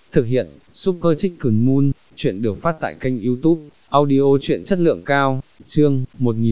Thực hiện, Super Chicken Moon, chuyện được phát tại kênh YouTube, audio chuyện chất lượng cao, chương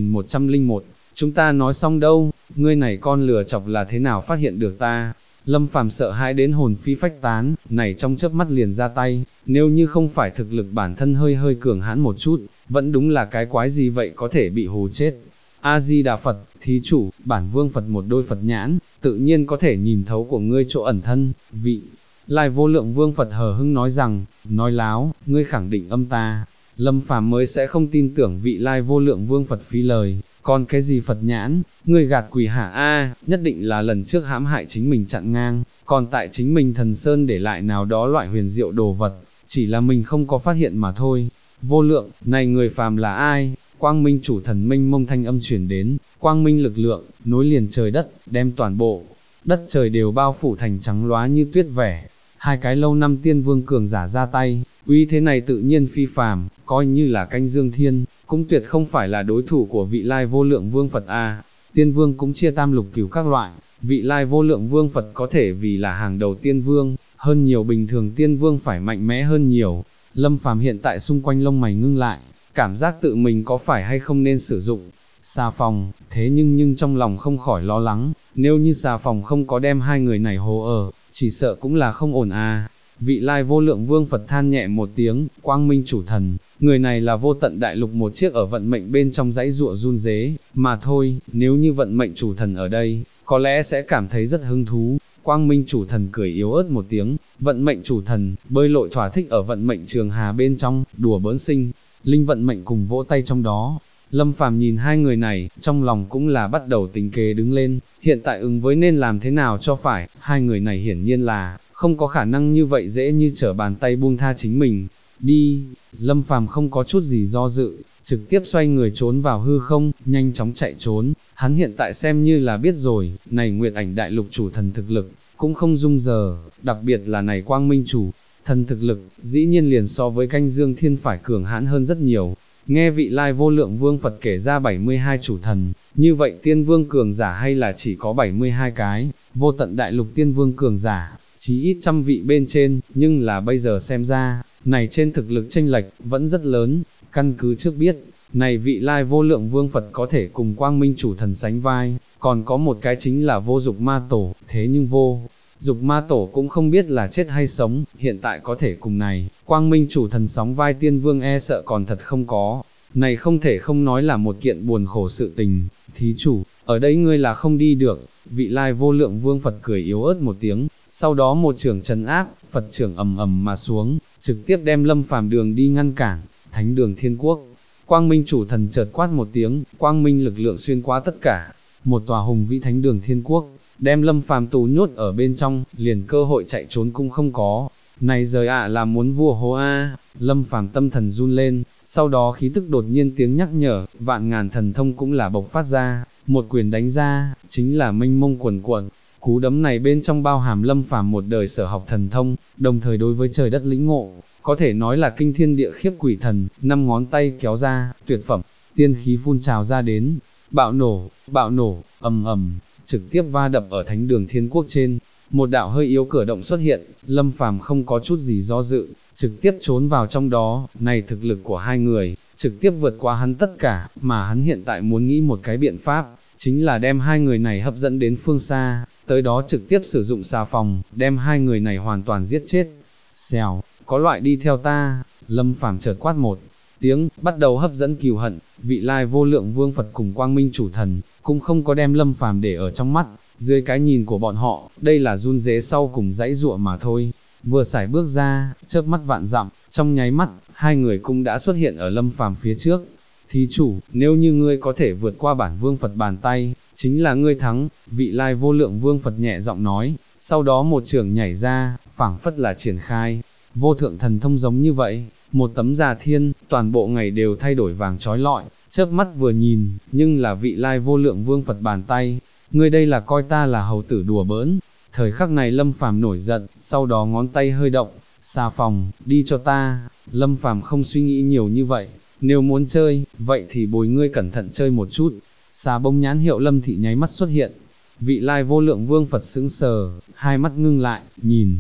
1101. Chúng ta nói xong đâu, ngươi này con lừa chọc là thế nào phát hiện được ta? Lâm Phàm sợ hãi đến hồn phi phách tán, này trong chớp mắt liền ra tay, nếu như không phải thực lực bản thân hơi cường hãn một chút, vẫn đúng là cái quái gì vậy có thể bị hù chết. A-di-đà Phật, thí chủ, bản vương Phật một đôi Phật nhãn, tự nhiên có thể nhìn thấu của ngươi chỗ ẩn thân, vị Lai Vô Lượng Vương Phật hờ hững nói rằng, nói láo, ngươi khẳng định âm ta. Lâm Phàm mới sẽ không tin tưởng vị Lai Vô Lượng Vương Phật phí lời, còn cái gì Phật nhãn, ngươi gạt quỷ hả a, nhất định là lần trước hãm hại chính mình chặn ngang, còn tại chính mình thần sơn để lại nào đó loại huyền diệu đồ vật, chỉ là mình không có phát hiện mà thôi. Vô lượng, này người phàm là ai? Quang Minh chủ thần mênh mông thanh âm chuyển đến, quang minh lực lượng, nối liền trời đất, đem toàn bộ đất trời đều bao phủ thành trắng lóa như tuyết vẻ. Hai cái lâu năm tiên vương cường giả ra tay, uy thế này tự nhiên phi phàm, coi như là canh dương thiên, cũng tuyệt không phải là đối thủ của vị Lai Vô Lượng Vương Phật a. Tiên vương cũng chia tam lục cửu các loại, vị Lai Vô Lượng Vương Phật có thể vì là hàng đầu tiên vương, hơn nhiều bình thường tiên vương phải mạnh mẽ hơn nhiều. Lâm Phàm hiện tại xung quanh lông mày ngưng lại, cảm giác tự mình có phải hay không nên sử dụng xà phòng, thế nhưng trong lòng không khỏi lo lắng, nếu như xà phòng không có đem hai người này hố ở, chỉ sợ cũng là không ổn à. Vị Lai Vô Lượng Vương Phật than nhẹ một tiếng, quang minh chủ thần, người này là vô tận đại lục một chiếc ở vận mệnh bên trong dãy ruộng run rế, mà thôi, nếu như vận mệnh chủ thần ở đây, có lẽ sẽ cảm thấy rất hứng thú. Quang minh chủ thần cười yếu ớt một tiếng, vận mệnh chủ thần, bơi lội thỏa thích ở vận mệnh trường hà bên trong, đùa bỡn sinh, linh vận mệnh cùng vỗ tay trong đó. Lâm Phàm nhìn hai người này, trong lòng cũng là bắt đầu tính kế đứng lên, hiện tại ứng với nên làm thế nào cho phải, hai người này hiển nhiên là, không có khả năng như vậy dễ như trở bàn tay buông tha chính mình. Đi, Lâm Phàm không có chút gì do dự, trực tiếp xoay người trốn vào hư không, nhanh chóng chạy trốn, hắn hiện tại xem như là biết rồi, này Nguyệt Ảnh Đại Lục chủ thần thực lực, cũng không dung giờ, đặc biệt là này Quang Minh chủ thần thực lực, dĩ nhiên liền so với canh dương thiên phải cường hãn hơn rất nhiều. Nghe vị Lai Vô Lượng Vương Phật kể ra 72 chủ thần, như vậy tiên vương cường giả hay là chỉ có 72 cái, vô tận đại lục tiên vương cường giả, chí ít trăm vị bên trên, nhưng là bây giờ xem ra, này trên thực lực chênh lệch, vẫn rất lớn, căn cứ trước biết, này vị Lai Vô Lượng Vương Phật có thể cùng Quang Minh chủ thần sánh vai, còn có một cái chính là Vô Dục Ma Tổ, thế nhưng Vô Dục Ma Tổ cũng không biết là chết hay sống, hiện tại có thể cùng này, Quang Minh chủ thần sóng vai tiên vương e sợ còn thật không có, này không thể không nói là một kiện buồn khổ sự tình. Thí chủ, ở đây ngươi là không đi được, vị Lai Vô Lượng Vương Phật cười yếu ớt một tiếng, sau đó một trưởng trấn áp, Phật trưởng ầm ầm mà xuống, trực tiếp đem Lâm Phàm đường đi ngăn cản, thánh đường thiên quốc. Quang Minh chủ thần chợt quát một tiếng, quang minh lực lượng xuyên qua tất cả, một tòa hùng vĩ thánh đường thiên quốc, đem Lâm Phàm tù nhốt ở bên trong, liền cơ hội chạy trốn cũng không có. Này rời ạ là muốn vua hố a. Lâm Phàm tâm thần run lên, sau đó khí tức đột nhiên tiếng nhắc nhở, vạn ngàn thần thông cũng là bộc phát ra, một quyền đánh ra, chính là mênh mông quần cuộn. Cú đấm này bên trong bao hàm Lâm Phàm một đời sở học thần thông, đồng thời đối với trời đất lĩnh ngộ, có thể nói là kinh thiên địa khiếp quỷ thần, năm ngón tay kéo ra, tuyệt phẩm, tiên khí phun trào ra đến, bạo nổ, ầm ầm, trực tiếp va đập ở thánh đường thiên quốc trên. Một đạo hơi yếu cửa động xuất hiện, Lâm Phàm không có chút gì do dự, trực tiếp trốn vào trong đó. Này thực lực của hai người, trực tiếp vượt qua hắn tất cả, mà hắn hiện tại muốn nghĩ một cái biện pháp, chính là đem hai người này hấp dẫn đến phương xa, tới đó trực tiếp sử dụng xà phòng, đem hai người này hoàn toàn giết chết. Xèo, có loại đi theo ta. Lâm Phàm chợt quát một tiếng, bắt đầu hấp dẫn cừu hận. Vị Lai Vô Lượng Vương Phật cùng Quang Minh chủ thần, cũng không có đem Lâm Phàm để ở trong mắt, dưới cái nhìn của bọn họ, đây là run rế sau cùng dãy ruộng mà thôi. Vừa sải bước ra, chớp mắt vạn dặm, trong nháy mắt, hai người cũng đã xuất hiện ở Lâm Phàm phía trước. Thí chủ, nếu như ngươi có thể vượt qua bản vương Phật bàn tay, chính là ngươi thắng. Vị Lai Vô Lượng Vương Phật nhẹ giọng nói, sau đó một trường nhảy ra, phảng phất là triển khai vô thượng thần thông giống như vậy, một tấm già thiên, toàn bộ ngày đều thay đổi vàng trói lọi, chớp mắt vừa nhìn, nhưng là vị Lai Vô Lượng Vương Phật bàn tay, ngươi đây là coi ta là hầu tử đùa bỡn. Thời khắc này Lâm Phàm nổi giận, sau đó ngón tay hơi động, xà phòng, đi cho ta. Lâm Phàm không suy nghĩ nhiều như vậy, nếu muốn chơi, vậy thì bồi ngươi cẩn thận chơi một chút. Xà bông nhãn hiệu Lâm thị nháy mắt xuất hiện, vị Lai Vô Lượng Vương Phật sững sờ, hai mắt ngưng lại, nhìn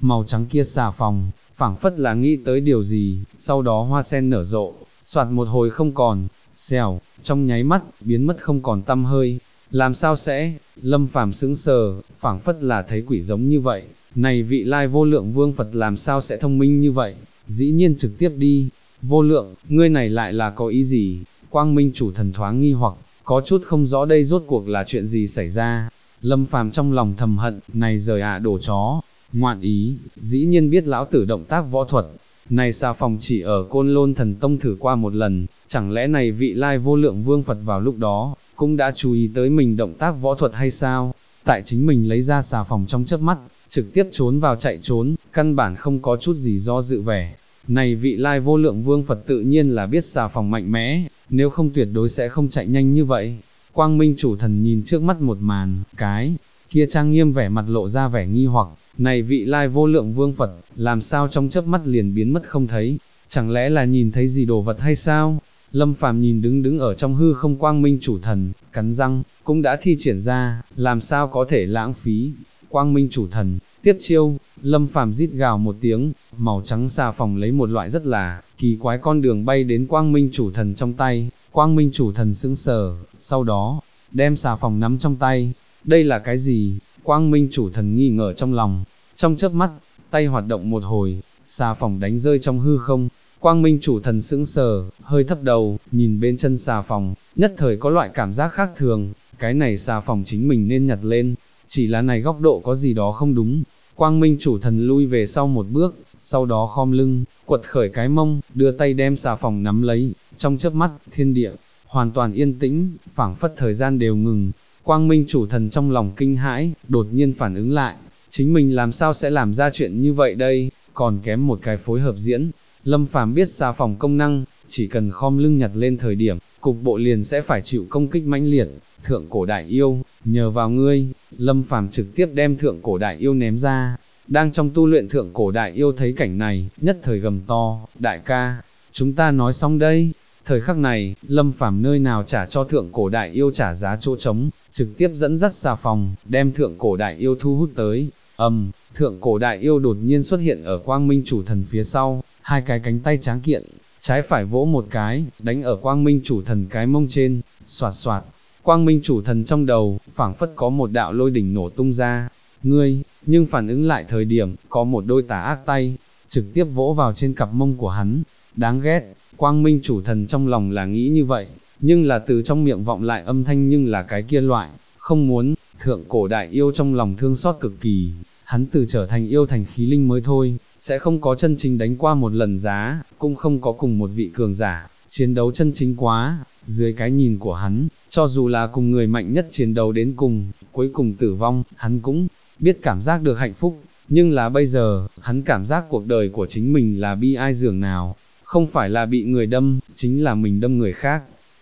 màu trắng kia xà phòng, phảng phất là nghĩ tới điều gì, sau đó hoa sen nở rộ, soạt một hồi không còn, xèo, trong nháy mắt, biến mất không còn tăm hơi. Làm sao sẽ, Lâm Phàm sững sờ, phảng phất là thấy quỷ giống như vậy, này vị lai vô lượng vương Phật làm sao sẽ thông minh như vậy, dĩ nhiên trực tiếp đi, vô lượng, ngươi này lại là có ý gì, quang minh chủ thần thoáng nghi hoặc, có chút không rõ đây rốt cuộc là chuyện gì xảy ra. Lâm Phàm trong lòng thầm hận, này rời đồ chó, ngoạn ý, dĩ nhiên biết lão tử động tác võ thuật, này xà phòng chỉ ở Côn Lôn Thần Tông thử qua một lần, chẳng lẽ này vị lai vô lượng vương Phật vào lúc đó, cũng đã chú ý tới mình động tác võ thuật hay sao, tại chính mình lấy ra xà phòng trong chớp mắt, trực tiếp trốn vào chạy trốn, căn bản không có chút gì do dự vẻ. Này vị lai vô lượng vương Phật tự nhiên là biết xà phòng mạnh mẽ, nếu không tuyệt đối sẽ không chạy nhanh như vậy. Quang Minh chủ thần nhìn trước mắt một màn, cái kia trang nghiêm vẻ mặt lộ ra vẻ nghi hoặc, này vị lai vô lượng vương Phật, làm sao trong chớp mắt liền biến mất không thấy, chẳng lẽ là nhìn thấy gì đồ vật hay sao? Lâm Phàm nhìn đứng ở trong hư không Quang Minh chủ thần, cắn răng, cũng đã thi triển ra, làm sao có thể lãng phí. Quang Minh chủ thần, tiếp chiêu, Lâm Phàm rít gào một tiếng, màu trắng xà phòng lấy một loại rất là kỳ quái con đường bay đến Quang Minh chủ thần trong tay, Quang Minh chủ thần sững sờ, sau đó, đem xà phòng nắm trong tay, đây là cái gì? Quang Minh chủ thần nghi ngờ trong lòng, trong chớp mắt, tay hoạt động một hồi, xà phòng đánh rơi trong hư không. Quang Minh chủ thần sững sờ, hơi thấp đầu, nhìn bên chân xà phòng, nhất thời có loại cảm giác khác thường, cái này xà phòng chính mình nên nhặt lên, chỉ là này góc độ có gì đó không đúng. Quang Minh chủ thần lui về sau một bước, sau đó khom lưng, quật khởi cái mông, đưa tay đem xà phòng nắm lấy, trong chớp mắt, thiên địa, hoàn toàn yên tĩnh, phảng phất thời gian đều ngừng. Quang Minh chủ thần trong lòng kinh hãi, đột nhiên phản ứng lại, chính mình làm sao sẽ làm ra chuyện như vậy đây, còn kém một cái phối hợp diễn. Lâm Phàm biết xà phòng công năng, chỉ cần khom lưng nhặt lên thời điểm, cục bộ liền sẽ phải chịu công kích mãnh liệt. Thượng cổ đại yêu, nhờ vào ngươi, Lâm Phàm trực tiếp đem thượng cổ đại yêu ném ra. Đang trong tu luyện thượng cổ đại yêu thấy cảnh này, nhất thời gầm to, đại ca, chúng ta nói xong đây. Thời khắc này, Lâm Phàm nơi nào trả cho thượng cổ đại yêu trả giá chỗ trống, trực tiếp dẫn dắt xà phòng, đem thượng cổ đại yêu thu hút tới. Thượng cổ đại yêu đột nhiên xuất hiện ở Quang Minh chủ thần phía sau, hai cái cánh tay tráng kiện, trái phải vỗ một cái, đánh ở Quang Minh chủ thần cái mông trên, xoạt xoạt. Quang Minh chủ thần trong đầu, phảng phất có một đạo lôi đỉnh nổ tung ra. Ngươi, nhưng phản ứng lại thời điểm, có một đôi tà ác tay, trực tiếp vỗ vào trên cặp mông của hắn. Đáng ghét, Quang Minh chủ thần trong lòng là nghĩ như vậy, nhưng là từ trong miệng vọng lại âm thanh nhưng là cái kia loại, không muốn. Thượng cổ đại yêu trong lòng thương xót cực kỳ, hắn từ trở thành yêu thành khí linh mới thôi, sẽ không có chân chính đánh qua một lần giá, cũng không có cùng một vị cường giả, chiến đấu chân chính quá. Dưới cái nhìn của hắn, cho dù là cùng người mạnh nhất chiến đấu đến cùng, cuối cùng tử vong, hắn cũng biết cảm giác được hạnh phúc, nhưng là bây giờ, hắn cảm giác cuộc đời của chính mình là bi ai dường nào, không phải là bị người đâm, chính là mình đâm người khác.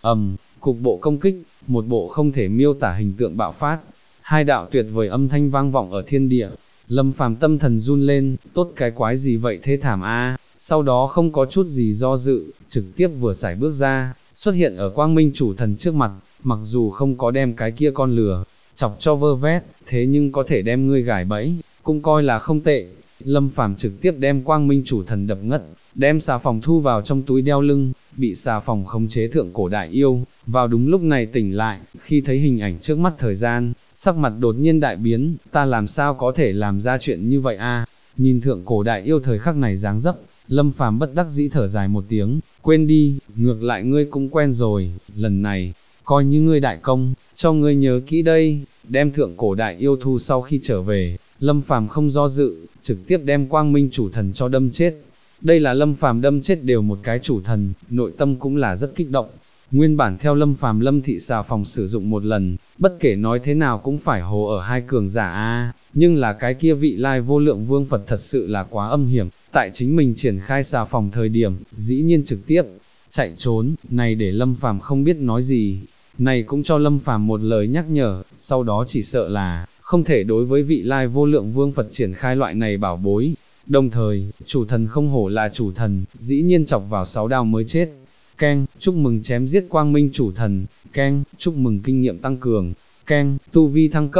Cục bộ công kích, một bộ không thể miêu tả hình tượng bạo phát, hai đạo tuyệt vời âm thanh vang vọng ở thiên địa. Lâm Phàm tâm thần run lên, tốt cái quái gì vậy thê thảm a. Sau đó không có chút gì do dự, trực tiếp vừa sải bước ra, xuất hiện ở Quang Minh chủ thần trước mặt, mặc dù không có đem cái kia con lừa chọc cho vơ vét, thế nhưng có thể đem ngươi gài bẫy, cũng coi là không tệ. Lâm Phàm trực tiếp đem Quang Minh chủ thần đập ngất, đem xà phòng thu vào trong túi đeo lưng, bị xà phòng khống chế thượng cổ đại yêu, vào đúng lúc này tỉnh lại, khi thấy hình ảnh trước mắt thời gian, sắc mặt đột nhiên đại biến, ta làm sao có thể làm ra chuyện như vậy a? Nhìn thượng cổ đại yêu thời khắc này dáng dấp, Lâm Phàm bất đắc dĩ thở dài một tiếng, quên đi, ngược lại ngươi cũng quen rồi, lần này, coi như ngươi đại công, cho ngươi nhớ kỹ đây. Đem thượng cổ đại yêu thu sau khi trở về, Lâm Phàm không do dự, trực tiếp đem Quang Minh chủ thần cho đâm chết. Đây là Lâm Phàm đâm chết đều một cái chủ thần, nội tâm cũng là rất kích động. Nguyên bản theo Lâm Phàm Lâm thị xà phòng sử dụng một lần, bất kể nói thế nào cũng phải hồ ở hai cường giả a, nhưng là cái kia vị lai vô lượng vương Phật thật sự là quá âm hiểm, tại chính mình triển khai xà phòng thời điểm, dĩ nhiên trực tiếp chạy trốn, này để Lâm Phàm không biết nói gì. Này cũng cho Lâm Phàm một lời nhắc nhở, sau đó chỉ sợ là không thể đối với vị lai vô lượng vương Phật triển khai loại này bảo bối. Đồng thời, chủ thần không hổ là chủ thần, dĩ nhiên chọc vào 6 đao mới chết. Keng, chúc mừng chém giết Quang Minh chủ thần. Keng, chúc mừng kinh nghiệm tăng cường. Keng, tu vi thăng cấp.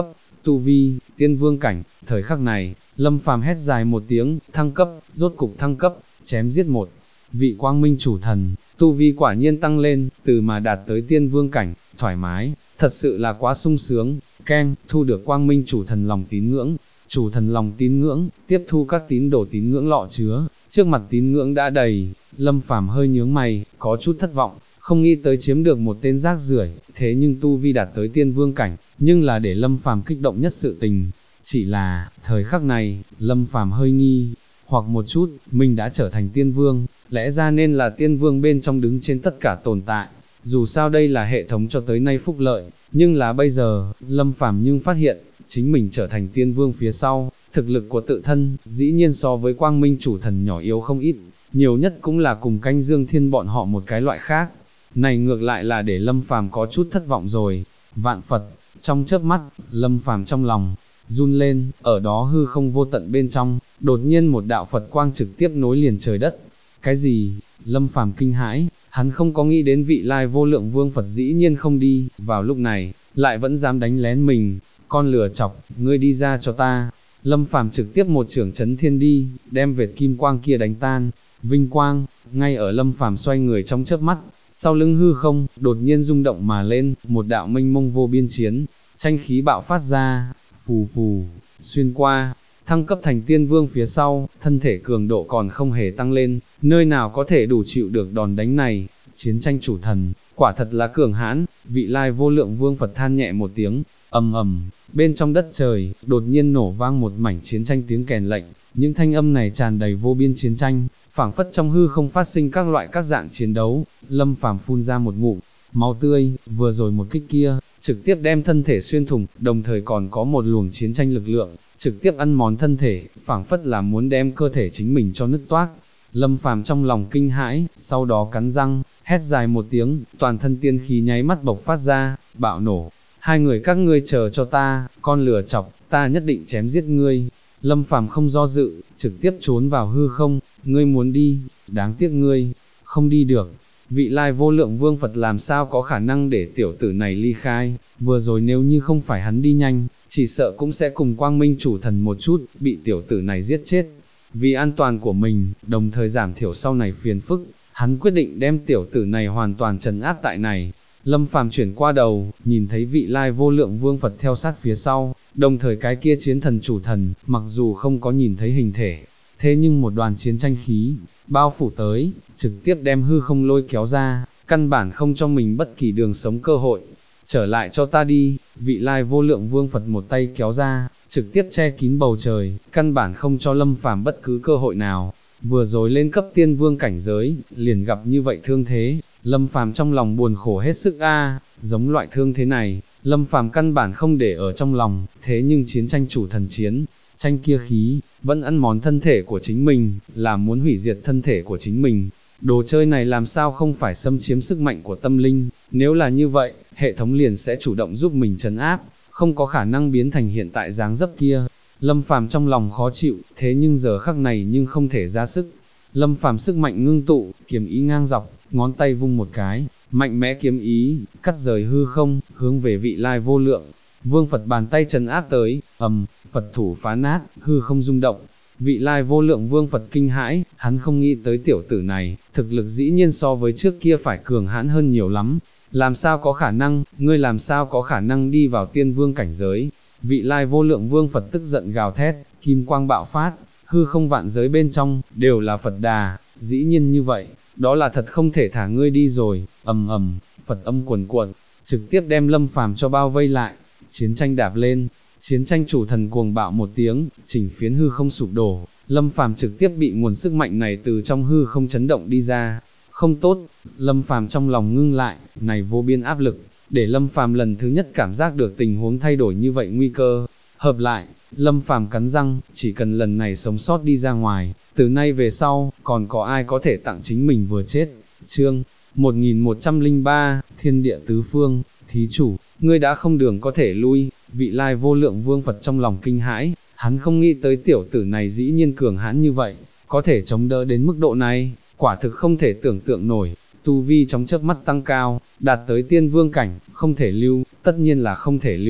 tu vi, tiên vương cảnh. Thời khắc này, Lâm Phàm hét dài một tiếng, thăng cấp, rốt cục thăng cấp, chém giết một vị quang minh chủ thần, tu vi quả nhiên tăng lên, từ mà đạt tới tiên vương cảnh, thoải mái, thật sự là quá sung sướng. Keng, thu được quang minh chủ thần lòng tín ngưỡng. Chủ thần lòng tín ngưỡng, tiếp thu các tín đồ tín ngưỡng lọ chứa, trước mặt tín ngưỡng đã đầy. Lâm Phàm hơi nhướng mày, có chút thất vọng, không nghĩ tới chiếm được một tên rác rưởi, thế nhưng tu vi đạt tới tiên vương cảnh, nhưng là để Lâm Phàm kích động nhất sự tình. Chỉ là, thời khắc này, Lâm Phàm hơi nghi, hoặc một chút, mình đã trở thành tiên vương, lẽ ra nên là tiên vương bên trong đứng trên tất cả tồn tại. Dù sao đây là hệ thống cho tới nay phúc lợi, nhưng là bây giờ, Lâm Phàm nhưng phát hiện, chính mình trở thành tiên vương phía sau, thực lực của tự thân, dĩ nhiên so với quang minh chủ thần nhỏ yếu không ít, nhiều nhất cũng là cùng canh Dương Thiên bọn họ một cái loại khác. Này ngược lại là để Lâm Phàm có chút thất vọng rồi. Vạn Phật, trong chớp mắt, Lâm Phàm trong lòng run lên, ở đó hư không vô tận bên trong, đột nhiên một đạo Phật quang trực tiếp nối liền trời đất. Cái gì? Lâm Phàm kinh hãi, hắn không có nghĩ đến vị lai vô lượng vương Phật dĩ nhiên không đi, vào lúc này, lại vẫn dám đánh lén mình. Con lừa chọc, ngươi đi ra cho ta. Lâm Phàm trực tiếp một chưởng chấn thiên đi, đem vệt kim quang kia đánh tan. Vinh quang, ngay ở Lâm Phàm xoay người trong chớp mắt, sau lưng hư không, đột nhiên rung động mà lên, một đạo mênh mông vô biên chiến, tranh khí bạo phát ra, phù phù, xuyên qua, thăng cấp thành tiên vương phía sau, thân thể cường độ còn không hề tăng lên, nơi nào có thể đủ chịu được đòn đánh này. Chiến tranh chủ thần, quả thật là cường hãn. Vị lai vô lượng vương Phật than nhẹ một tiếng, ầm ầm, bên trong đất trời, đột nhiên nổ vang một mảnh chiến tranh tiếng kèn lệnh, những thanh âm này tràn đầy vô biên chiến tranh, phảng phất trong hư không phát sinh các loại các dạng chiến đấu. Lâm Phàm phun ra một ngụm máu tươi, vừa rồi một kích kia, trực tiếp đem thân thể xuyên thủng, đồng thời còn có một luồng chiến tranh lực lượng, trực tiếp ăn mòn thân thể, phảng phất là muốn đem cơ thể chính mình cho nứt toác. Lâm Phàm trong lòng kinh hãi, sau đó cắn răng, hét dài một tiếng, toàn thân tiên khí nháy mắt bộc phát ra, bạo nổ. Hai người các ngươi chờ cho ta, con lừa chọc, ta nhất định chém giết ngươi. Lâm Phàm không do dự, trực tiếp trốn vào hư không. Ngươi muốn đi, đáng tiếc ngươi không đi được. Vị lai vô lượng vương Phật làm sao có khả năng để tiểu tử này ly khai, vừa rồi nếu như không phải hắn đi nhanh, chỉ sợ cũng sẽ cùng quang minh chủ thần một chút, bị tiểu tử này giết chết. Vì an toàn của mình, đồng thời giảm thiểu sau này phiền phức, hắn quyết định đem tiểu tử này hoàn toàn trấn áp tại này. Lâm Phàm chuyển qua đầu, nhìn thấy vị lai vô lượng vương Phật theo sát phía sau, đồng thời cái kia chiến thần chủ thần, mặc dù không có nhìn thấy hình thể, thế nhưng một đoàn chiến tranh khí, bao phủ tới, trực tiếp đem hư không lôi kéo ra, căn bản không cho mình bất kỳ đường sống cơ hội. Trở lại cho ta đi, vị lai vô lượng vương Phật một tay kéo ra, trực tiếp che kín bầu trời, căn bản không cho Lâm Phàm bất cứ cơ hội nào. Vừa rồi lên cấp tiên vương cảnh giới, liền gặp như vậy thương thế, Lâm Phàm trong lòng buồn khổ hết sức a. Giống loại thương thế này, Lâm Phàm căn bản không để ở trong lòng, thế nhưng chiến tranh chủ thần chiến, tranh kia khí, vẫn ăn mòn thân thể của chính mình, là muốn hủy diệt thân thể của chính mình. Đồ chơi này làm sao không phải xâm chiếm sức mạnh của tâm linh, nếu là như vậy, hệ thống liền sẽ chủ động giúp mình trấn áp, không có khả năng biến thành hiện tại dáng dấp kia. Lâm Phàm trong lòng khó chịu, thế nhưng giờ khắc này nhưng không thể ra sức. Lâm Phàm sức mạnh ngưng tụ, kiếm ý ngang dọc, ngón tay vung một cái, mạnh mẽ kiếm ý, cắt rời hư không, hướng về vị lai vô lượng vương Phật bàn tay trấn áp tới, Phật thủ phá nát, hư không rung động. Vị lai vô lượng vương Phật kinh hãi, hắn không nghĩ tới tiểu tử này, thực lực dĩ nhiên so với trước kia phải cường hãn hơn nhiều lắm. Làm sao có khả năng, ngươi làm sao có khả năng đi vào tiên vương cảnh giới? Vị lai vô lượng vương Phật tức giận gào thét, kim quang bạo phát, hư không vạn giới bên trong, đều là Phật đà, dĩ nhiên như vậy, đó là thật không thể thả ngươi đi rồi. Phật âm cuồn cuộn, trực tiếp đem Lâm Phàm cho bao vây lại. Chiến tranh đạp lên, chiến tranh chủ thần cuồng bạo một tiếng, chỉnh phiến hư không sụp đổ, Lâm Phàm trực tiếp bị nguồn sức mạnh này từ trong hư không chấn động đi ra. Không tốt, Lâm Phàm trong lòng ngưng lại, này vô biên áp lực, để Lâm Phàm lần thứ nhất cảm giác được tình huống thay đổi như vậy nguy cơ. Hợp lại, Lâm Phàm cắn răng, chỉ cần lần này sống sót đi ra ngoài, từ nay về sau, còn có ai có thể tặng chính mình vừa chết. Chương 1103, Thiên địa tứ phương, thí chủ, ngươi đã không đường có thể lui. Vị lai vô lượng vương Phật trong lòng kinh hãi, hắn không nghĩ tới tiểu tử này dĩ nhiên cường hãn như vậy, có thể chống đỡ đến mức độ này, quả thực không thể tưởng tượng nổi. Tu vi trong chớp mắt tăng cao, đạt tới tiên vương cảnh, không thể lưu, tất nhiên là không thể lưu.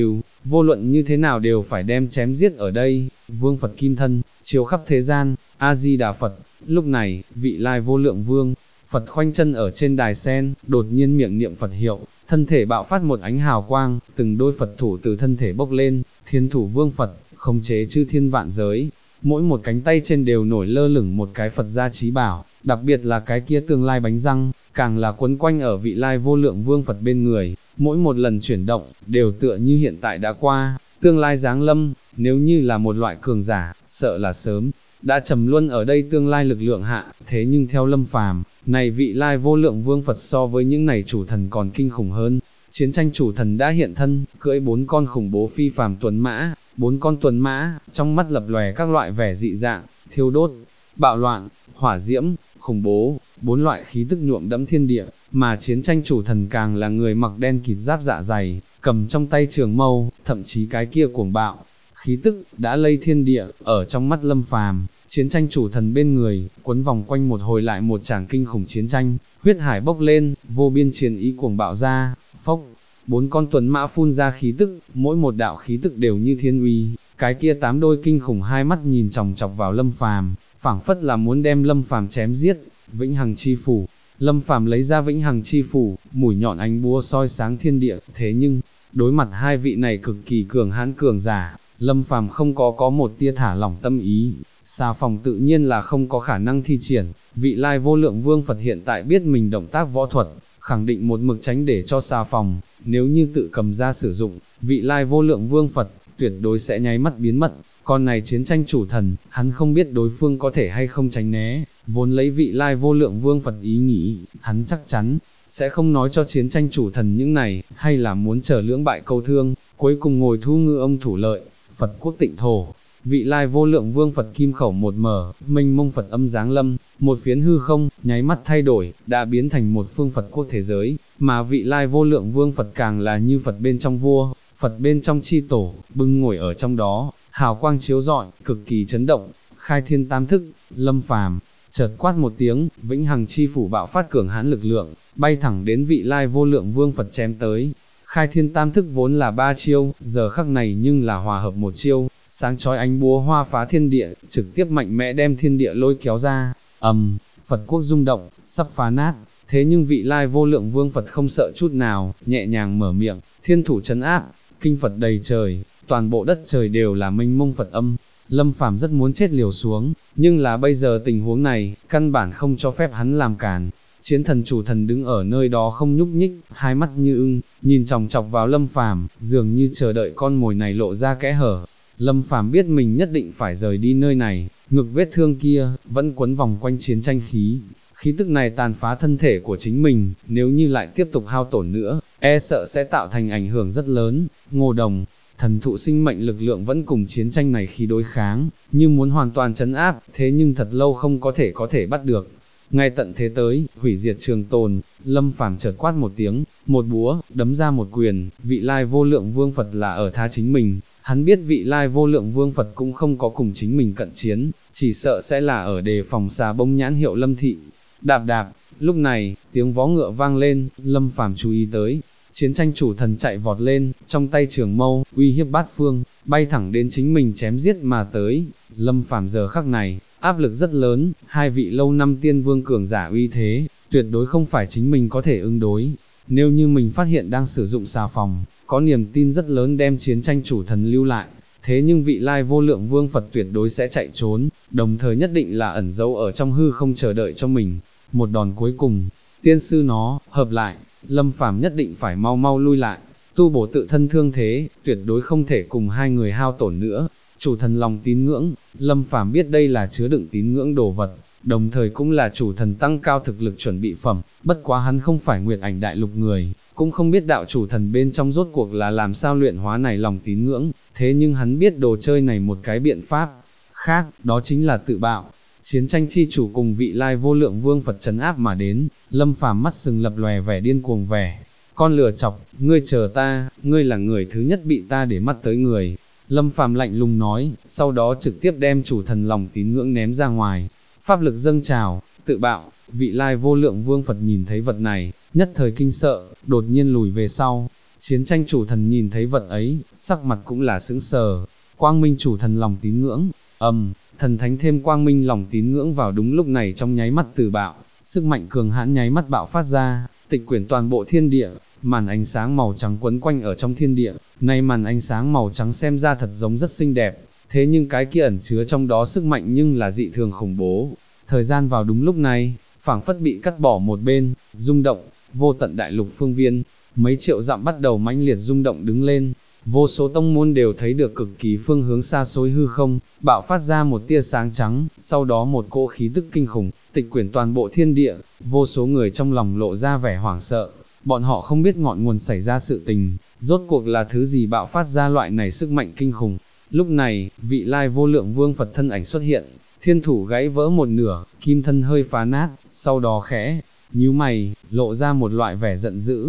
vô luận như thế nào đều phải đem chém giết ở đây, vương Phật kim thân, chiếu khắp thế gian, A-di-đà Phật. Lúc này, vị lai vô lượng vương, Phật khoanh chân ở trên đài sen, đột nhiên miệng niệm Phật hiệu, thân thể bạo phát một ánh hào quang, từng đôi Phật thủ từ thân thể bốc lên, thiên thủ vương Phật, khống chế chư thiên vạn giới, mỗi một cánh tay trên đều nổi lơ lửng một cái Phật gia trí bảo, đặc biệt là cái kia tương lai bánh răng, càng là quấn quanh ở vị lai vô lượng vương Phật bên người, mỗi một lần chuyển động, đều tựa như hiện tại đã qua, tương lai giáng lâm, nếu như là một loại cường giả, sợ là sớm đã trầm luân ở đây tương lai lực lượng hạ, thế nhưng theo Lâm Phàm, này vị lai vô lượng vương Phật so với những này chủ thần còn kinh khủng hơn. Chiến tranh chủ thần đã hiện thân, cưỡi 4 con khủng bố phi phàm tuấn mã, 4 con tuấn mã, trong mắt lập lòe các loại vẻ dị dạng, thiêu đốt, bạo loạn, hỏa diễm, khủng bố, 4 loại khí tức nhuộm đẫm thiên địa, mà chiến tranh chủ thần càng là người mặc đen kịt giáp dạ dày, cầm trong tay trường mâu, thậm chí cái kia cuồng bạo, khí tức đã lây thiên địa, ở trong mắt Lâm Phàm, chiến tranh chủ thần bên người, quấn vòng quanh một hồi lại một tràng kinh khủng chiến tranh, huyết hải bốc lên, vô biên chiến ý cuồng bạo ra, phốc, 4 con tuấn mã phun ra khí tức, mỗi một đạo khí tức đều như thiên uy, cái kia 8 đôi kinh khủng hai mắt nhìn chòng chọc vào Lâm Phàm, phảng phất là muốn đem Lâm Phàm chém giết. Vĩnh hằng chi phủ, Lâm Phàm lấy ra vĩnh hằng chi phủ, mũi nhọn ánh búa soi sáng thiên địa, thế nhưng đối mặt hai vị này cực kỳ cường hãn cường giả, Lâm Phàm không có một tia thả lỏng tâm ý. Xà phòng tự nhiên là không có khả năng thi triển, vị lai vô lượng vương Phật hiện tại biết mình động tác võ thuật, khẳng định một mực tránh để cho xà phòng, nếu như tự cầm ra sử dụng, vị lai vô lượng vương Phật, tuyệt đối sẽ nháy mắt biến mất. Con này chiến tranh chủ thần, hắn không biết đối phương có thể hay không tránh né, vốn lấy vị lai vô lượng vương Phật ý nghĩ, hắn chắc chắn sẽ không nói cho chiến tranh chủ thần những này, hay là muốn chờ lưỡng bại câu thương, cuối cùng ngồi thu ngư ông thủ lợi. Phật quốc tịnh thổ, vị lai vô lượng vương Phật kim khẩu một mở, mênh mông Phật âm giáng lâm, một phiến hư không, nháy mắt thay đổi, đã biến thành một phương Phật quốc thế giới, mà vị lai vô lượng vương Phật càng là như Phật bên trong vua, Phật bên trong chi tổ, bưng ngồi ở trong đó, hào quang chiếu rọi, cực kỳ chấn động, khai thiên tam thức, Lâm Phàm chợt quát một tiếng, vĩnh hằng chi phủ bạo phát cường hãn lực lượng, bay thẳng đến vị lai vô lượng vương Phật chém tới. Khai thiên tam thức vốn là 3 chiêu, giờ khắc này nhưng là hòa hợp một chiêu, sáng chói ánh búa hoa phá thiên địa, trực tiếp mạnh mẽ đem thiên địa lôi kéo ra, Phật quốc rung động, sắp phá nát, thế nhưng vị lai vô lượng vương Phật không sợ chút nào, nhẹ nhàng mở miệng, thiên thủ trấn áp, kinh Phật đầy trời, toàn bộ đất trời đều là mênh mông Phật âm. Lâm Phàm rất muốn chết liều xuống, nhưng là bây giờ tình huống này, căn bản không cho phép hắn làm cản. Chiến thần chủ thần đứng ở nơi đó không nhúc nhích, hai mắt như ưng, nhìn chòng chọc vào Lâm Phàm, dường như chờ đợi con mồi này lộ ra kẽ hở. Lâm Phàm biết mình nhất định phải rời đi nơi này, ngực vết thương kia, vẫn quấn vòng quanh chiến tranh khí. Khí tức này tàn phá thân thể của chính mình, nếu như lại tiếp tục hao tổn nữa, e sợ sẽ tạo thành ảnh hưởng rất lớn. Ngô Đồng, thần thụ sinh mệnh lực lượng vẫn cùng chiến tranh này khi đối kháng, như muốn hoàn toàn trấn áp, thế nhưng thật lâu không có thể bắt được. Ngay tận thế tới, hủy diệt trường tồn, Lâm Phàm chợt quát một tiếng, một búa, đấm ra một quyền, vị lai vô lượng vương Phật là ở tha chính mình, hắn biết vị lai vô lượng vương Phật cũng không có cùng chính mình cận chiến, chỉ sợ sẽ là ở đề phòng xà bông nhãn hiệu Lâm thị. Đạp đạp, lúc này, tiếng vó ngựa vang lên, Lâm Phàm chú ý tới, chiến tranh chủ thần chạy vọt lên, trong tay trường mâu, uy hiếp bát phương, bay thẳng đến chính mình chém giết mà tới. Lâm Phàm giờ khắc này, áp lực rất lớn, hai vị lâu năm tiên vương cường giả uy thế, tuyệt đối không phải chính mình có thể ứng đối. Nếu như mình phát hiện đang sử dụng xà phòng, có niềm tin rất lớn đem chiến tranh chủ thần lưu lại, thế nhưng vị lai vô lượng vương Phật tuyệt đối sẽ chạy trốn, đồng thời nhất định là ẩn giấu ở trong hư không chờ đợi cho mình. Một đòn cuối cùng, tiên sư nó, hợp lại, Lâm Phàm nhất định phải mau mau lui lại, tu bổ tự thân thương thế, tuyệt đối không thể cùng hai người hao tổn nữa. Chủ thần lòng tín ngưỡng, Lâm Phàm biết đây là chứa đựng tín ngưỡng đồ vật, đồng thời cũng là chủ thần tăng cao thực lực chuẩn bị phẩm, bất quá hắn không phải Nguyệt Ảnh Đại Lục người, cũng không biết đạo chủ thần bên trong rốt cuộc là làm sao luyện hóa này lòng tín ngưỡng, thế nhưng hắn biết đồ chơi này một cái biện pháp khác, đó chính là tự bạo. Chiến tranh chi chủ cùng vị lai vô lượng vương Phật trấn áp mà đến, Lâm Phàm mắt sừng lập lòe vẻ điên cuồng vẻ. Con lừa chọc, ngươi chờ ta, ngươi là người thứ nhất bị ta để mắt tới người. Lâm Phàm lạnh lùng nói, sau đó trực tiếp đem chủ thần lòng tín ngưỡng ném ra ngoài. Pháp lực dâng trào, tự bạo, vị lai vô lượng vương Phật nhìn thấy vật này, nhất thời kinh sợ, đột nhiên lùi về sau. Chiến tranh chủ thần nhìn thấy vật ấy, sắc mặt cũng là sững sờ. Quang minh chủ thần lòng tín ngưỡng, thần thánh thêm quang minh lòng tín ngưỡng vào đúng lúc này trong nháy mắt từ bạo, sức mạnh cường hãn nháy mắt bạo phát ra, tịch quyển toàn bộ thiên địa, màn ánh sáng màu trắng quấn quanh ở trong thiên địa, nay màn ánh sáng màu trắng xem ra thật giống rất xinh đẹp, thế nhưng cái kia ẩn chứa trong đó sức mạnh nhưng là dị thường khủng bố. Thời gian vào đúng lúc này, phảng phất bị cắt bỏ một bên, rung động, vô tận đại lục phương viên, mấy triệu dặm bắt đầu mãnh liệt rung động đứng lên. Vô số tông môn đều thấy được cực kỳ phương hướng xa xôi hư không, bạo phát ra một tia sáng trắng, sau đó một cỗ khí tức kinh khủng, tịch quyển toàn bộ thiên địa, vô số người trong lòng lộ ra vẻ hoảng sợ, bọn họ không biết ngọn nguồn xảy ra sự tình, rốt cuộc là thứ gì bạo phát ra loại này sức mạnh kinh khủng. Lúc này, vị lai vô lượng vương Phật thân ảnh xuất hiện, thiên thủ gãy vỡ một nửa, kim thân hơi phá nát, sau đó khẽ nhíu mày, lộ ra một loại vẻ giận dữ,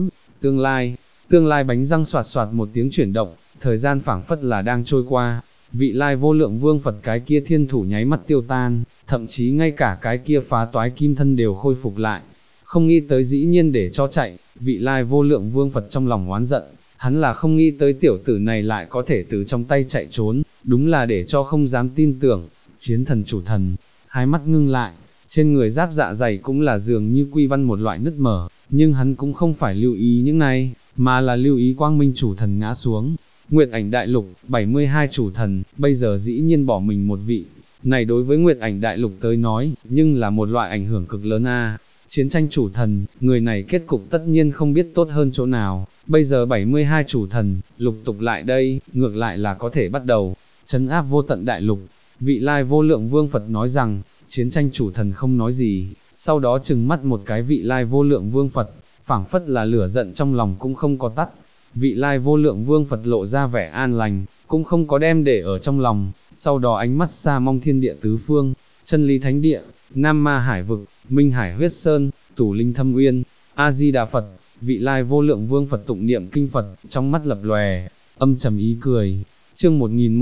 tương lai bánh răng xoạt xoạt một tiếng chuyển động, thời gian phảng phất là đang trôi qua, vị lai vô lượng vương Phật cái kia thiên thủ nháy mắt tiêu tan, thậm chí ngay cả cái kia phá toái kim thân đều khôi phục lại, không nghĩ tới dĩ nhiên để cho chạy, vị lai vô lượng vương Phật trong lòng oán giận, hắn là không nghĩ tới tiểu tử này lại có thể từ trong tay chạy trốn, đúng là để cho không dám tin tưởng. Chiến thần chủ thần, hai mắt ngưng lại, trên người giáp dạ dày cũng là dường như quy văn một loại nứt mở, nhưng hắn cũng không phải lưu ý những này, mà là lưu ý quang minh chủ thần ngã xuống. Nguyệt ảnh đại lục, 72 chủ thần, bây giờ dĩ nhiên bỏ mình một vị, này đối với Nguyệt ảnh đại lục tới nói, nhưng là một loại ảnh hưởng cực lớn a. Chiến tranh chủ thần, người này kết cục tất nhiên không biết tốt hơn chỗ nào, bây giờ 72 chủ thần, lục tục lại đây, ngược lại là có thể bắt đầu, trấn áp vô tận đại lục. Vị lai vô lượng vương Phật nói rằng, chiến tranh chủ thần không nói gì, sau đó trừng mắt một cái vị lai vô lượng vương Phật, phảng phất là lửa giận trong lòng cũng không có tắt. Vị lai vô lượng vương Phật lộ ra vẻ an lành, cũng không có đem để ở trong lòng, sau đó ánh mắt xa mong thiên địa tứ phương, chân lý thánh địa, Nam Ma Hải vực, Minh Hải huyết sơn, Tủ Linh Thâm Uyên, A Di Đà Phật. Vị lai vô lượng vương Phật tụng niệm kinh Phật, trong mắt lập lòe âm trầm ý cười. Chương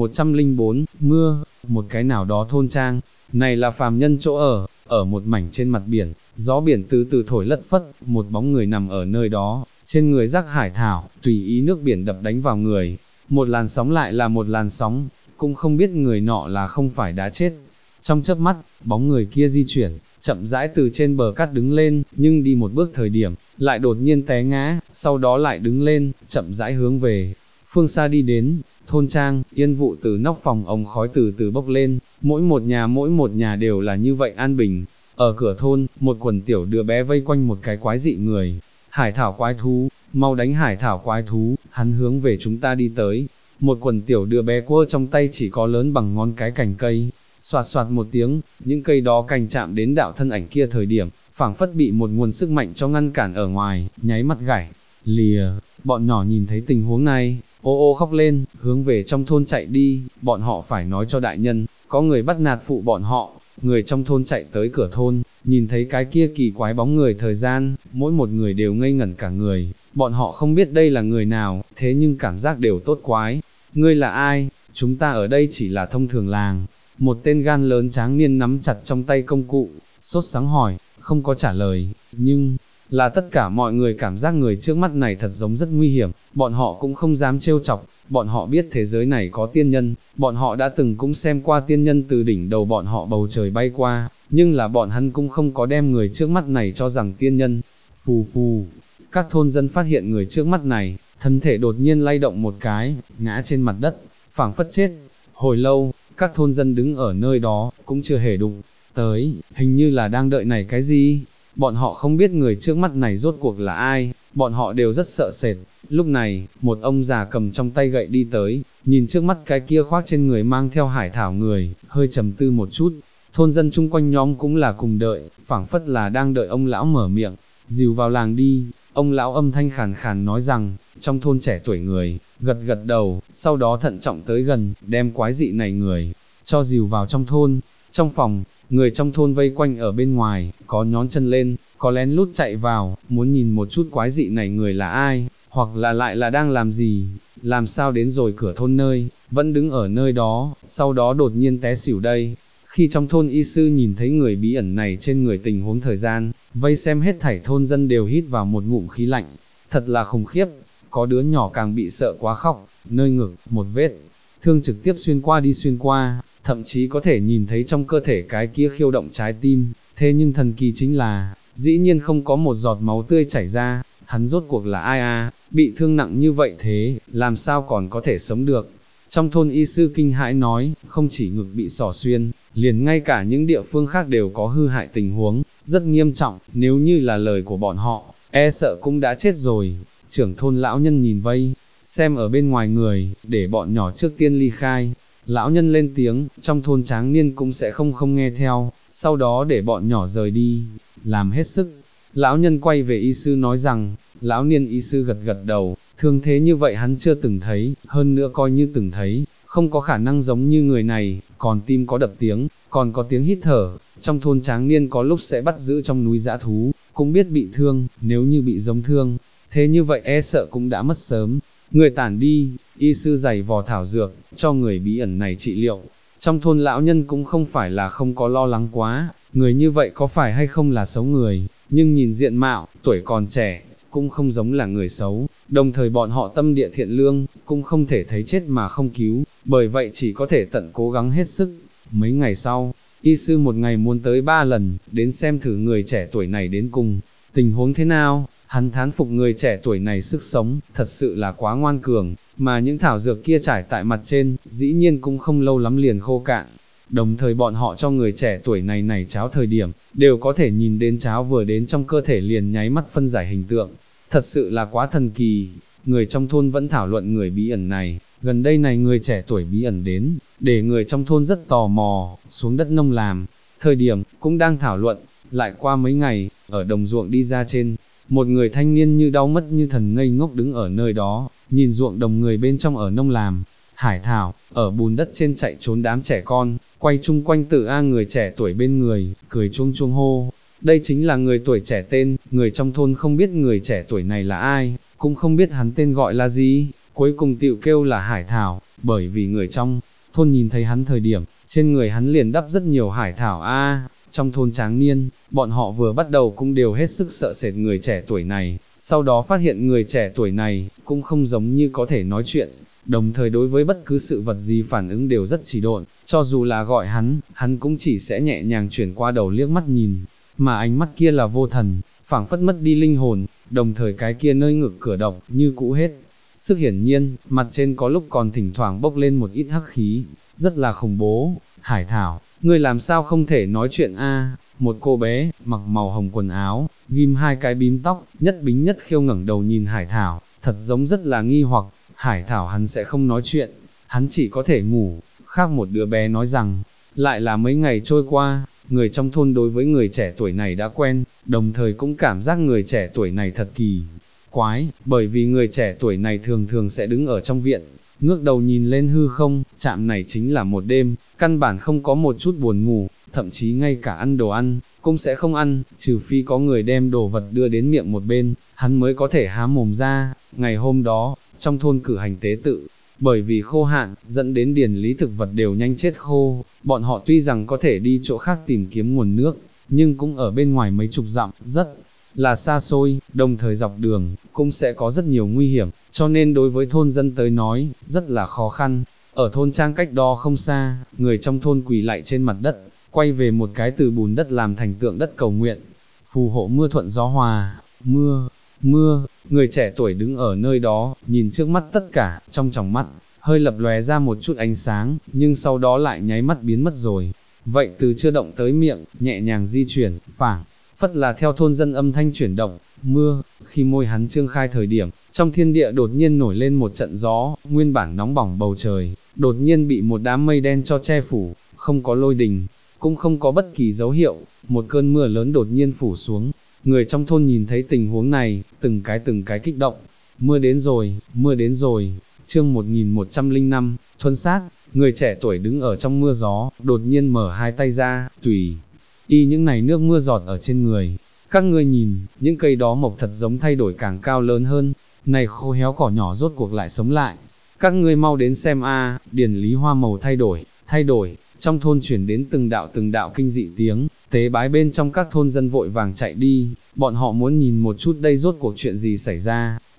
1104, mưa, một cái nào đó thôn trang, này là phàm nhân chỗ ở một mảnh trên mặt biển, gió biển từ từ thổi lất phất, một bóng người nằm ở nơi đó, trên người rắc hải thảo, tùy ý nước biển đập đánh vào người, một làn sóng lại là một làn sóng, cũng không biết người nọ là không phải đã chết. Trong chớp mắt, bóng người kia di chuyển, chậm rãi từ trên bờ cát đứng lên, nhưng đi một bước thời điểm, lại đột nhiên té ngã, sau đó lại đứng lên, chậm rãi hướng về phương xa đi đến. Thôn trang, yên vụ từ nóc phòng ống khói từ từ bốc lên, mỗi một nhà đều là như vậy an bình. Ở cửa thôn, một quần tiểu đứa bé vây quanh một cái quái dị người. Hải thảo quái thú, mau đánh hải thảo quái thú, hắn hướng về chúng ta đi tới. Một quần tiểu đứa bé quơ trong tay chỉ có lớn bằng ngón cái cành cây. Xoạt xoạt một tiếng, những cây đó cành chạm đến đạo thân ảnh kia thời điểm, phảng phất bị một nguồn sức mạnh cho ngăn cản ở ngoài, nháy mắt gãy lìa. Bọn nhỏ nhìn thấy tình huống này, ô ô khóc lên, hướng về trong thôn chạy đi, bọn họ phải nói cho đại nhân, có người bắt nạt phụ bọn họ. Người trong thôn chạy tới cửa thôn, nhìn thấy cái kia kỳ quái bóng người thời gian, mỗi một người đều ngây ngẩn cả người, bọn họ không biết đây là người nào, thế nhưng cảm giác đều tốt quái. Ngươi là ai? Chúng ta ở đây chỉ là thông thường làng. Một tên gan lớn tráng niên nắm chặt trong tay công cụ, sốt sáng hỏi, không có trả lời, nhưng là tất cả mọi người cảm giác người trước mắt này thật giống rất nguy hiểm, bọn họ cũng không dám trêu chọc, bọn họ biết thế giới này có tiên nhân, bọn họ đã từng cũng xem qua tiên nhân từ đỉnh đầu bọn họ bầu trời bay qua, nhưng là bọn hắn cũng không có đem người trước mắt này cho rằng tiên nhân. Phù phù, các thôn dân phát hiện người trước mắt này, thân thể đột nhiên lay động một cái, ngã trên mặt đất, phảng phất chết. Hồi lâu, các thôn dân đứng ở nơi đó, cũng chưa hề đụng tới, hình như là đang đợi này cái gì. Bọn họ không biết người trước mắt này rốt cuộc là ai, bọn họ đều rất sợ sệt. Lúc này, một ông già cầm trong tay gậy đi tới, nhìn trước mắt cái kia khoác trên người mang theo hải thảo người, hơi trầm tư một chút. Thôn dân chung quanh nhóm cũng là cùng đợi, phảng phất là đang đợi ông lão mở miệng, dìu vào làng đi. Ông lão âm thanh khàn khàn nói rằng, trong thôn trẻ tuổi người, gật gật đầu, sau đó thận trọng tới gần, đem quái dị này người, cho dìu vào trong thôn. Trong phòng, người trong thôn vây quanh ở bên ngoài, có nhón chân lên, có lén lút chạy vào, muốn nhìn một chút quái dị này người là ai, hoặc là lại là đang làm gì, làm sao đến rồi cửa thôn nơi, vẫn đứng ở nơi đó, sau đó đột nhiên té xỉu đây. Khi trong thôn y sư nhìn thấy người bí ẩn này trên người tình huống thời gian, vây xem hết thảy thôn dân đều hít vào một ngụm khí lạnh, thật là khủng khiếp, có đứa nhỏ càng bị sợ quá khóc, nơi ngực, một vết thương trực tiếp xuyên qua, thậm chí có thể nhìn thấy trong cơ thể cái kia khiêu động trái tim, thế nhưng thần kỳ chính là, dĩ nhiên không có một giọt máu tươi chảy ra, hắn rốt cuộc là ai à, bị thương nặng như vậy thế, làm sao còn có thể sống được. Trong thôn y sư kinh hãi nói, không chỉ ngực bị xỏ xuyên, liền ngay cả những địa phương khác đều có hư hại tình huống, rất nghiêm trọng, nếu như là lời của bọn họ, e sợ cũng đã chết rồi. Trưởng thôn lão nhân nhìn vây, xem ở bên ngoài người, để bọn nhỏ trước tiên ly khai. Lão nhân lên tiếng, trong thôn tráng niên cũng sẽ không nghe theo, sau đó để bọn nhỏ rời đi, làm hết sức. Lão nhân quay về y sư nói rằng, lão niên y sư gật gật đầu, thương thế như vậy hắn chưa từng thấy, hơn nữa coi như từng thấy, không có khả năng giống như người này, còn tim có đập tiếng, còn có tiếng hít thở. Trong thôn tráng niên có lúc sẽ bắt giữ trong núi dã thú, cũng biết bị thương, nếu như bị giống thương, thế như vậy e sợ cũng đã mất sớm. Người tản đi, y sư giày vò thảo dược, cho người bí ẩn này trị liệu. Trong thôn lão nhân cũng không phải là không có lo lắng quá, người như vậy có phải hay không là xấu người, nhưng nhìn diện mạo, tuổi còn trẻ, cũng không giống là người xấu, đồng thời bọn họ tâm địa thiện lương, cũng không thể thấy chết mà không cứu, bởi vậy chỉ có thể tận cố gắng hết sức. Mấy ngày sau, y sư một ngày muốn tới 3 lần, đến xem thử người trẻ tuổi này đến cùng, tình huống thế nào. Hắn thán phục người trẻ tuổi này sức sống, thật sự là quá ngoan cường, mà những thảo dược kia trải tại mặt trên, dĩ nhiên cũng không lâu lắm liền khô cạn. Đồng thời bọn họ cho người trẻ tuổi này cháo thời điểm, đều có thể nhìn đến cháo vừa đến trong cơ thể liền nháy mắt phân giải hình tượng. Thật sự là quá thần kỳ, người trong thôn vẫn thảo luận người bí ẩn này, gần đây này người trẻ tuổi bí ẩn đến, để người trong thôn rất tò mò, xuống đất nông làm. Thời điểm, cũng đang thảo luận, lại qua mấy ngày, ở đồng ruộng đi ra trên, một người thanh niên như đau mất như thần ngây ngốc đứng ở nơi đó, nhìn ruộng đồng người bên trong ở nông làm, hải thảo, ở bùn đất trên chạy trốn đám trẻ con, quay chung quanh tự A người trẻ tuổi bên người, cười chuông chuông hô. Đây chính là người tuổi trẻ tên, người trong thôn không biết người trẻ tuổi này là ai, cũng không biết hắn tên gọi là gì, cuối cùng tựu kêu là hải thảo, bởi vì người trong thôn nhìn thấy hắn thời điểm, trên người hắn liền đắp rất nhiều hải thảo a. Trong thôn tráng niên, bọn họ vừa bắt đầu cũng đều hết sức sợ sệt người trẻ tuổi này, sau đó phát hiện người trẻ tuổi này, cũng không giống như có thể nói chuyện, đồng thời đối với bất cứ sự vật gì phản ứng đều rất chỉ độn, cho dù là gọi hắn cũng chỉ sẽ nhẹ nhàng chuyển qua đầu liếc mắt nhìn, mà ánh mắt kia là vô thần, phảng phất mất đi linh hồn, đồng thời cái kia nơi ngực cửa động, như cũ hết. Sức hiển nhiên, mặt trên có lúc còn thỉnh thoảng bốc lên một ít hắc khí, rất là khủng bố. Hải thảo, ngươi làm sao không thể nói chuyện a? Một cô bé, mặc màu hồng quần áo, ghim 2 cái bím tóc, nhất bính nhất khiêu ngẩng đầu nhìn hải thảo, thật giống rất là nghi hoặc. Hải thảo hắn sẽ không nói chuyện, hắn chỉ có thể ngủ. Khác một đứa bé nói rằng, lại là mấy ngày trôi qua, người trong thôn đối với người trẻ tuổi này đã quen, đồng thời cũng cảm giác người trẻ tuổi này thật kỳ quái, bởi vì người trẻ tuổi này thường thường sẽ đứng ở trong viện, ngước đầu nhìn lên hư không, chạm này chính là một đêm, căn bản không có một chút buồn ngủ, thậm chí ngay cả ăn đồ ăn, cũng sẽ không ăn, trừ phi có người đem đồ vật đưa đến miệng một bên, hắn mới có thể há mồm ra. Ngày hôm đó, trong thôn cử hành tế tự, bởi vì khô hạn, dẫn đến điển lý thực vật đều nhanh chết khô, bọn họ tuy rằng có thể đi chỗ khác tìm kiếm nguồn nước, nhưng cũng ở bên ngoài mấy chục dặm, rất là xa xôi, đồng thời dọc đường, cũng sẽ có rất nhiều nguy hiểm, cho nên đối với thôn dân tới nói, rất là khó khăn. Ở thôn trang cách đó không xa, người trong thôn quỳ lạy trên mặt đất, quay về một cái từ bùn đất làm thành tượng đất cầu nguyện, phù hộ mưa thuận gió hòa, mưa, người trẻ tuổi đứng ở nơi đó, nhìn trước mắt tất cả, trong tròng mắt, hơi lập lòe ra một chút ánh sáng, nhưng sau đó lại nháy mắt biến mất rồi. Vậy từ chưa động tới miệng, nhẹ nhàng di chuyển, phảng phất là theo thôn dân âm thanh chuyển động, mưa, khi môi hắn trương khai thời điểm, trong thiên địa đột nhiên nổi lên một trận gió, nguyên bản nóng bỏng bầu trời, đột nhiên bị một đám mây đen cho che phủ, không có lôi đình, cũng không có bất kỳ dấu hiệu, một cơn mưa lớn đột nhiên phủ xuống. Người trong thôn nhìn thấy tình huống này, từng cái kích động, mưa đến rồi, chương 1105, thuần sát, người trẻ tuổi đứng ở trong mưa gió, đột nhiên mở hai tay ra, tùy y những này nước mưa giọt ở trên người. Các ngươi nhìn, những cây đó mọc thật giống thay đổi càng cao lớn hơn, này khô héo cỏ nhỏ rốt cuộc lại sống lại. Các ngươi mau đến xem a, điển lý hoa màu thay đổi, trong thôn chuyển đến từng đạo kinh dị tiếng, tế bái bên trong các thôn dân vội vàng chạy đi, bọn họ muốn nhìn một chút đây rốt cuộc chuyện gì xảy ra.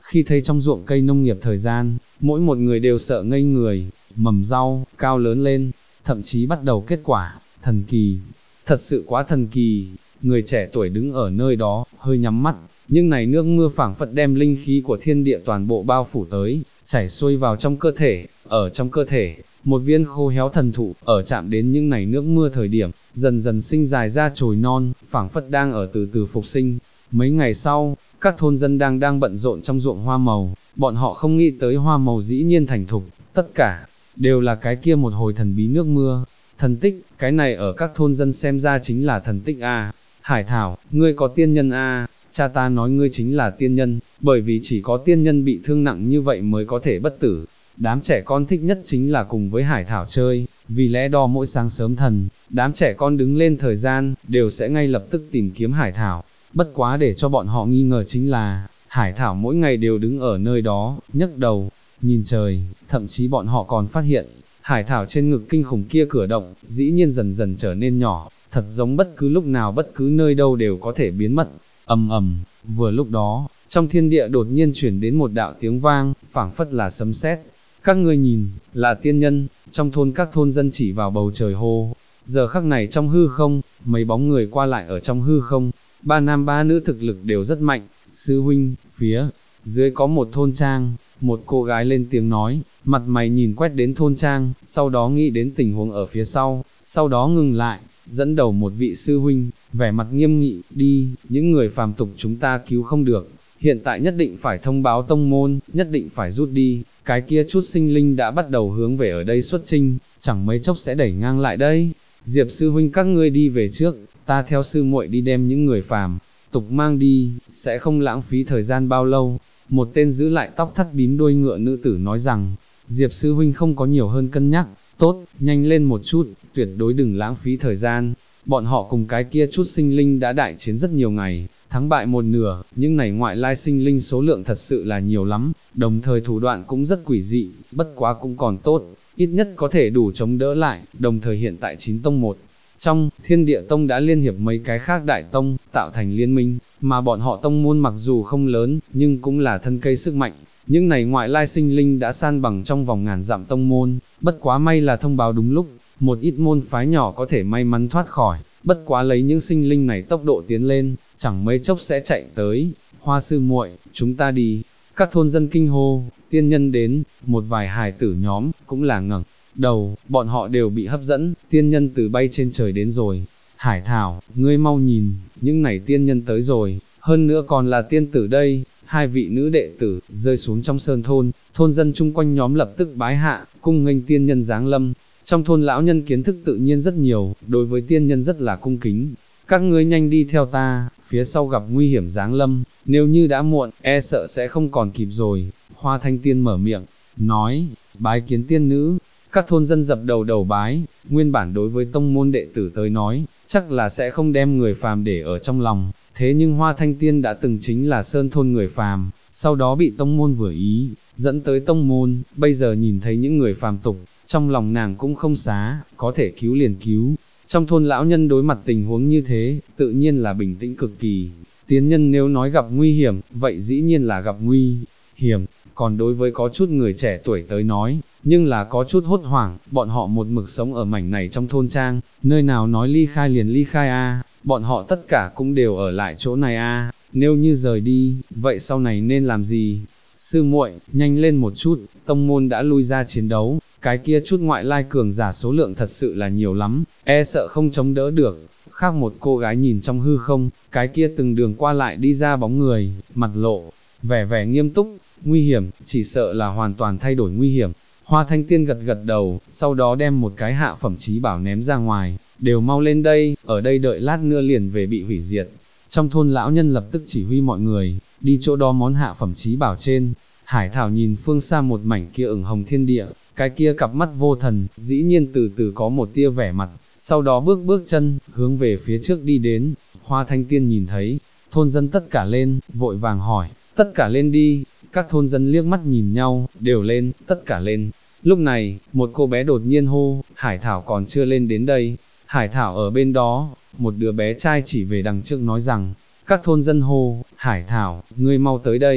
khi thấy trong ruộng cây nông nghiệp thời gian, mỗi một người đều sợ ngây người, mầm rau, cao lớn lên, thậm chí bắt đầu kết quả, thần kỳ, thật sự quá thần kỳ, người trẻ tuổi đứng ở nơi đó, hơi nhắm mắt, nhưng này nước mưa phảng phất đem linh khí của thiên địa toàn bộ bao phủ tới, chảy xuôi vào trong cơ thể, ở trong cơ thể, một viên khô héo thần thụ, ở chạm đến những này nước mưa thời điểm, dần dần sinh dài ra chồi non, phảng phất đang ở từ từ phục sinh. Mấy ngày sau, các thôn dân đang bận rộn trong ruộng hoa màu, bọn họ không nghĩ tới hoa màu dĩ nhiên thành thục, tất cả, đều là cái kia một hồi thần bí nước mưa. Thần tích, cái này ở các thôn dân xem ra chính là thần tích a. Hải Thảo, ngươi có tiên nhân a, cha ta nói ngươi chính là tiên nhân, bởi vì chỉ có tiên nhân bị thương nặng như vậy mới có thể bất tử. Đám trẻ con thích nhất chính là cùng với Hải Thảo chơi, vì lẽ đó mỗi sáng sớm đám trẻ con đứng lên thời gian, đều sẽ ngay lập tức tìm kiếm Hải Thảo. Bất quá để cho bọn họ nghi ngờ chính là, Hải Thảo mỗi ngày đều đứng ở nơi đó, nhấc đầu, nhìn trời, thậm chí bọn họ còn phát hiện, Hải Thảo trên ngực kinh khủng kia cửa động, dĩ nhiên dần dần trở nên nhỏ, thật giống bất cứ lúc nào bất cứ nơi đâu đều có thể biến mất. Ầm ầm, vừa lúc đó, trong thiên địa đột nhiên chuyển đến một đạo tiếng vang, phảng phất là sấm sét. Các ngươi nhìn, là tiên nhân, trong thôn các thôn dân chỉ vào bầu trời hô. Giờ khắc này trong hư không, mấy bóng người qua lại ở trong hư không, ba nam ba nữ thực lực đều rất mạnh. Sư huynh, phía dưới có một thôn trang, một cô gái lên tiếng nói, mặt mày nhìn quét đến thôn trang, sau đó nghĩ đến tình huống ở phía sau đó ngừng lại, dẫn đầu một vị sư huynh, vẻ mặt nghiêm nghị, đi, những người phàm tục chúng ta cứu không được, hiện tại nhất định phải thông báo tông môn, nhất định phải rút đi, cái kia chút sinh linh đã bắt đầu hướng về ở đây xuất chinh, chẳng mấy chốc sẽ đẩy ngang lại đây. Diệp sư huynh các ngươi đi về trước, ta theo sư muội đi đem những người phàm tục mang đi, sẽ không lãng phí thời gian bao lâu. Một tên giữ lại tóc thắt bím đuôi ngựa nữ tử nói rằng, Diệp sư huynh không có nhiều hơn cân nhắc, tốt, nhanh lên một chút, tuyệt đối đừng lãng phí thời gian. Bọn họ cùng cái kia chút sinh linh đã đại chiến rất nhiều ngày, thắng bại một nửa, những này ngoại lai sinh linh số lượng thật sự là nhiều lắm, đồng thời thủ đoạn cũng rất quỷ dị, bất quá cũng còn tốt, ít nhất có thể đủ chống đỡ lại, đồng thời hiện tại 9 tông một. Trong, Thiên Địa Tông đã liên hiệp mấy cái khác đại tông, tạo thành liên minh, mà bọn họ tông môn mặc dù không lớn, nhưng cũng là thân cây sức mạnh. Những này ngoại lai sinh linh đã san bằng trong vòng ngàn dặm tông môn, bất quá may là thông báo đúng lúc, một ít môn phái nhỏ có thể may mắn thoát khỏi, bất quá lấy những sinh linh này tốc độ tiến lên, chẳng mấy chốc sẽ chạy tới. Hoa sư muội, chúng ta đi. Các thôn dân kinh hô, tiên nhân đến, một vài hài tử nhóm, cũng là ngẩng đầu, bọn họ đều bị hấp dẫn, tiên nhân từ bay trên trời đến rồi. Hải Thảo, ngươi mau nhìn, những này tiên nhân tới rồi, hơn nữa còn là tiên tử đây. Hai vị nữ đệ tử, rơi xuống trong sơn thôn, thôn dân chung quanh nhóm lập tức bái hạ, cung nghênh tiên nhân giáng lâm. Trong thôn lão nhân kiến thức tự nhiên rất nhiều, đối với tiên nhân rất là cung kính. Các ngươi nhanh đi theo ta, phía sau gặp nguy hiểm giáng lâm, nếu như đã muộn, e sợ sẽ không còn kịp rồi. Hoa Thanh Tiên mở miệng, nói, bái kiến tiên nữ. Các thôn dân dập đầu bái, nguyên bản đối với tông môn đệ tử tới nói, chắc là sẽ không đem người phàm để ở trong lòng, thế nhưng Hoa Thanh Tiên đã từng chính là sơn thôn người phàm, sau đó bị tông môn vừa ý, dẫn tới tông môn, bây giờ nhìn thấy những người phàm tục, trong lòng nàng cũng không xá, có thể cứu liền cứu. Trong thôn lão nhân đối mặt tình huống như thế, tự nhiên là bình tĩnh cực kỳ. Tiên nhân nếu nói gặp nguy hiểm, vậy dĩ nhiên là gặp nguy hiểm, còn đối với có chút người trẻ tuổi tới nói, nhưng là có chút hốt hoảng, bọn họ một mực sống ở mảnh này trong thôn trang, nơi nào nói ly khai liền ly khai a, bọn họ tất cả cũng đều ở lại chỗ này a, nếu như rời đi, vậy sau này nên làm gì? Sư muội, nhanh lên một chút, tông môn đã lui ra chiến đấu, cái kia chút ngoại lai cường giả số lượng thật sự là nhiều lắm, e sợ không chống đỡ được. Khác một cô gái nhìn trong hư không, cái kia từng đường qua lại đi ra bóng người, mặt lộ, vẻ nghiêm túc, nguy hiểm, chỉ sợ là hoàn toàn thay đổi nguy hiểm. Hoa Thanh Tiên gật đầu, sau đó đem một cái hạ phẩm chí bảo ném ra ngoài, đều mau lên đây, ở đây đợi lát nữa liền về bị hủy diệt. Trong thôn lão nhân lập tức chỉ huy mọi người, đi chỗ đó món hạ phẩm chí bảo trên. Hải Thảo nhìn phương xa một mảnh kia ửng hồng thiên địa, cái kia cặp mắt vô thần, dĩ nhiên từ từ có một tia vẻ mặt, sau đó bước chân, hướng về phía trước đi đến. Hoa Thanh Tiên nhìn thấy, thôn dân tất cả lên, vội vàng hỏi, tất cả lên đi. Các thôn dân liếc mắt nhìn nhau, đều lên, tất cả lên. Lúc này, một cô bé đột nhiên hô, Hải Thảo còn chưa lên đến đây. Hải Thảo ở bên đó, một đứa bé trai chỉ về đằng trước nói rằng, các thôn dân hô, Hải Thảo, ngươi mau tới đây.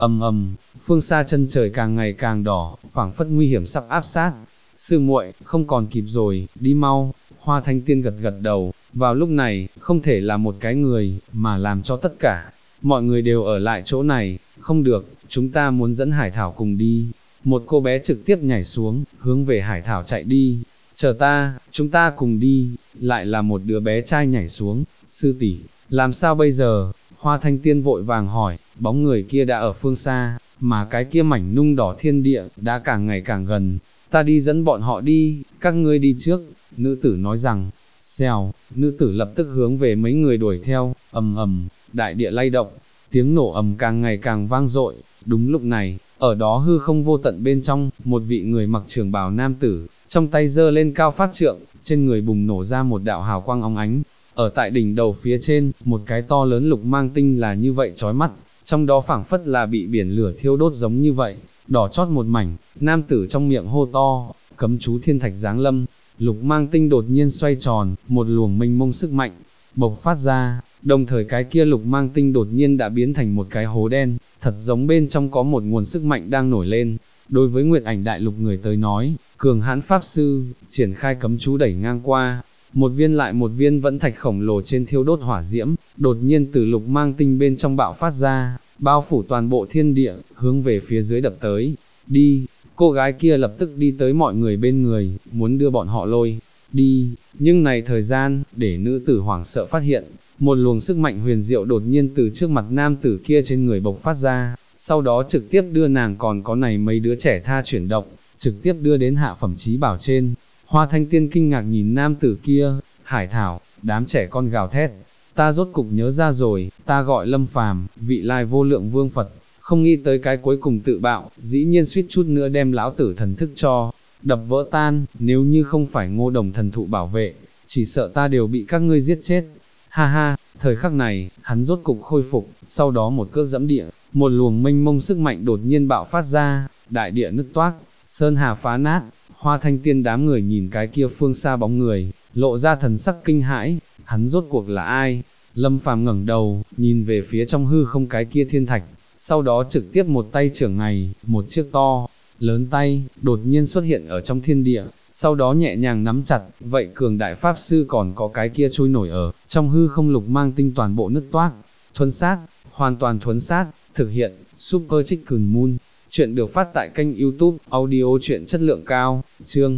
ầm ầm, phương xa chân trời càng ngày càng đỏ, phảng phất nguy hiểm sắp áp sát. Sư muội, không còn kịp rồi, đi mau. Hoa Thanh Tiên gật gật đầu, vào lúc này, không thể là một cái người, mà làm cho tất cả, mọi người đều ở lại chỗ này, không được, chúng ta muốn dẫn Hải Thảo cùng đi. Một cô bé trực tiếp nhảy xuống, hướng về Hải Thảo chạy đi. Chờ ta, chúng ta cùng đi. Lại là một đứa bé trai nhảy xuống, sư tỷ, làm sao bây giờ? Hoa Thanh Tiên vội vàng hỏi, bóng người kia đã ở phương xa, mà cái kia mảnh nung đỏ thiên địa, đã càng ngày càng gần. Ta đi dẫn bọn họ đi, các ngươi đi trước. Nữ tử nói rằng, xèo, nữ tử lập tức hướng về mấy người đuổi theo, ầm ầm, đại địa lay động, tiếng nổ ầm càng ngày càng vang dội. Đúng lúc này, ở đó hư không vô tận bên trong, một vị người mặc trường bào nam tử, trong tay giơ lên cao pháp trượng, trên người bùng nổ ra một đạo hào quang óng ánh. Ở tại đỉnh đầu phía trên, một cái to lớn lục mang tinh là như vậy chói mắt, trong đó phảng phất là bị biển lửa thiêu đốt giống như vậy, đỏ chót một mảnh. Nam tử trong miệng hô to, cấm chú thiên thạch giáng lâm. Lục mang tinh đột nhiên xoay tròn, một luồng mênh mông sức mạnh bộc phát ra, đồng thời cái kia lục mang tinh đột nhiên đã biến thành một cái hố đen, thật giống bên trong có một nguồn sức mạnh đang nổi lên. Đối với Nguyệt Ảnh Đại Lục người tới nói, cường hãn pháp sư, triển khai cấm chú đẩy ngang qua, một viên lại một viên vẫn thạch khổng lồ trên thiêu đốt hỏa diễm, đột nhiên từ lục mang tinh bên trong bạo phát ra, bao phủ toàn bộ thiên địa, hướng về phía dưới đập tới. Đi, cô gái kia lập tức đi tới mọi người bên người, muốn đưa bọn họ lôi đi, nhưng này thời gian, để nữ tử hoảng sợ phát hiện, một luồng sức mạnh huyền diệu đột nhiên từ trước mặt nam tử kia trên người bộc phát ra, sau đó trực tiếp đưa nàng còn có này mấy đứa trẻ tha chuyển động, trực tiếp đưa đến hạ phẩm chí bảo trên. Hoa Thanh Tiên kinh ngạc nhìn nam tử kia, Hải Thảo, đám trẻ con gào thét, ta rốt cục nhớ ra rồi, ta gọi Lâm Phàm, vị lai vô lượng vương Phật, không nghĩ tới cái cuối cùng tự bạo, dĩ nhiên suýt chút nữa đem lão tử thần thức cho đập vỡ tan, nếu như không phải Ngô Đồng thần thụ bảo vệ, chỉ sợ ta đều bị các ngươi giết chết. Ha ha, thời khắc này, hắn rốt cục khôi phục, sau đó một cước dẫm địa, một luồng mênh mông sức mạnh đột nhiên bạo phát ra, đại địa nứt toác, sơn hà phá nát. Hoa Thanh Tiên đám người nhìn cái kia phương xa bóng người, lộ ra thần sắc kinh hãi, hắn rốt cuộc là ai? Lâm Phàm ngẩng đầu, nhìn về phía trong hư không cái kia thiên thạch, sau đó trực tiếp một tay trưởng ngày, một chiếc to lớn tay, đột nhiên xuất hiện ở trong thiên địa, sau đó nhẹ nhàng nắm chặt, vậy cường đại pháp sư còn có cái kia trôi nổi ở trong hư không lục mang tinh toàn bộ nứt toác, thuần sát, hoàn toàn thuần sát, thực hiện, Super Chicken Moon. Chuyện được phát tại kênh YouTube, audio truyện chất lượng cao, chương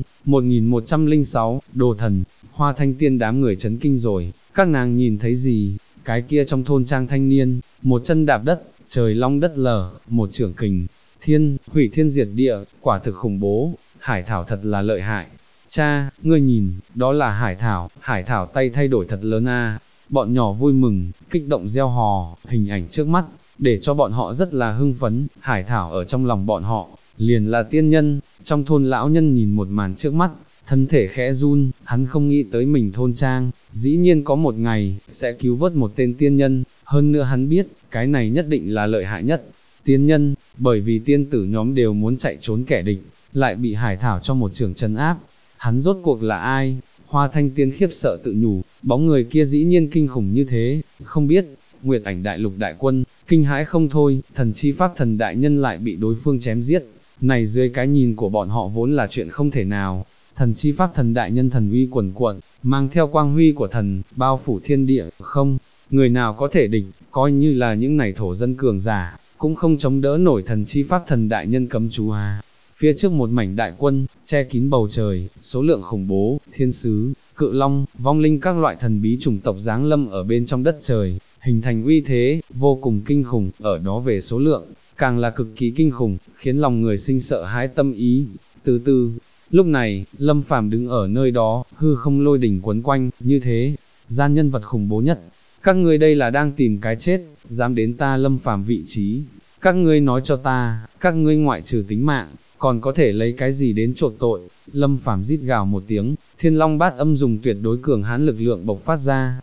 1106, Đồ Thần. Hoa Thanh Tiên đám người chấn kinh rồi, các nàng nhìn thấy gì? Cái kia trong thôn trang thanh niên, một chân đạp đất, trời long đất lở, một trưởng kình, thiên, hủy thiên diệt địa, quả thực khủng bố, Hải Thảo thật là lợi hại. Cha, ngươi nhìn, đó là Hải Thảo tay thay đổi thật lớn a. Bọn nhỏ vui mừng, kích động reo hò, hình ảnh trước mắt, để cho bọn họ rất là hưng phấn. Hải Thảo ở trong lòng bọn họ, liền là tiên nhân. Trong thôn lão nhân nhìn một màn trước mắt, thân thể khẽ run, hắn không nghĩ tới mình thôn trang, dĩ nhiên có một ngày, sẽ cứu vớt một tên tiên nhân, hơn nữa hắn biết, cái này nhất định là lợi hại nhất. Tiên nhân, bởi vì tiên tử nhóm đều muốn chạy trốn kẻ địch, lại bị Hải Thảo cho một trường trấn áp. Hắn rốt cuộc là ai? Hoa Thanh Tiên khiếp sợ tự nhủ, bóng người kia dĩ nhiên kinh khủng như thế, không biết. Nguyệt Ảnh Đại Lục đại quân, kinh hãi không thôi, thần chi pháp thần đại nhân lại bị đối phương chém giết. Này dưới cái nhìn của bọn họ vốn là chuyện không thể nào. Thần chi pháp thần đại nhân thần uy quần quận, mang theo quang huy của thần, bao phủ thiên địa, không người nào có thể địch, coi như là những này thổ dân cường giả, cũng không chống đỡ nổi thần chi pháp thần đại nhân cấm chú à. Phía trước một mảnh đại quân, che kín bầu trời, số lượng khủng bố, thiên sứ, cự long, vong linh các loại thần bí chủng tộc giáng lâm ở bên trong đất trời, hình thành uy thế, vô cùng kinh khủng, ở đó về số lượng, càng là cực kỳ kinh khủng, khiến lòng người sinh sợ hãi tâm ý. Từ từ, lúc này, Lâm Phàm đứng ở nơi đó, hư không lôi đỉnh quấn quanh, như thế, gian nhân vật khủng bố nhất. Các ngươi đây là đang tìm cái chết, dám đến ta Lâm Phàm vị trí. Các ngươi nói cho ta, các ngươi ngoại trừ tính mạng, còn có thể lấy cái gì đến chuộc tội? Lâm Phàm rít gào một tiếng, Thiên Long Bát Âm dùng tuyệt đối cường hãn lực lượng bộc phát ra,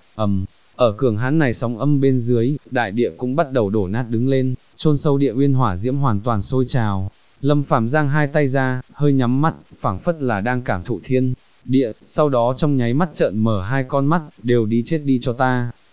ở cường hãn này sóng âm bên dưới, đại địa cũng bắt đầu đổ nát đứng lên, chôn sâu địa uyên hỏa diễm hoàn toàn sôi trào. Lâm Phàm giang hai tay ra, hơi nhắm mắt, phảng phất là đang cảm thụ thiên địa, sau đó trong nháy mắt trợn mở hai con mắt, đều đi chết đi cho ta.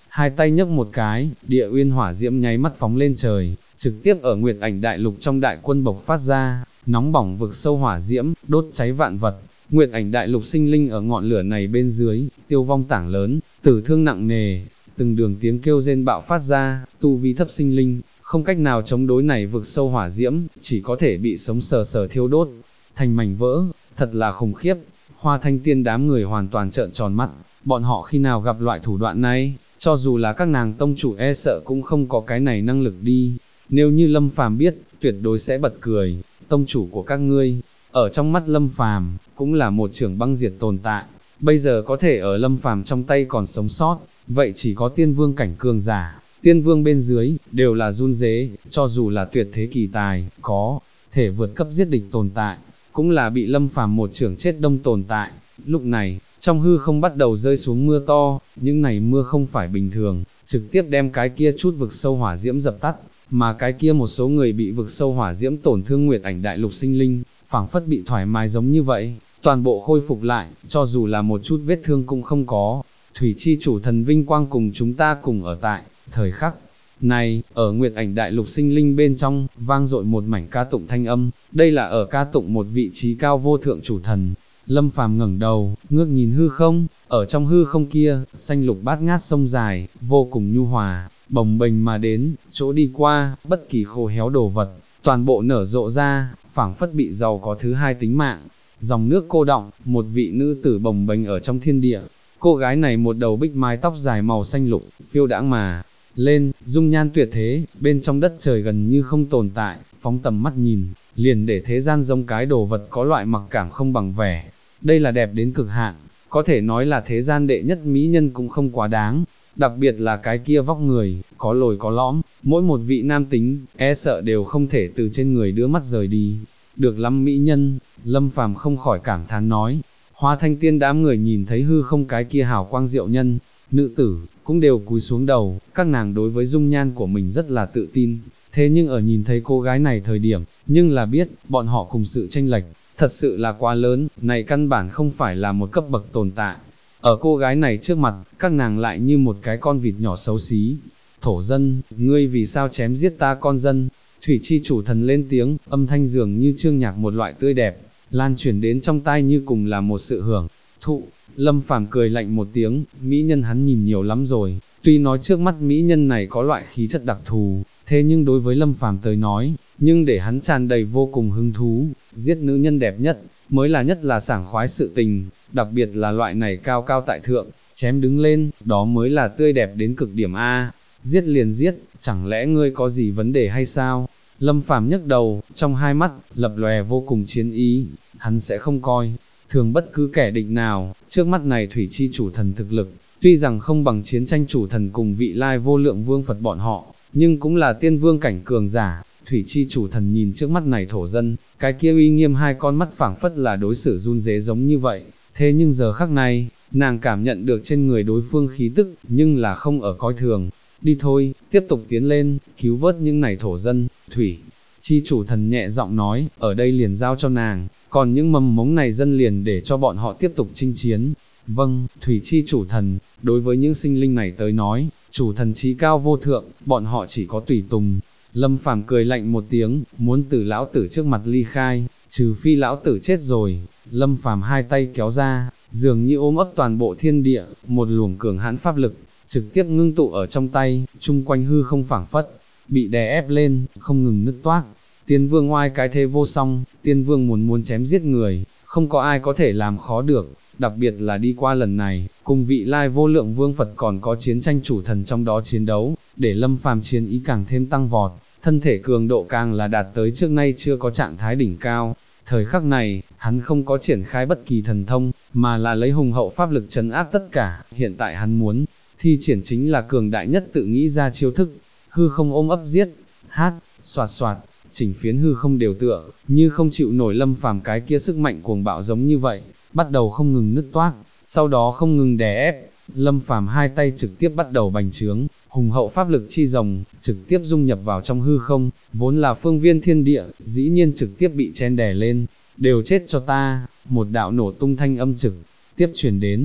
hai tay nhấc một cái, địa uyên hỏa diễm nháy mắt phóng lên trời, trực tiếp ở Nguyệt Ảnh Đại Lục trong đại quân bộc phát ra, nóng bỏng vực sâu hỏa diễm, đốt cháy vạn vật. Nguyệt Ảnh Đại Lục sinh linh ở ngọn lửa này bên dưới, tiêu vong tảng lớn, tử thương nặng nề, từng đường tiếng kêu rên bạo phát ra, tu vi thấp sinh linh, không cách nào chống đối này vực sâu hỏa diễm, chỉ có thể bị sống sờ sờ thiêu đốt, thành mảnh vỡ, thật là khủng khiếp. Hoa Thanh Tiên đám người hoàn toàn trợn tròn mắt, bọn họ khi nào gặp loại thủ đoạn này, cho dù là các nàng tông chủ e sợ cũng không có cái này năng lực đi. Nếu như Lâm Phàm biết, tuyệt đối sẽ bật cười, tông chủ của các ngươi, ở trong mắt Lâm Phàm cũng là một trưởng băng diệt tồn tại, bây giờ có thể ở Lâm Phàm trong tay còn sống sót, vậy chỉ có tiên vương cảnh cường giả, tiên vương bên dưới, đều là run rế, cho dù là tuyệt thế kỳ tài, có thể vượt cấp giết địch tồn tại, cũng là bị Lâm Phàm một trưởng chết đông tồn tại. Lúc này, trong hư không bắt đầu rơi xuống mưa to, những này mưa không phải bình thường, trực tiếp đem cái kia chút vực sâu hỏa diễm dập tắt, mà cái kia một số người bị vực sâu hỏa diễm tổn thương Nguyệt Ảnh Đại Lục sinh linh, phảng phất bị thoải mái giống như vậy, toàn bộ khôi phục lại, cho dù là một chút vết thương cũng không có. Thủy chi chủ thần vinh quang cùng chúng ta cùng ở tại thời khắc này, ở Nguyệt Ảnh Đại Lục sinh linh bên trong, vang dội một mảnh ca tụng thanh âm, đây là ở ca tụng một vị trí cao vô thượng chủ thần. Lâm Phàm ngẩng đầu, ngước nhìn hư không, ở trong hư không kia, xanh lục bát ngát sông dài, vô cùng nhu hòa, bồng bềnh mà đến, chỗ đi qua, bất kỳ khô héo đồ vật, toàn bộ nở rộ ra, phảng phất bị giàu có thứ hai tính mạng. Dòng nước cô đọng, một vị nữ tử bồng bềnh ở trong thiên địa, cô gái này một đầu bích mái tóc dài màu xanh lục, phiêu đãng mà lên, dung nhan tuyệt thế, bên trong đất trời gần như không tồn tại, phóng tầm mắt nhìn, liền để thế gian giống cái đồ vật có loại mặc cảm không bằng vẻ. Đây là đẹp đến cực hạn, có thể nói là thế gian đệ nhất mỹ nhân cũng không quá đáng, đặc biệt là cái kia vóc người, có lồi có lõm, mỗi một vị nam tính, e sợ đều không thể từ trên người đưa mắt rời đi. Được lắm mỹ nhân, Lâm Phàm không khỏi cảm thán nói. Hoa Thanh Tiên đám người nhìn thấy hư không cái kia hào quang diệu nhân, nữ tử, cũng đều cúi xuống đầu, các nàng đối với dung nhan của mình rất là tự tin, thế nhưng ở nhìn thấy cô gái này thời điểm, nhưng là biết, bọn họ cùng sự tranh lệch, thật sự là quá lớn, này căn bản không phải là một cấp bậc tồn tại. Ở cô gái này trước mặt, các nàng lại như một cái con vịt nhỏ xấu xí. Thổ dân, ngươi vì sao chém giết ta con dân? Thủy chi chủ thần lên tiếng, âm thanh dường như chương nhạc một loại tươi đẹp, lan truyền đến trong tai như cùng là một sự hưởng thụ. Lâm Phàm cười lạnh một tiếng, mỹ nhân hắn nhìn nhiều lắm rồi, tuy nói trước mắt mỹ nhân này có loại khí chất đặc thù, thế nhưng đối với Lâm Phàm tới nói, nhưng để hắn tràn đầy vô cùng hứng thú, giết nữ nhân đẹp nhất, mới là nhất là sảng khoái sự tình, đặc biệt là loại này cao cao tại thượng, chém đứng lên, đó mới là tươi đẹp đến cực điểm a. Giết liền giết, chẳng lẽ ngươi có gì vấn đề hay sao? Lâm Phàm nhấc đầu, trong hai mắt, lập lòe vô cùng chiến ý, hắn sẽ không coi thường bất cứ kẻ địch nào, trước mắt này thủy chi chủ thần thực lực, tuy rằng không bằng chiến tranh chủ thần cùng vị lai vô lượng vương Phật bọn họ, nhưng cũng là tiên vương cảnh cường giả. Thủy chi chủ thần nhìn trước mắt này thổ dân, cái kia uy nghiêm hai con mắt phảng phất là đối xử run rế giống như vậy, thế nhưng giờ khắc này, nàng cảm nhận được trên người đối phương khí tức, nhưng là không ở coi thường. Đi thôi, tiếp tục tiến lên, cứu vớt những này thổ dân. Thủy chi chủ thần nhẹ giọng nói, ở đây liền giao cho nàng, còn những mầm mống này dân liền để cho bọn họ tiếp tục chinh chiến. Vâng, thủy chi chủ thần, đối với những sinh linh này tới nói, chủ thần trí cao vô thượng, bọn họ chỉ có tùy tùng. Lâm Phàm cười lạnh một tiếng, muốn từ lão tử trước mặt ly khai, trừ phi lão tử chết rồi. Lâm Phàm hai tay kéo ra, dường như ôm ấp toàn bộ thiên địa, một luồng cường hãn pháp lực, trực tiếp ngưng tụ ở trong tay, chung quanh hư không phảng phất, bị đè ép lên, không ngừng nứt toác. Tiên vương ngoai cái thế vô song, tiên vương muốn chém giết người, không có ai có thể làm khó được, đặc biệt là đi qua lần này, cùng vị lai vô lượng vương Phật còn có chiến tranh chủ thần trong đó chiến đấu, để Lâm Phàm chiến ý càng thêm tăng vọt, thân thể cường độ càng là đạt tới trước nay chưa có trạng thái đỉnh cao. Thời khắc này, hắn không có triển khai bất kỳ thần thông, mà là lấy hùng hậu pháp lực trấn áp tất cả, hiện tại hắn muốn thi triển chính là cường đại nhất tự nghĩ ra chiêu thức, hư không ôm ấp giết, hát, soạt soạt, chỉnh phiến hư không đều tựa, như không chịu nổi Lâm Phàm cái kia sức mạnh cuồng bạo giống như vậy, bắt đầu không ngừng nứt toác, sau đó không ngừng đè ép. Lâm Phàm hai tay trực tiếp bắt đầu bành trướng, hùng hậu pháp lực chi rồng, trực tiếp dung nhập vào trong hư không, vốn là phương viên thiên địa, dĩ nhiên trực tiếp bị chen đè lên, đều chết cho ta. Một đạo nổ tung thanh âm trực tiếp truyền đến.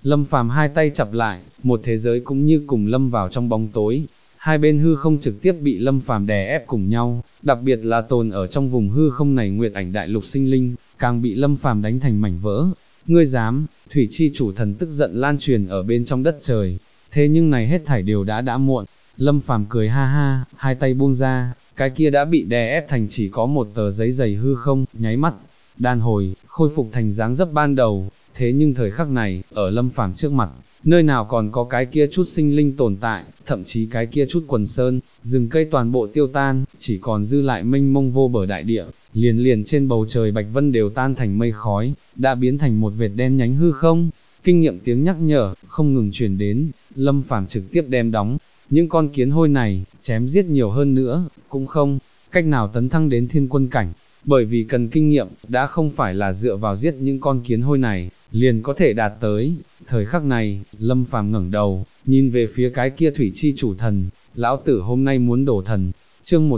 Lâm Phàm hai tay chặp lại, một thế giới cũng như cùng lâm vào trong bóng tối. Hai bên hư không trực tiếp bị Lâm Phàm đè ép cùng nhau, đặc biệt là tồn ở trong vùng hư không này Nguyệt Ảnh Đại Lục sinh linh, càng bị Lâm Phàm đánh thành mảnh vỡ. Ngươi dám? Thủy chi chủ thần tức giận lan truyền ở bên trong đất trời. Thế nhưng này hết thảy đều đã muộn. Lâm Phàm cười ha ha, hai tay buông ra, cái kia đã bị đè ép thành chỉ có một tờ giấy dày hư không, nháy mắt, đan hồi, khôi phục thành dáng dấp ban đầu. Thế nhưng thời khắc này, ở Lâm Phàm trước mặt, nơi nào còn có cái kia chút sinh linh tồn tại, thậm chí cái kia chút quần sơn, rừng cây toàn bộ tiêu tan, chỉ còn dư lại mênh mông vô bờ đại địa, liền trên bầu trời bạch vân đều tan thành mây khói, đã biến thành một vệt đen nhánh hư không. Kinh nghiệm tiếng nhắc nhở, không ngừng truyền đến, Lâm Phàm trực tiếp đem đóng. Những con kiến hôi này, chém giết nhiều hơn nữa, cũng không cách nào tấn thăng đến thiên quân cảnh, bởi vì cần kinh nghiệm, đã không phải là dựa vào giết những con kiến hôi này, liền có thể đạt tới. Thời khắc này, Lâm Phàm ngẩng đầu, nhìn về phía cái kia thủy chi chủ thần, lão tử hôm nay muốn đổ thần. Chương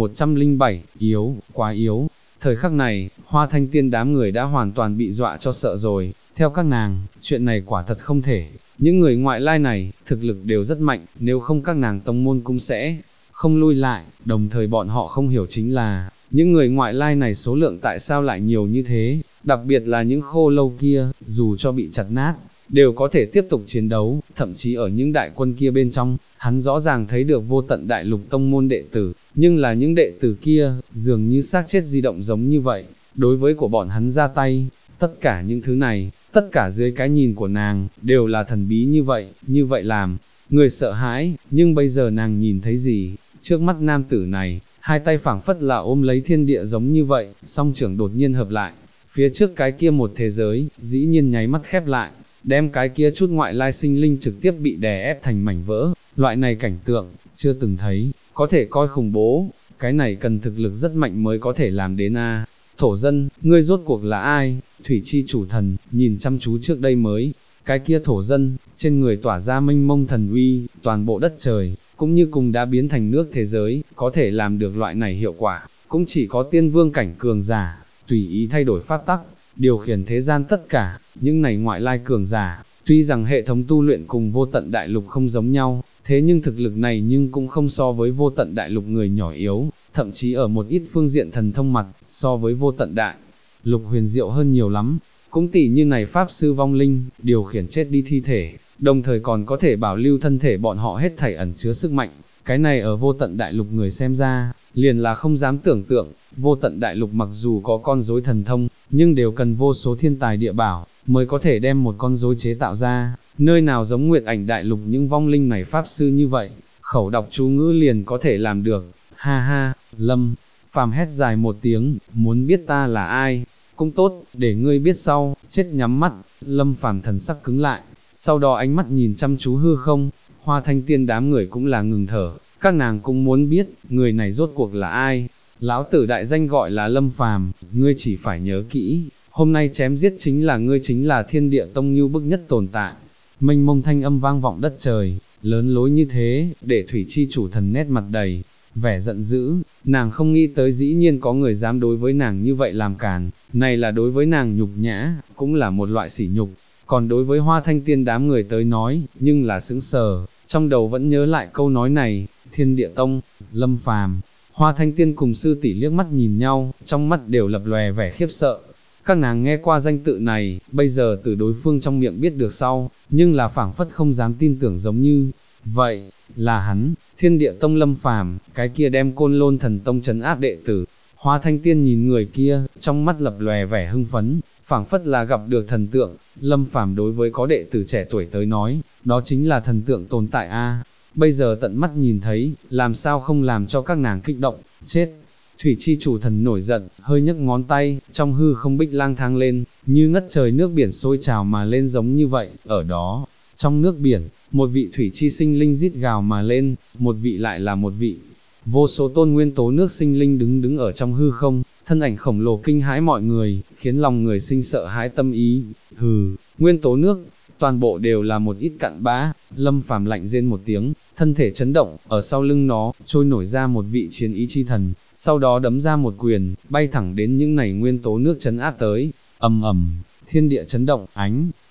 1107, yếu, quá yếu. Thời khắc này, Hoa Thanh Tiên đám người đã hoàn toàn bị dọa cho sợ rồi, theo các nàng, chuyện này quả thật không thể. Những người ngoại lai này, thực lực đều rất mạnh, nếu không các nàng tông môn cũng sẽ không lui lại, đồng thời bọn họ không hiểu chính là, những người ngoại lai này số lượng tại sao lại nhiều như thế, đặc biệt là những khô lâu kia, dù cho bị chặt nát, đều có thể tiếp tục chiến đấu, thậm chí ở những đại quân kia bên trong, hắn rõ ràng thấy được vô tận đại lục tông môn đệ tử, nhưng là những đệ tử kia, dường như xác chết di động giống như vậy, đối với của bọn hắn ra tay. Tất cả những thứ này, tất cả dưới cái nhìn của nàng, đều là thần bí như vậy làm, người sợ hãi, nhưng bây giờ nàng nhìn thấy gì, trước mắt nam tử này, hai tay phảng phất là ôm lấy thiên địa giống như vậy, song trưởng đột nhiên hợp lại, phía trước cái kia một thế giới, dĩ nhiên nháy mắt khép lại, đem cái kia chút ngoại lai sinh linh trực tiếp bị đè ép thành mảnh vỡ, loại này cảnh tượng, chưa từng thấy, có thể coi khủng bố, cái này cần thực lực rất mạnh mới có thể làm đến a. Thổ dân, ngươi rốt cuộc là ai? Thủy chi chủ thần, nhìn chăm chú trước đây mới, cái kia thổ dân, trên người tỏa ra mênh mông thần uy, toàn bộ đất trời, cũng như cùng đã biến thành nước thế giới, có thể làm được loại này hiệu quả, cũng chỉ có tiên vương cảnh cường giả, tùy ý thay đổi pháp tắc, điều khiển thế gian tất cả, những này ngoại lai cường giả, tuy rằng hệ thống tu luyện cùng vô tận đại lục không giống nhau, thế nhưng thực lực này nhưng cũng không so với vô tận đại lục người nhỏ yếu, thậm chí ở một ít phương diện thần thông mặt, so với vô tận đại lục huyền diệu hơn nhiều lắm, cũng tỉ như này pháp sư vong linh, điều khiển chết đi thi thể, đồng thời còn có thể bảo lưu thân thể bọn họ hết thảy ẩn chứa sức mạnh, cái này ở vô tận đại lục người xem ra, liền là không dám tưởng tượng, vô tận đại lục mặc dù có con rối thần thông, nhưng đều cần vô số thiên tài địa bảo, mới có thể đem một con rối chế tạo ra, nơi nào giống Nguyệt Ảnh đại lục những vong linh này pháp sư như vậy, khẩu đọc chú ngữ liền có thể làm được, ha ha. Lâm Phàm hét dài một tiếng, muốn biết ta là ai, cũng tốt, để ngươi biết sau, chết nhắm mắt. Lâm Phàm thần sắc cứng lại, sau đó ánh mắt nhìn chăm chú hư không, Hoa Thanh Tiên đám người cũng là ngừng thở, các nàng cũng muốn biết, người này rốt cuộc là ai. Lão tử đại danh gọi là Lâm Phàm, ngươi chỉ phải nhớ kỹ, hôm nay chém giết chính là ngươi, chính là thiên địa tông như bức nhất tồn tại. Mênh mông thanh âm vang vọng đất trời, lớn lối như thế, để thủy chi chủ thần nét mặt đầy vẻ giận dữ, nàng không nghĩ tới dĩ nhiên có người dám đối với nàng như vậy làm càn, này là đối với nàng nhục nhã, cũng là một loại sỉ nhục, còn đối với Hoa Thanh Tiên đám người tới nói, nhưng là sững sờ, trong đầu vẫn nhớ lại câu nói này, thiên địa tông, Lâm Phàm. Hoa Thanh Tiên cùng sư tỷ liếc mắt nhìn nhau, trong mắt đều lập lòe vẻ khiếp sợ. Các nàng nghe qua danh tự này, bây giờ từ đối phương trong miệng biết được sau, nhưng là phảng phất không dám tin tưởng giống như, vậy, là hắn, thiên địa tông Lâm Phàm, cái kia đem Côn Lôn thần tông trấn áp đệ tử. Hoa Thanh Tiên nhìn người kia, trong mắt lập lòe vẻ hưng phấn, phảng phất là gặp được thần tượng. Lâm Phàm đối với có đệ tử trẻ tuổi tới nói, đó chính là thần tượng tồn tại a. Bây giờ tận mắt nhìn thấy, làm sao không làm cho các nàng kích động, chết. Thủy chi chủ thần nổi giận, hơi nhấc ngón tay, trong hư không bích lang thang lên, như ngất trời nước biển sôi trào mà lên giống như vậy, ở đó, trong nước biển, một vị thủy chi sinh linh rít gào mà lên, một vị lại là một vị. Vô số tôn nguyên tố nước sinh linh đứng ở trong hư không, thân ảnh khổng lồ kinh hãi mọi người, khiến lòng người sinh sợ hãi tâm ý. Hừ, nguyên tố nước, toàn bộ đều là một ít cặn bã. Lâm Phàm lạnh rên một tiếng, thân thể chấn động, ở sau lưng nó, trôi nổi ra một vị chiến ý chi thần, sau đó đấm ra một quyền, bay thẳng đến những này nguyên tố nước chấn áp tới. Ầm ầm, thiên địa chấn động, ánh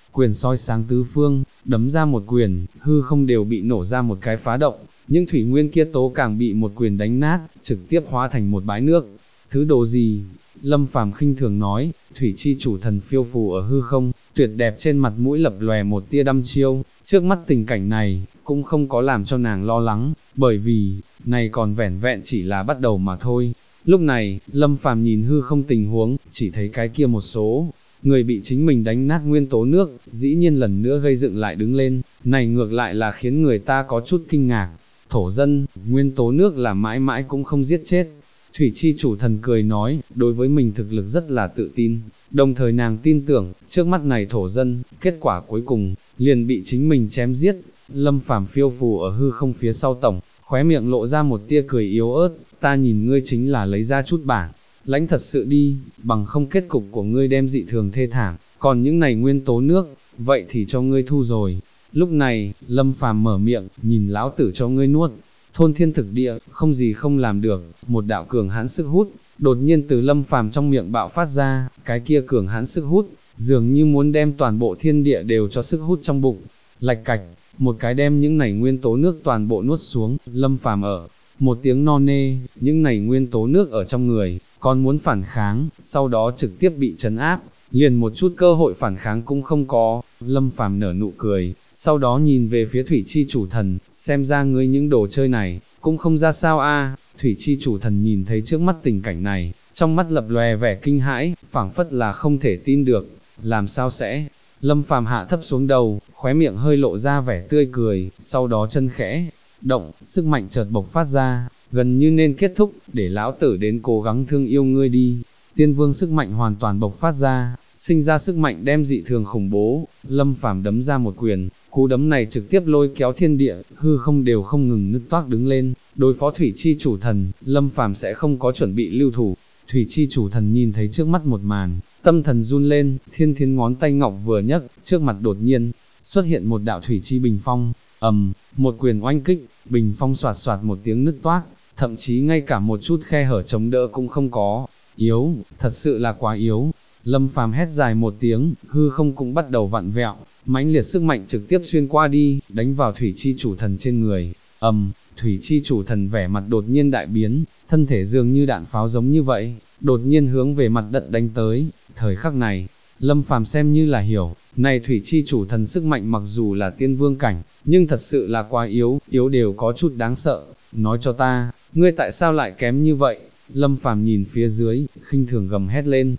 quyền soi sáng tứ phương, đấm ra một quyền, hư không đều bị nổ ra một cái phá động, những thủy nguyên kia tố càng bị một quyền đánh nát, trực tiếp hóa thành một bãi nước. Thứ đồ gì? Lâm Phàm khinh thường nói, thủy chi chủ thần phiêu phù ở hư không, tuyệt đẹp trên mặt mũi lập lòe một tia đăm chiêu, trước mắt tình cảnh này, cũng không có làm cho nàng lo lắng, bởi vì, này còn vẻn vẹn chỉ là bắt đầu mà thôi. Lúc này, Lâm Phàm nhìn hư không tình huống, chỉ thấy cái kia một số người bị chính mình đánh nát nguyên tố nước, dĩ nhiên lần nữa gây dựng lại đứng lên, này ngược lại là khiến người ta có chút kinh ngạc. Thổ dân, nguyên tố nước là mãi mãi cũng không giết chết. Thủy chi chủ thần cười nói, đối với mình thực lực rất là tự tin, đồng thời nàng tin tưởng, trước mắt này thổ dân, kết quả cuối cùng, liền bị chính mình chém giết. Lâm Phàm phiêu phù ở hư không phía sau tổng, khóe miệng lộ ra một tia cười yếu ớt, ta nhìn ngươi chính là lấy ra chút bảng, lãnh thật sự đi, bằng không kết cục của ngươi đem dị thường thê thảm, còn những này nguyên tố nước, vậy thì cho ngươi thu rồi. Lúc này, Lâm Phàm mở miệng, nhìn lão tử cho ngươi nuốt. Thôn thiên thực địa, không gì không làm được, một đạo cường hãn sức hút, đột nhiên từ Lâm Phàm trong miệng bạo phát ra, cái kia cường hãn sức hút, dường như muốn đem toàn bộ thiên địa đều cho sức hút trong bụng. Lạch cạch, một cái đem những này nguyên tố nước toàn bộ nuốt xuống, Lâm Phàm ở một tiếng no nê, những này nguyên tố nước ở trong người, còn muốn phản kháng, sau đó trực tiếp bị trấn áp, liền một chút cơ hội phản kháng cũng không có. Lâm Phàm nở nụ cười, sau đó nhìn về phía thủy chi chủ thần, xem ra ngươi những đồ chơi này, cũng không ra sao a. Thủy chi chủ thần nhìn thấy trước mắt tình cảnh này, trong mắt lập lòe vẻ kinh hãi, phảng phất là không thể tin được, làm sao sẽ. Lâm Phàm hạ thấp xuống đầu, khóe miệng hơi lộ ra vẻ tươi cười, sau đó chân khẽ động, sức mạnh chợt bộc phát ra, gần như nên kết thúc, để lão tử đến cố gắng thương yêu ngươi đi. Tiên vương sức mạnh hoàn toàn bộc phát ra, sinh ra sức mạnh đem dị thường khủng bố, Lâm Phàm đấm ra một quyền, cú đấm này trực tiếp lôi kéo thiên địa, hư không đều không ngừng nứt toác đứng lên, đối phó thủy chi chủ thần, Lâm Phàm sẽ không có chuẩn bị lưu thủ. Thủy chi chủ thần nhìn thấy trước mắt một màn, tâm thần run lên, thiên ngón tay ngọc vừa nhấc, trước mặt đột nhiên, xuất hiện một đạo thủy chi bình phong, một quyền oanh kích, bình phong xoạt xoạt một tiếng nứt toác, thậm chí ngay cả một chút khe hở chống đỡ cũng không có, yếu, thật sự là quá yếu. Lâm Phàm hét dài một tiếng, hư không cũng bắt đầu vặn vẹo, mãnh liệt sức mạnh trực tiếp xuyên qua đi, đánh vào thủy chi chủ thần trên người. Thủy chi chủ thần vẻ mặt đột nhiên đại biến, thân thể dường như đạn pháo giống như vậy, đột nhiên hướng về mặt đất đánh tới. Thời khắc này, Lâm Phàm xem như là hiểu, này thủy chi chủ thần sức mạnh mặc dù là tiên vương cảnh, nhưng thật sự là quá yếu, yếu đều có chút đáng sợ. Nói cho ta, ngươi tại sao lại kém như vậy? Lâm Phàm nhìn phía dưới, khinh thường gầm hét lên,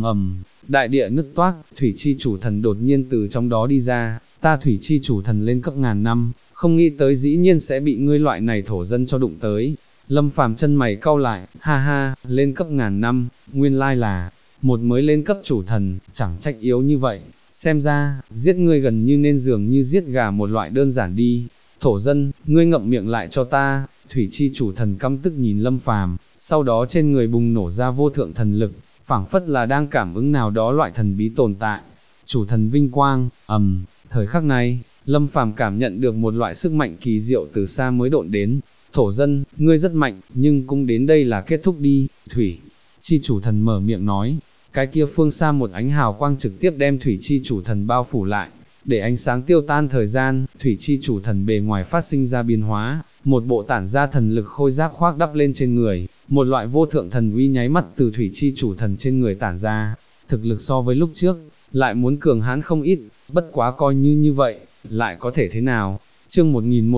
đại địa nứt toác, thủy chi chủ thần đột nhiên từ trong đó đi ra, ta thủy chi chủ thần lên cấp ngàn năm, không nghĩ tới dĩ nhiên sẽ bị ngươi loại này thổ dân cho đụng tới. Lâm Phàm chân mày cau lại, ha ha, lên cấp ngàn năm, nguyên lai là một mới lên cấp chủ thần, chẳng trách yếu như vậy, xem ra, giết ngươi gần như nên dường như giết gà một loại đơn giản đi. Thổ dân, ngươi ngậm miệng lại cho ta. Thủy chi chủ thần căm tức nhìn Lâm Phàm, sau đó trên người bùng nổ ra vô thượng thần lực, phảng phất là đang cảm ứng nào đó loại thần bí tồn tại. Chủ thần vinh quang, thời khắc này, Lâm Phàm cảm nhận được một loại sức mạnh kỳ diệu từ xa mới độn đến. Thổ dân, ngươi rất mạnh, nhưng cũng đến đây là kết thúc đi. Thủy chi chủ thần mở miệng nói, cái kia phương xa một ánh hào quang trực tiếp đem thủy chi chủ thần bao phủ lại. Để ánh sáng tiêu tan thời gian, thủy chi chủ thần bề ngoài phát sinh ra biến hóa, một bộ tản ra thần lực khôi giáp khoác đắp lên trên người, một loại vô thượng thần uy nháy mắt từ thủy chi chủ thần trên người tản ra, thực lực so với lúc trước, lại muốn cường hãn không ít, bất quá coi như vậy, lại có thể thế nào? Chương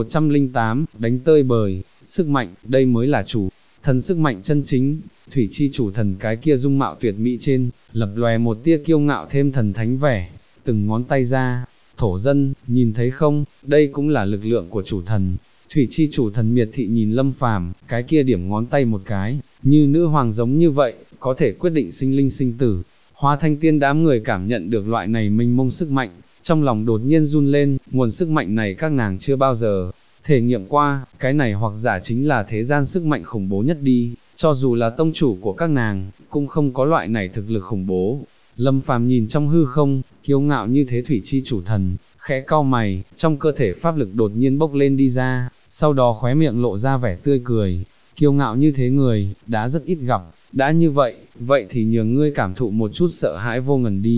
1108, đánh tơi bời, sức mạnh, đây mới là chủ thần sức mạnh chân chính. Thủy chi chủ thần cái kia dung mạo tuyệt mỹ trên, lập lòe một tia kiêu ngạo thêm thần thánh vẻ, từng ngón tay ra, thổ dân, nhìn thấy không, đây cũng là lực lượng của chủ thần. Thủy chi chủ thần miệt thị nhìn Lâm Phàm, cái kia điểm ngón tay một cái, như nữ hoàng giống như vậy, có thể quyết định sinh linh sinh tử. Hóa Thanh Tiên đám người cảm nhận được loại này mênh mông sức mạnh, trong lòng đột nhiên run lên, nguồn sức mạnh này các nàng chưa bao giờ thể nghiệm qua, cái này hoặc giả chính là thế gian sức mạnh khủng bố nhất đi, cho dù là tông chủ của các nàng, cũng không có loại này thực lực khủng bố. Lâm Phàm nhìn trong hư không, kiêu ngạo như thế thủy chi chủ thần, khẽ cau mày, trong cơ thể pháp lực đột nhiên bốc lên đi ra, sau đó khóe miệng lộ ra vẻ tươi cười. Kiêu ngạo như thế người, đã rất ít gặp, đã như vậy, vậy thì nhường ngươi cảm thụ một chút sợ hãi vô ngần đi.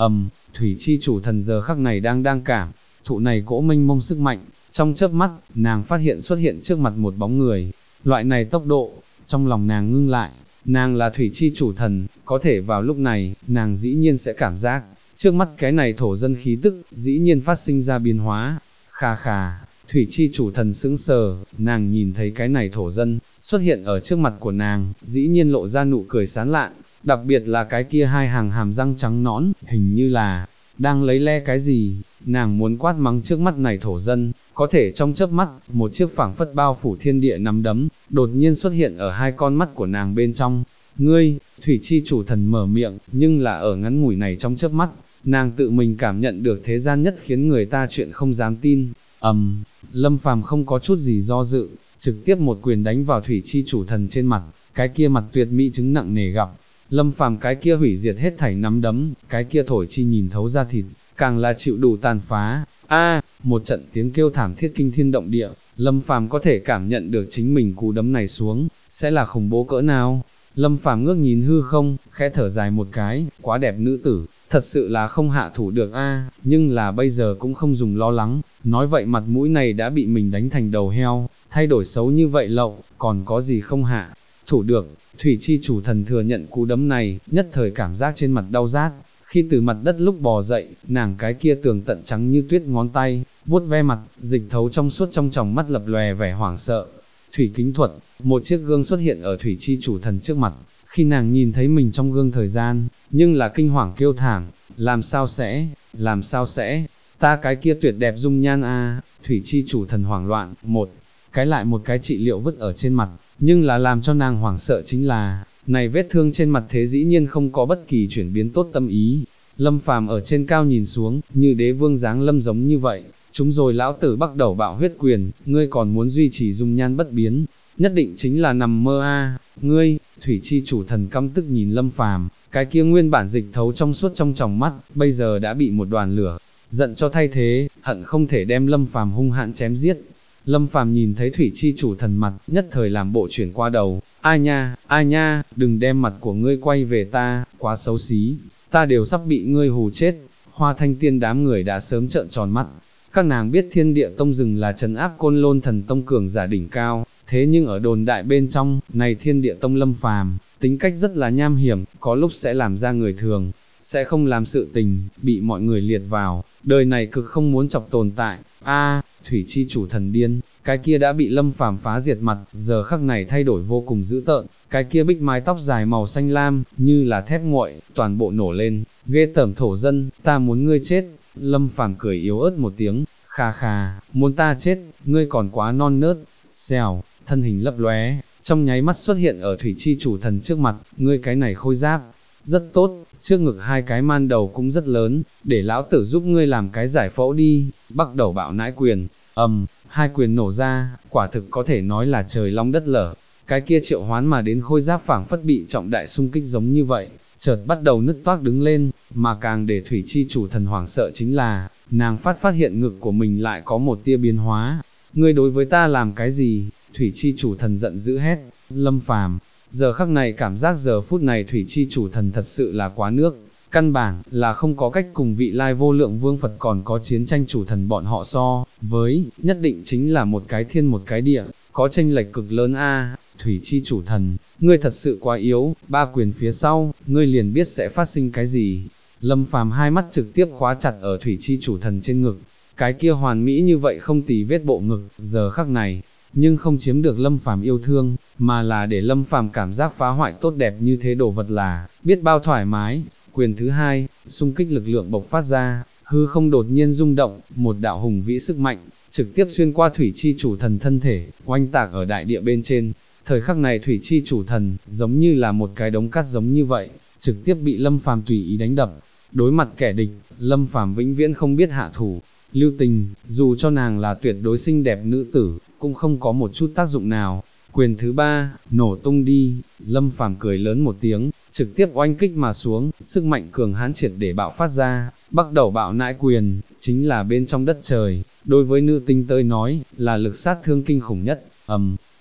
Thủy chi chủ thần giờ khắc này đang cảm thụ này cỗ mênh mông sức mạnh, trong chớp mắt, nàng phát hiện xuất hiện trước mặt một bóng người, loại này tốc độ, trong lòng nàng ngưng lại, nàng là thủy chi chủ thần, có thể vào lúc này, nàng dĩ nhiên sẽ cảm giác, trước mắt cái này thổ dân khí tức, dĩ nhiên phát sinh ra biến hóa, khà khà, thủy chi chủ thần sững sờ, nàng nhìn thấy cái này thổ dân, xuất hiện ở trước mặt của nàng, dĩ nhiên lộ ra nụ cười sán lạn, đặc biệt là cái kia hai hàng hàm răng trắng nõn, hình như là, đang lấy le cái gì, nàng muốn quát mắng trước mắt này thổ dân, có thể trong chớp mắt, một chiếc phảng phất bao phủ thiên địa nắm đấm, đột nhiên xuất hiện ở hai con mắt của nàng bên trong, ngươi, thủy chi chủ thần mở miệng, nhưng là ở ngắn ngủi này trong chớp mắt, nàng tự mình cảm nhận được thế gian nhất khiến người ta chuyện không dám tin, Lâm Phàm không có chút gì do dự, trực tiếp một quyền đánh vào thủy chi chủ thần trên mặt, cái kia mặt tuyệt mỹ chứng nặng nề gặp, Lâm Phàm cái kia hủy diệt hết thảy nắm đấm, cái kia thổi chi nhìn thấu ra thịt, càng là chịu đủ tàn phá, một trận tiếng kêu thảm thiết kinh thiên động địa, Lâm Phàm có thể cảm nhận được chính mình cú đấm này xuống, sẽ là khủng bố cỡ nào, Lâm Phàm ngước nhìn hư không, khẽ thở dài một cái, quá đẹp nữ tử, thật sự là không hạ thủ được nhưng là bây giờ cũng không dùng lo lắng, nói vậy mặt mũi này đã bị mình đánh thành đầu heo, thay đổi xấu như vậy lậu, còn có gì không hạ thủ được, thủy chi chủ thần thừa nhận cú đấm này, nhất thời cảm giác trên mặt đau rát, khi từ mặt đất lúc bò dậy, nàng cái kia tường tận trắng như tuyết ngón tay, vuốt ve mặt, dịch thấu trong suốt trong tròng mắt lập lòe vẻ hoảng sợ. Thủy kính thuật, một chiếc gương xuất hiện ở thủy chi chủ thần trước mặt, khi nàng nhìn thấy mình trong gương thời gian, nhưng là kinh hoàng kêu thảm, làm sao sẽ, ta cái kia tuyệt đẹp dung nhan thủy chi chủ thần hoảng loạn, một cái trị liệu vứt ở trên mặt, nhưng là làm cho nàng hoảng sợ chính là, này vết thương trên mặt thế dĩ nhiên không có bất kỳ chuyển biến tốt tâm ý. Lâm Phàm ở trên cao nhìn xuống, như đế vương dáng lâm giống như vậy, chúng rồi lão tử bắt đầu bạo huyết quyền, ngươi còn muốn duy trì dung nhan bất biến, nhất định chính là nằm mơ ngươi, thủy chi chủ thần căm tức nhìn Lâm Phàm, cái kia nguyên bản dịch thấu trong suốt trong tròng mắt, bây giờ đã bị một đoàn lửa, giận cho thay thế, hận không thể đem Lâm Phàm hung hãn chém giết. Lâm Phàm nhìn thấy thủy chi chủ thần mặt, nhất thời làm bộ chuyển qua đầu, ai nha, đừng đem mặt của ngươi quay về ta, quá xấu xí, ta đều sắp bị ngươi hù chết. Hoa Thanh Tiên đám người đã sớm trợn tròn mắt, các nàng biết Thiên Địa Tông rừng là trấn áp Côn Lôn Thần Tông cường giả đỉnh cao, thế nhưng ở đồn đại bên trong, này Thiên Địa Tông Lâm Phàm, tính cách rất là nham hiểm, có lúc sẽ làm ra người thường, sẽ không làm sự tình, bị mọi người liệt vào, đời này cực không muốn chọc tồn tại. Thủy chi chủ thần điên, cái kia đã bị Lâm Phàm phá diệt mặt, giờ khắc này thay đổi vô cùng dữ tợn, cái kia bích mái tóc dài màu xanh lam, như là thép nguội, toàn bộ nổ lên, ghê tởm thổ dân, ta muốn ngươi chết. Lâm Phàm cười yếu ớt một tiếng, khà, muốn ta chết, ngươi còn quá non nớt. Xèo, thân hình lấp lóe, trong nháy mắt xuất hiện ở thủy chi chủ thần trước mặt, ngươi cái này khôi giáp, rất tốt, trước ngực hai cái man đầu cũng rất lớn, để lão tử giúp ngươi làm cái giải phẫu đi. Bắt đầu bạo nãi quyền, hai quyền nổ ra, quả thực có thể nói là trời long đất lở, cái kia triệu hoán mà đến khôi giáp phảng phất bị trọng đại xung kích giống như vậy, chợt bắt đầu nứt toác đứng lên, mà càng để thủy chi chủ thần hoảng sợ chính là, nàng phát hiện ngực của mình lại có một tia biến hóa. Ngươi đối với ta làm cái gì? Thủy chi chủ thần giận dữ hét. Lâm Phàm giờ khắc này cảm giác giờ phút này thủy chi chủ thần thật sự là quá nước, căn bản là không có cách cùng vị lai vô lượng vương Phật còn có chiến tranh chủ thần bọn họ so với, nhất định chính là một cái thiên một cái địa, có chênh lệch cực lớn thủy chi chủ thần, ngươi thật sự quá yếu, ba quyền phía sau, ngươi liền biết sẽ phát sinh cái gì. Lâm Phàm hai mắt trực tiếp khóa chặt ở thủy chi chủ thần trên ngực, cái kia hoàn mỹ như vậy không tì vết bộ ngực, giờ khắc này, nhưng không chiếm được Lâm Phàm yêu thương, mà là để Lâm Phàm cảm giác phá hoại tốt đẹp như thế đồ vật là, biết bao thoải mái. Quyền thứ hai, xung kích lực lượng bộc phát ra, hư không đột nhiên rung động, một đạo hùng vĩ sức mạnh, trực tiếp xuyên qua thủy chi chủ thần thân thể, oanh tạc ở đại địa bên trên. Thời khắc này thủy chi chủ thần, giống như là một cái đống cát giống như vậy, trực tiếp bị Lâm Phàm tùy ý đánh đập. Đối mặt kẻ địch, Lâm Phàm vĩnh viễn không biết hạ thủ. Lưu Tình, dù cho nàng là tuyệt đối xinh đẹp nữ tử, cũng không có một chút tác dụng nào. Quyền thứ ba, nổ tung đi. Lâm Phàm cười lớn một tiếng, trực tiếp oanh kích mà xuống, sức mạnh cường hãn triệt để bạo phát ra. Bắt đầu bạo nãi quyền, chính là bên trong đất trời, đối với nữ tinh tới nói, là lực sát thương kinh khủng nhất.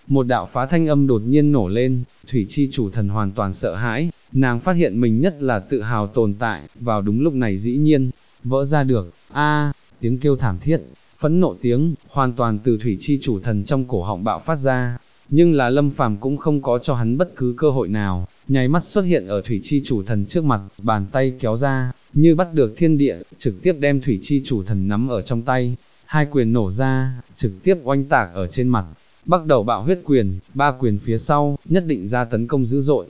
một đạo phá thanh âm đột nhiên nổ lên, thủy chi chủ thần hoàn toàn sợ hãi, nàng phát hiện mình nhất là tự hào tồn tại, vào đúng lúc này dĩ nhiên, vỡ ra được, tiếng kêu thảm thiết, phẫn nộ tiếng, hoàn toàn từ thủy chi chủ thần trong cổ họng bạo phát ra, nhưng là Lâm Phàm cũng không có cho hắn bất cứ cơ hội nào, nháy mắt xuất hiện ở thủy chi chủ thần trước mặt, bàn tay kéo ra, như bắt được thiên địa, trực tiếp đem thủy chi chủ thần nắm ở trong tay, hai quyền nổ ra, trực tiếp oanh tạc ở trên mặt, bắt đầu bạo huyết quyền, ba quyền phía sau, nhất định ra tấn công dữ dội,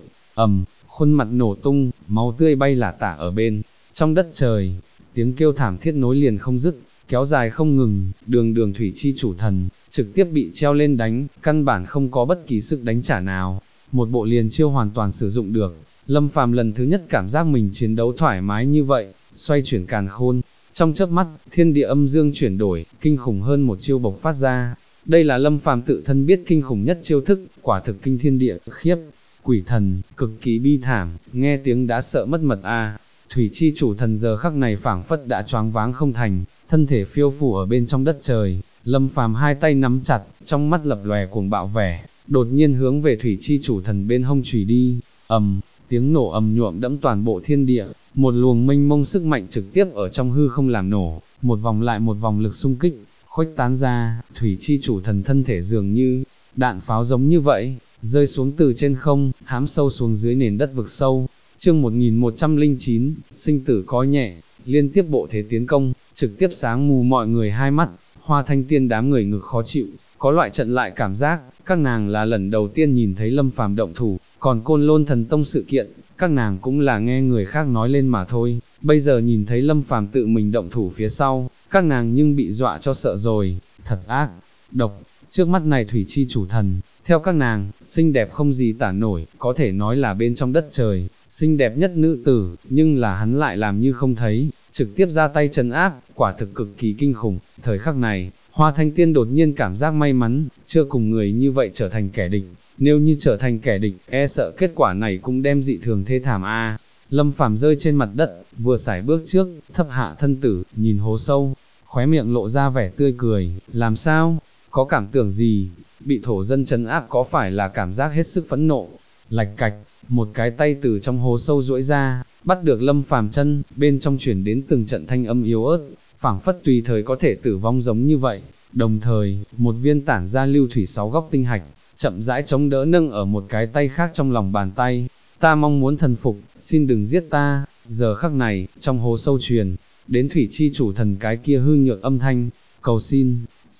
khuôn mặt nổ tung, máu tươi bay lả tả ở bên, trong đất trời, tiếng kêu thảm thiết nối liền không dứt, kéo dài không ngừng, đường thủy chi chủ thần, trực tiếp bị treo lên đánh, căn bản không có bất kỳ sức đánh trả nào, một bộ liền chiêu hoàn toàn sử dụng được, Lâm Phàm lần thứ nhất cảm giác mình chiến đấu thoải mái như vậy, xoay chuyển càn khôn, trong chớp mắt, thiên địa âm dương chuyển đổi, kinh khủng hơn một chiêu bộc phát ra, đây là Lâm Phàm tự thân biết kinh khủng nhất chiêu thức, quả thực kinh thiên địa, khiếp, quỷ thần, cực kỳ bi thảm, nghe tiếng đã sợ mất mật thủy chi chủ thần giờ khắc này phảng phất đã choáng váng không thành, thân thể phiêu phù ở bên trong đất trời, Lâm Phàm hai tay nắm chặt, trong mắt lập lòe cuồng bạo vẻ, đột nhiên hướng về thủy chi chủ thần bên hông chùy đi, tiếng nổ nhuộm đẫm toàn bộ thiên địa, một luồng mênh mông sức mạnh trực tiếp ở trong hư không làm nổ, một vòng lại một vòng lực xung kích, khuếch tán ra, thủy chi chủ thần thân thể dường như đạn pháo giống như vậy, rơi xuống từ trên không, hám sâu xuống dưới nền đất vực sâu. Chương 1109, sinh tử có nhẹ, liên tiếp bộ thế tiến công, trực tiếp sáng mù mọi người hai mắt, Hoa Thanh Tiên đám người ngực khó chịu, có loại trận lại cảm giác, các nàng là lần đầu tiên nhìn thấy Lâm Phàm động thủ, còn Côn Lôn Thần Tông sự kiện, các nàng cũng là nghe người khác nói lên mà thôi, bây giờ nhìn thấy Lâm Phàm tự mình động thủ phía sau, các nàng nhưng bị dọa cho sợ rồi, thật ác, độc, trước mắt này thủy chi chủ thần, theo các nàng, xinh đẹp không gì tả nổi, có thể nói là bên trong đất trời, xinh đẹp nhất nữ tử, nhưng là hắn lại làm như không thấy, trực tiếp ra tay trấn áp, quả thực cực kỳ kinh khủng, thời khắc này, Hoa Thanh Tiên đột nhiên cảm giác may mắn, chưa cùng người như vậy trở thành kẻ địch, nếu như trở thành kẻ địch, e sợ kết quả này cũng đem dị thường thê thảm Lâm Phàm rơi trên mặt đất, vừa sải bước trước, thấp hạ thân tử, nhìn hố sâu, khóe miệng lộ ra vẻ tươi cười, làm sao, có cảm tưởng gì, bị thổ dân trấn áp có phải là cảm giác hết sức phẫn nộ, lạch cạch, một cái tay từ trong hố sâu duỗi ra, bắt được Lâm Phàm chân, bên trong chuyển đến từng trận thanh âm yếu ớt, phảng phất tùy thời có thể tử vong giống như vậy, đồng thời, một viên tản ra lưu thủy 6 góc tinh hạch, chậm rãi chống đỡ nâng ở một cái tay khác trong lòng bàn tay, ta mong muốn thần phục, xin đừng giết ta, giờ khắc này, trong hố sâu truyền, đến thủy chi chủ thần cái kia hư nhược âm thanh, cầu xin,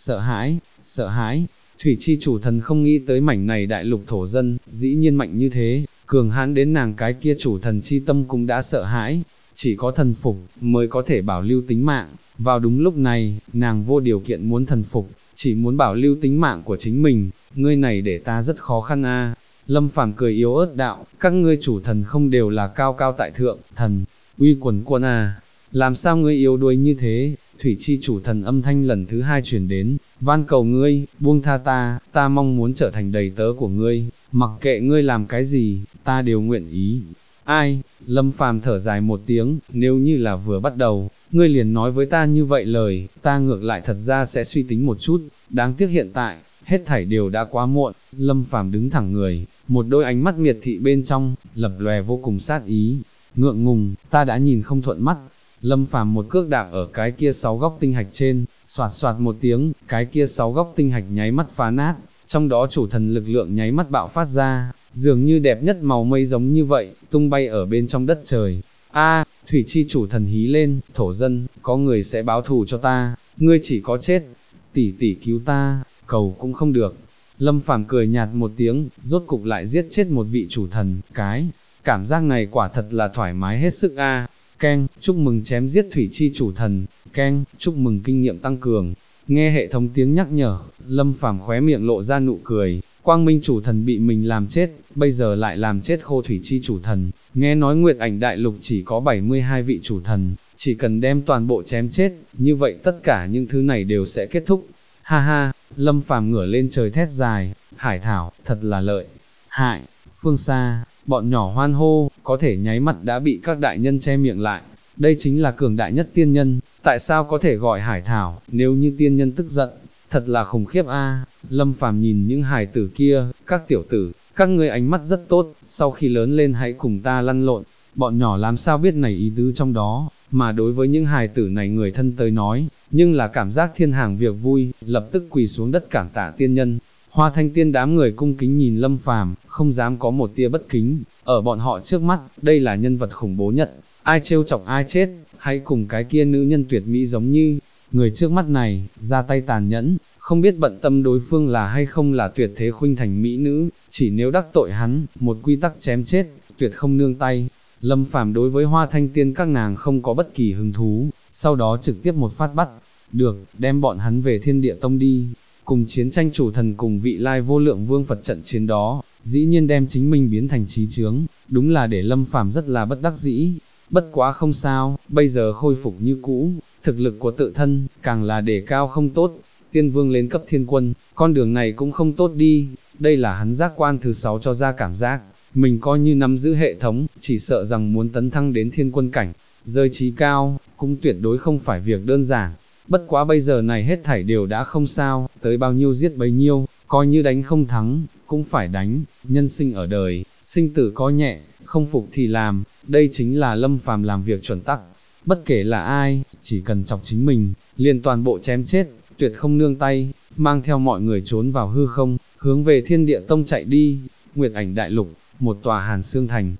sợ hãi, thủy chi chủ thần không nghĩ tới mảnh này đại lục thổ dân, dĩ nhiên mạnh như thế, cường hãn đến nàng cái kia chủ thần chi tâm cũng đã sợ hãi, chỉ có thần phục, mới có thể bảo lưu tính mạng, vào đúng lúc này, nàng vô điều kiện muốn thần phục, chỉ muốn bảo lưu tính mạng của chính mình, ngươi này để ta rất khó khăn Lâm Phàm cười yếu ớt đạo, các ngươi chủ thần không đều là cao cao tại thượng, thần, uy quần quân làm sao ngươi yếu đuối như thế, thủy chi chủ thần âm thanh lần thứ hai truyền đến, van cầu ngươi, buông tha ta mong muốn trở thành đầy tớ của ngươi, mặc kệ ngươi làm cái gì, ta đều nguyện ý. Ai, Lâm Phàm thở dài một tiếng, nếu như là vừa bắt đầu, ngươi liền nói với ta như vậy lời, ta ngược lại thật ra sẽ suy tính một chút, đáng tiếc hiện tại, hết thảy đều đã quá muộn, Lâm Phàm đứng thẳng người, một đôi ánh mắt miệt thị bên trong, lập lòe vô cùng sát ý, ngượng ngùng, ta đã nhìn không thuận mắt. Lâm Phàm một cước đạp ở cái kia 6 góc tinh hạch trên, xoạt xoạt một tiếng, cái kia 6 góc tinh hạch nháy mắt phá nát, trong đó chủ thần lực lượng nháy mắt bạo phát ra, dường như đẹp nhất màu mây giống như vậy, tung bay ở bên trong đất trời. Thủy chi chủ thần hí lên, thổ dân, có người sẽ báo thù cho ta, ngươi chỉ có chết, tỷ tỷ cứu ta, cầu cũng không được. Lâm Phàm cười nhạt một tiếng, rốt cục lại giết chết một vị chủ thần, cảm giác này quả thật là thoải mái hết sức Keng, chúc mừng chém giết thủy chi chủ thần, Keng, chúc mừng kinh nghiệm tăng cường. Nghe hệ thống tiếng nhắc nhở, Lâm Phàm khóe miệng lộ ra nụ cười, quang minh chủ thần bị mình làm chết, bây giờ lại làm chết khô thủy chi chủ thần. Nghe nói Nguyệt Ảnh Đại Lục chỉ có 72 vị chủ thần, chỉ cần đem toàn bộ chém chết, như vậy tất cả những thứ này đều sẽ kết thúc. Ha ha, Lâm Phàm ngửa lên trời thét dài, hải thảo, thật là lợi hại, phương xa. Bọn nhỏ hoan hô, có thể nháy mắt đã bị các đại nhân che miệng lại, đây chính là cường đại nhất tiên nhân, tại sao có thể gọi hải thảo, nếu như tiên nhân tức giận, thật là khủng khiếp a. Lâm Phàm nhìn những hài tử kia, các tiểu tử, các ngươi ánh mắt rất tốt, sau khi lớn lên hãy cùng ta lăn lộn, bọn nhỏ làm sao biết này ý tứ trong đó, mà đối với những hài tử này người thân tới nói, nhưng là cảm giác thiên hàng việc vui, lập tức quỳ xuống đất cảm tạ tiên nhân. Hoa Thanh Tiên đám người cung kính nhìn Lâm Phàm, không dám có một tia bất kính, ở bọn họ trước mắt, đây là nhân vật khủng bố nhất, ai trêu chọc ai chết, hãy cùng cái kia nữ nhân tuyệt mỹ giống như, người trước mắt này, ra tay tàn nhẫn, không biết bận tâm đối phương là hay không là tuyệt thế khuynh thành mỹ nữ, chỉ nếu đắc tội hắn, một quy tắc chém chết, tuyệt không nương tay. Lâm Phàm đối với Hoa Thanh Tiên các nàng không có bất kỳ hứng thú, sau đó trực tiếp một phát bắt, được, đem bọn hắn về Thiên Địa Tông đi. Cùng chiến tranh chủ thần cùng vị lai vô lượng vương Phật trận chiến đó, dĩ nhiên đem chính mình biến thành trí chướng, đúng là để Lâm Phàm rất là bất đắc dĩ. Bất quá không sao, bây giờ khôi phục như cũ, thực lực của tự thân, càng là đề cao không tốt. Tiên vương lên cấp thiên quân, con đường này cũng không tốt đi, đây là hắn giác quan thứ 6 cho ra cảm giác, mình coi như nắm giữ hệ thống, chỉ sợ rằng muốn tấn thăng đến thiên quân cảnh, rơi trí cao, cũng tuyệt đối không phải việc đơn giản. Bất quá bây giờ này hết thảy đều đã không sao, tới bao nhiêu giết bấy nhiêu, coi như đánh không thắng, cũng phải đánh, nhân sinh ở đời, sinh tử có nhẹ, không phục thì làm, đây chính là Lâm Phàm làm việc chuẩn tắc. Bất kể là ai, chỉ cần chọc chính mình, liền toàn bộ chém chết, tuyệt không nương tay, mang theo mọi người trốn vào hư không, hướng về Thiên Địa Tông chạy đi. Nguyệt Ảnh Đại Lục, một tòa Hàn Xương Thành,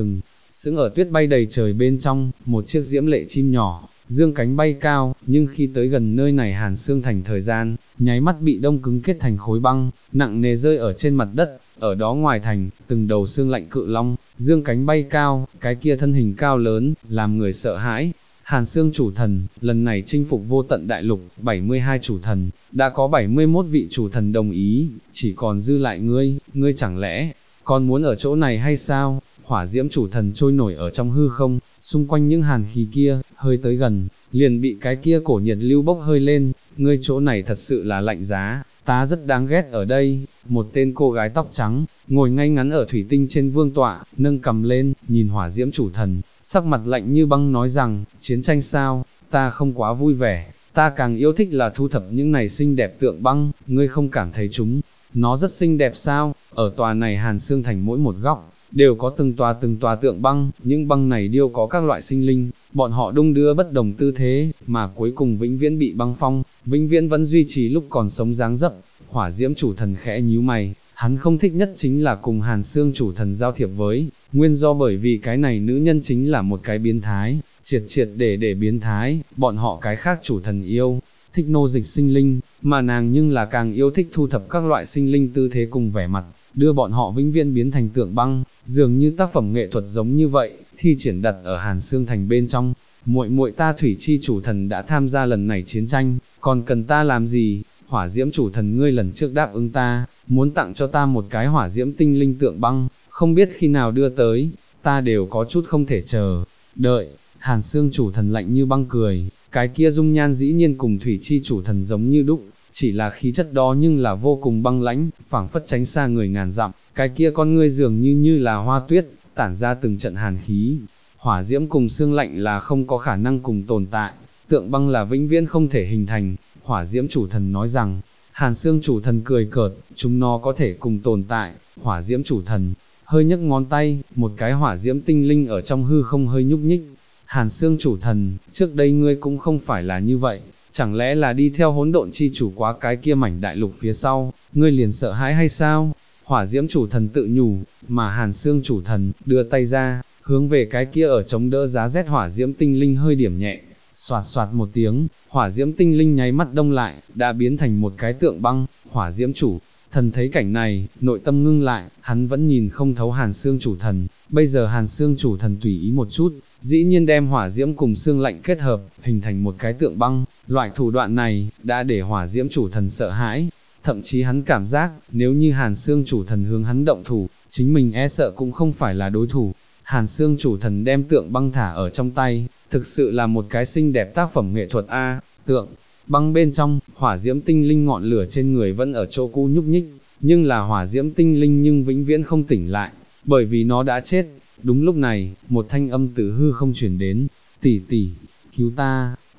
sững ở tuyết bay đầy trời bên trong, một chiếc diễm lệ chim nhỏ, dương cánh bay cao, nhưng khi tới gần nơi này Hàn Xương Thành thời gian, nháy mắt bị đông cứng kết thành khối băng, nặng nề rơi ở trên mặt đất, ở đó ngoài thành, từng đầu xương lạnh cự long, dương cánh bay cao, cái kia thân hình cao lớn, làm người sợ hãi. Hàn Xương chủ thần, lần này chinh phục vô tận đại lục, 72 chủ thần, đã có 71 vị chủ thần đồng ý, chỉ còn dư lại ngươi chẳng lẽ, còn muốn ở chỗ này hay sao? Hỏa diễm chủ thần trôi nổi ở trong hư không, xung quanh những hàn khí kia, hơi tới gần, liền bị cái kia cổ nhiệt lưu bốc hơi lên, ngươi chỗ này thật sự là lạnh giá, ta rất đáng ghét ở đây. Một tên cô gái tóc trắng, ngồi ngay ngắn ở thủy tinh trên vương tọa, nâng cầm lên, nhìn hỏa diễm chủ thần, sắc mặt lạnh như băng nói rằng, chiến tranh sao, ta không quá vui vẻ, ta càng yêu thích là thu thập những này xinh đẹp tượng băng, ngươi không cảm thấy nó rất xinh đẹp sao? Ở tòa này Hàn Xương Thành mỗi một góc, đều có từng tòa tượng băng, những băng này điêu có các loại sinh linh, bọn họ đung đưa bất đồng tư thế, mà cuối cùng vĩnh viễn bị băng phong, vĩnh viễn vẫn duy trì lúc còn sống dáng dấp. Hỏa diễm chủ thần khẽ nhíu mày, hắn không thích nhất chính là cùng Hàn Xương chủ thần giao thiệp với, nguyên do bởi vì cái này nữ nhân chính là một cái biến thái, triệt để biến thái, bọn họ cái khác chủ thần yêu thích nô dịch sinh linh, mà nàng nhưng là càng yêu thích thu thập các loại sinh linh tư thế cùng vẻ mặt, đưa bọn họ vĩnh viễn biến thành tượng băng, dường như tác phẩm nghệ thuật giống như vậy, thi triển đặt ở Hàn Xương Thành bên trong. Muội ta thủy chi chủ thần đã tham gia lần này chiến tranh, còn cần ta làm gì? Hỏa diễm chủ thần ngươi lần trước đáp ứng ta, muốn tặng cho ta một cái hỏa diễm tinh linh tượng băng, không biết khi nào đưa tới, ta đều có chút không thể chờ đợi. Hàn Xương chủ thần lạnh như băng cười, cái kia dung nhan dĩ nhiên cùng thủy chi chủ thần giống như đúc, chỉ là khí chất đó nhưng là vô cùng băng lãnh, phảng phất tránh xa người ngàn dặm, cái kia con ngươi dường như là hoa tuyết, tản ra từng trận hàn khí. Hỏa diễm cùng xương lạnh là không có khả năng cùng tồn tại, tượng băng là vĩnh viễn không thể hình thành. Hỏa diễm chủ thần nói rằng, Hàn Xương chủ thần cười cợt, chúng nó có thể cùng tồn tại. Hỏa diễm chủ thần hơi nhấc ngón tay, một cái hỏa diễm tinh linh ở trong hư không hơi nhúc nhích. Hàn Xương chủ thần, trước đây ngươi cũng không phải là như vậy, chẳng lẽ là đi theo hỗn độn chi chủ quá cái kia mảnh đại lục phía sau, ngươi liền sợ hãi hay sao? Hỏa diễm chủ thần tự nhủ, mà Hàn Xương chủ thần đưa tay ra, hướng về cái kia ở chống đỡ giá rét hỏa diễm tinh linh hơi điểm nhẹ, xoạt một tiếng, hỏa diễm tinh linh nháy mắt đông lại, đã biến thành một cái tượng băng. Hỏa diễm chủ thần thấy cảnh này, nội tâm ngưng lại, hắn vẫn nhìn không thấu Hàn Xương chủ thần, bây giờ Hàn Xương chủ thần tùy ý một chút, dĩ nhiên đem hỏa diễm cùng xương lạnh kết hợp, hình thành một cái tượng băng, loại thủ đoạn này, đã để hỏa diễm chủ thần sợ hãi, thậm chí hắn cảm giác, nếu như Hàn Xương chủ thần hướng hắn động thủ, chính mình e sợ cũng không phải là đối thủ. Hàn Xương chủ thần đem tượng băng thả ở trong tay, thực sự là một cái xinh đẹp tác phẩm nghệ thuật a. Tượng băng bên trong, hỏa diễm tinh linh ngọn lửa trên người vẫn ở chỗ cũ nhúc nhích, nhưng là hỏa diễm tinh linh nhưng vĩnh viễn không tỉnh lại, bởi vì nó đã chết. Đúng lúc này, một thanh âm từ hư không truyền đến, tỷ tỷ, cứu ta.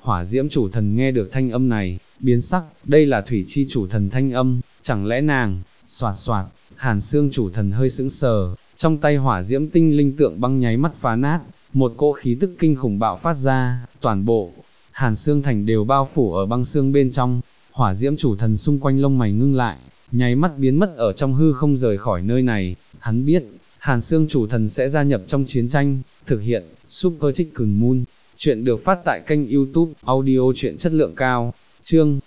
Hỏa diễm chủ thần nghe được thanh âm này, biến sắc, đây là thủy chi chủ thần thanh âm, chẳng lẽ nàng, xoạt xoạt, Hàn Xương chủ thần hơi sững sờ, trong tay hỏa diễm tinh linh tượng băng nháy mắt phá nát, một cỗ khí tức kinh khủng bạo phát ra, toàn bộ, Hàn Xương thành đều bao phủ ở băng xương bên trong, hỏa diễm chủ thần xung quanh lông mày ngưng lại, nháy mắt biến mất ở trong hư không rời khỏi nơi này, hắn biết, Hàn Xương chủ thần sẽ gia nhập trong chiến tranh, thực hiện, Super Chicken Moon, chuyện được phát tại kênh YouTube, audio truyện chất lượng cao, chương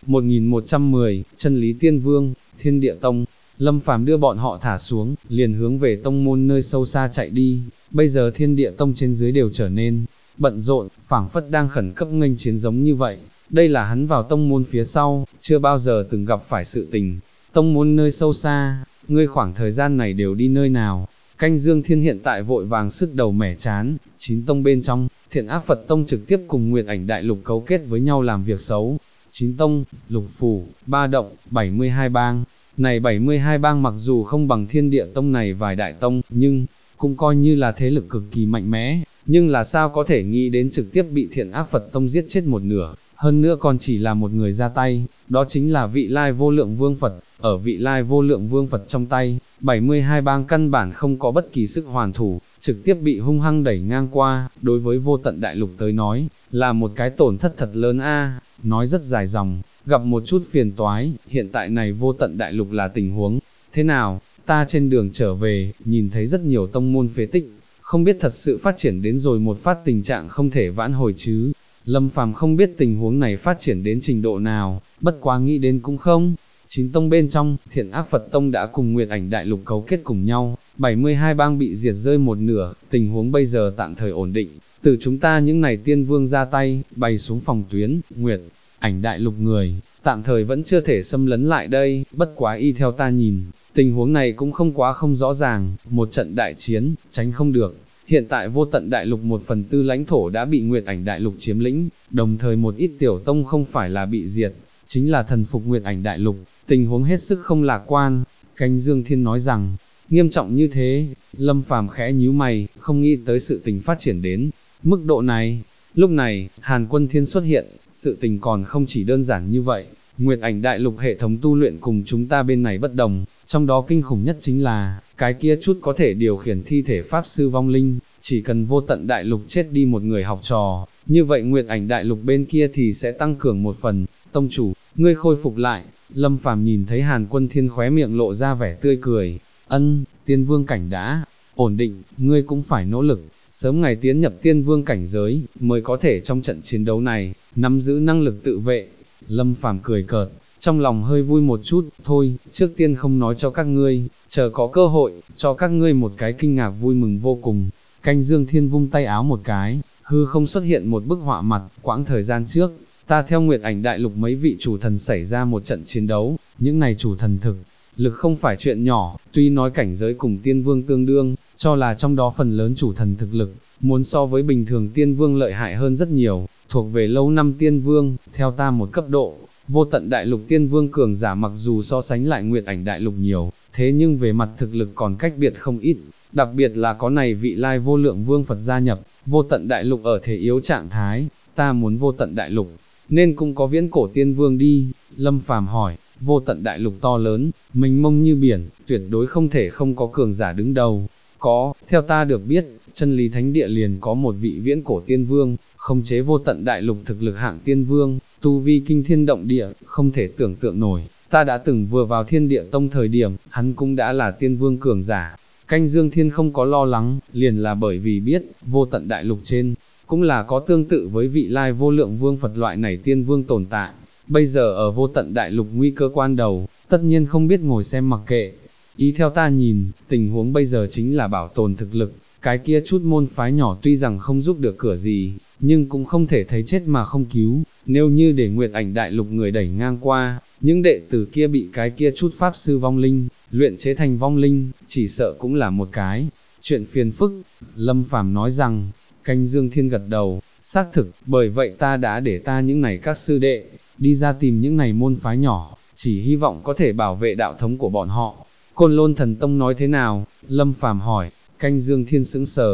1110, chân lý tiên vương, thiên địa tông. Lâm Phàm đưa bọn họ thả xuống, liền hướng về tông môn nơi sâu xa chạy đi, bây giờ thiên địa tông trên dưới đều trở nên bận rộn, phảng phất đang khẩn cấp nghênh chiến giống như vậy, đây là hắn vào tông môn phía sau, chưa bao giờ từng gặp phải sự tình. Tông môn nơi sâu xa, ngươi khoảng thời gian này đều đi nơi nào? Canh Dương Thiên hiện tại vội vàng sứt đầu mẻ chán, 9 tông bên trong, Thiện Ác Phật Tông trực tiếp cùng Nguyệt Ảnh Đại Lục cấu kết với nhau làm việc xấu. 9 tông, lục phủ, 3 động, 72 bang. Này 72 bang mặc dù không bằng Thiên Địa Tông này vài đại tông, nhưng cũng coi như là thế lực cực kỳ mạnh mẽ, nhưng là sao có thể nghĩ đến trực tiếp bị Thiện Ác Phật Tông giết chết một nửa, hơn nữa còn chỉ là một người ra tay, đó chính là Vị Lai Vô Lượng Vương Phật, ở Vị Lai Vô Lượng Vương Phật trong tay, 72 bang căn bản không có bất kỳ sức hoàn thủ, trực tiếp bị hung hăng đẩy ngang qua, đối với Vô Tận Đại Lục tới nói, là một cái tổn thất thật lớn a. Nói rất dài dòng, gặp một chút phiền toái, hiện tại này Vô Tận Đại Lục là tình huống thế nào? Ta trên đường trở về, nhìn thấy rất nhiều tông môn phế tích, không biết thật sự phát triển đến rồi một phát tình trạng không thể vãn hồi chứ. Lâm Phàm không biết tình huống này phát triển đến trình độ nào, bất quá nghĩ đến cũng không. 9 tông bên trong, Thiện Ác Phật Tông đã cùng Nguyệt Ảnh Đại Lục cấu kết cùng nhau, 72 bang bị diệt rơi một nửa, tình huống bây giờ tạm thời ổn định, từ chúng ta những này tiên vương ra tay, bày xuống phòng tuyến, Nguyệt Ảnh Đại Lục người, tạm thời vẫn chưa thể xâm lấn lại đây, bất quá y theo ta nhìn, tình huống này cũng không quá không rõ ràng, một trận đại chiến, tránh không được. Hiện tại Vô Tận Đại Lục 1/4 lãnh thổ đã bị Nguyệt Ảnh Đại Lục chiếm lĩnh, đồng thời một ít tiểu tông không phải là bị diệt, chính là thần phục Nguyệt Ảnh Đại Lục, tình huống hết sức không lạc quan. Canh Dương Thiên nói rằng, nghiêm trọng như thế, Lâm Phàm khẽ nhíu mày, không nghĩ tới sự tình phát triển đến mức độ này. Lúc này, Hàn Quân Thiên xuất hiện, sự tình còn không chỉ đơn giản như vậy, Nguyệt Ảnh Đại Lục hệ thống tu luyện cùng chúng ta bên này bất đồng, trong đó kinh khủng nhất chính là, cái kia chút có thể điều khiển thi thể Pháp Sư vong linh, chỉ cần Vô Tận Đại Lục chết đi một người học trò, như vậy Nguyệt Ảnh Đại Lục bên kia thì sẽ tăng cường một phần. Tông chủ, ngươi khôi phục lại. Lâm Phàm nhìn thấy Hàn Quân Thiên khóe miệng lộ ra vẻ tươi cười, tiên vương cảnh đã ổn định, ngươi cũng phải nỗ lực, sớm ngày tiến nhập tiên vương cảnh giới, mới có thể trong trận chiến đấu này, nắm giữ năng lực tự vệ. Lâm Phàm cười cợt, trong lòng hơi vui một chút, thôi, trước tiên không nói cho các ngươi, chờ có cơ hội, cho các ngươi một cái kinh ngạc vui mừng vô cùng. Canh Dương Thiên vung tay áo một cái, hư không xuất hiện một bức họa mặt, quãng thời gian trước, ta theo Nguyệt Ảnh Đại Lục mấy vị chủ thần xảy ra một trận chiến đấu, những này chủ thần thực lực không phải chuyện nhỏ, tuy nói cảnh giới cùng tiên vương tương đương, cho là trong đó phần lớn chủ thần thực lực, muốn so với bình thường tiên vương lợi hại hơn rất nhiều, thuộc về lâu năm tiên vương, theo ta một cấp độ. Vô Tận Đại Lục tiên vương cường giả mặc dù so sánh lại Nguyệt Ảnh Đại Lục nhiều, thế nhưng về mặt thực lực còn cách biệt không ít, đặc biệt là có này Vị Lai Vô Lượng Vương Phật gia nhập, Vô Tận Đại Lục ở thế yếu trạng thái, ta muốn Vô Tận Đại Lục, nên cũng có viễn cổ tiên vương đi. Lâm Phàm hỏi, Vô Tận Đại Lục to lớn, mênh mông như biển, tuyệt đối không thể không có cường giả đứng đầu. Có, theo ta được biết, Chân Lý Thánh Địa liền có một vị viễn cổ tiên vương, khống chế Vô Tận Đại Lục thực lực hạng tiên vương, tu vi kinh thiên động địa, không thể tưởng tượng nổi. Ta đã từng vừa vào Thiên Địa Tông thời điểm, hắn cũng đã là tiên vương cường giả. Canh Dương Thiên không có lo lắng, liền là bởi vì biết, Vô Tận Đại Lục trên, cũng là có tương tự với Vị Lai Vô Lượng Vương Phật loại này tiên vương tồn tại. Bây giờ ở Vô Tận Đại Lục nguy cơ quan đầu, tất nhiên không biết ngồi xem mặc kệ. Ý theo ta nhìn, tình huống bây giờ chính là bảo tồn thực lực, cái kia chút môn phái nhỏ tuy rằng không giúp được cửa gì, nhưng cũng không thể thấy chết mà không cứu, nếu như để Nguyệt Ảnh Đại Lục người đẩy ngang qua, những đệ tử kia bị cái kia chút Pháp Sư vong linh, luyện chế thành vong linh, chỉ sợ cũng là một cái chuyện phiền phức. Lâm Phàm nói rằng, Canh Dương Thiên gật đầu, xác thực, bởi vậy ta đã để ta những này các sư đệ, đi ra tìm những này môn phái nhỏ, chỉ hy vọng có thể bảo vệ đạo thống của bọn họ. Côn Lôn Thần Tông nói thế nào? Lâm Phàm hỏi. Canh Dương Thiên sững sờ,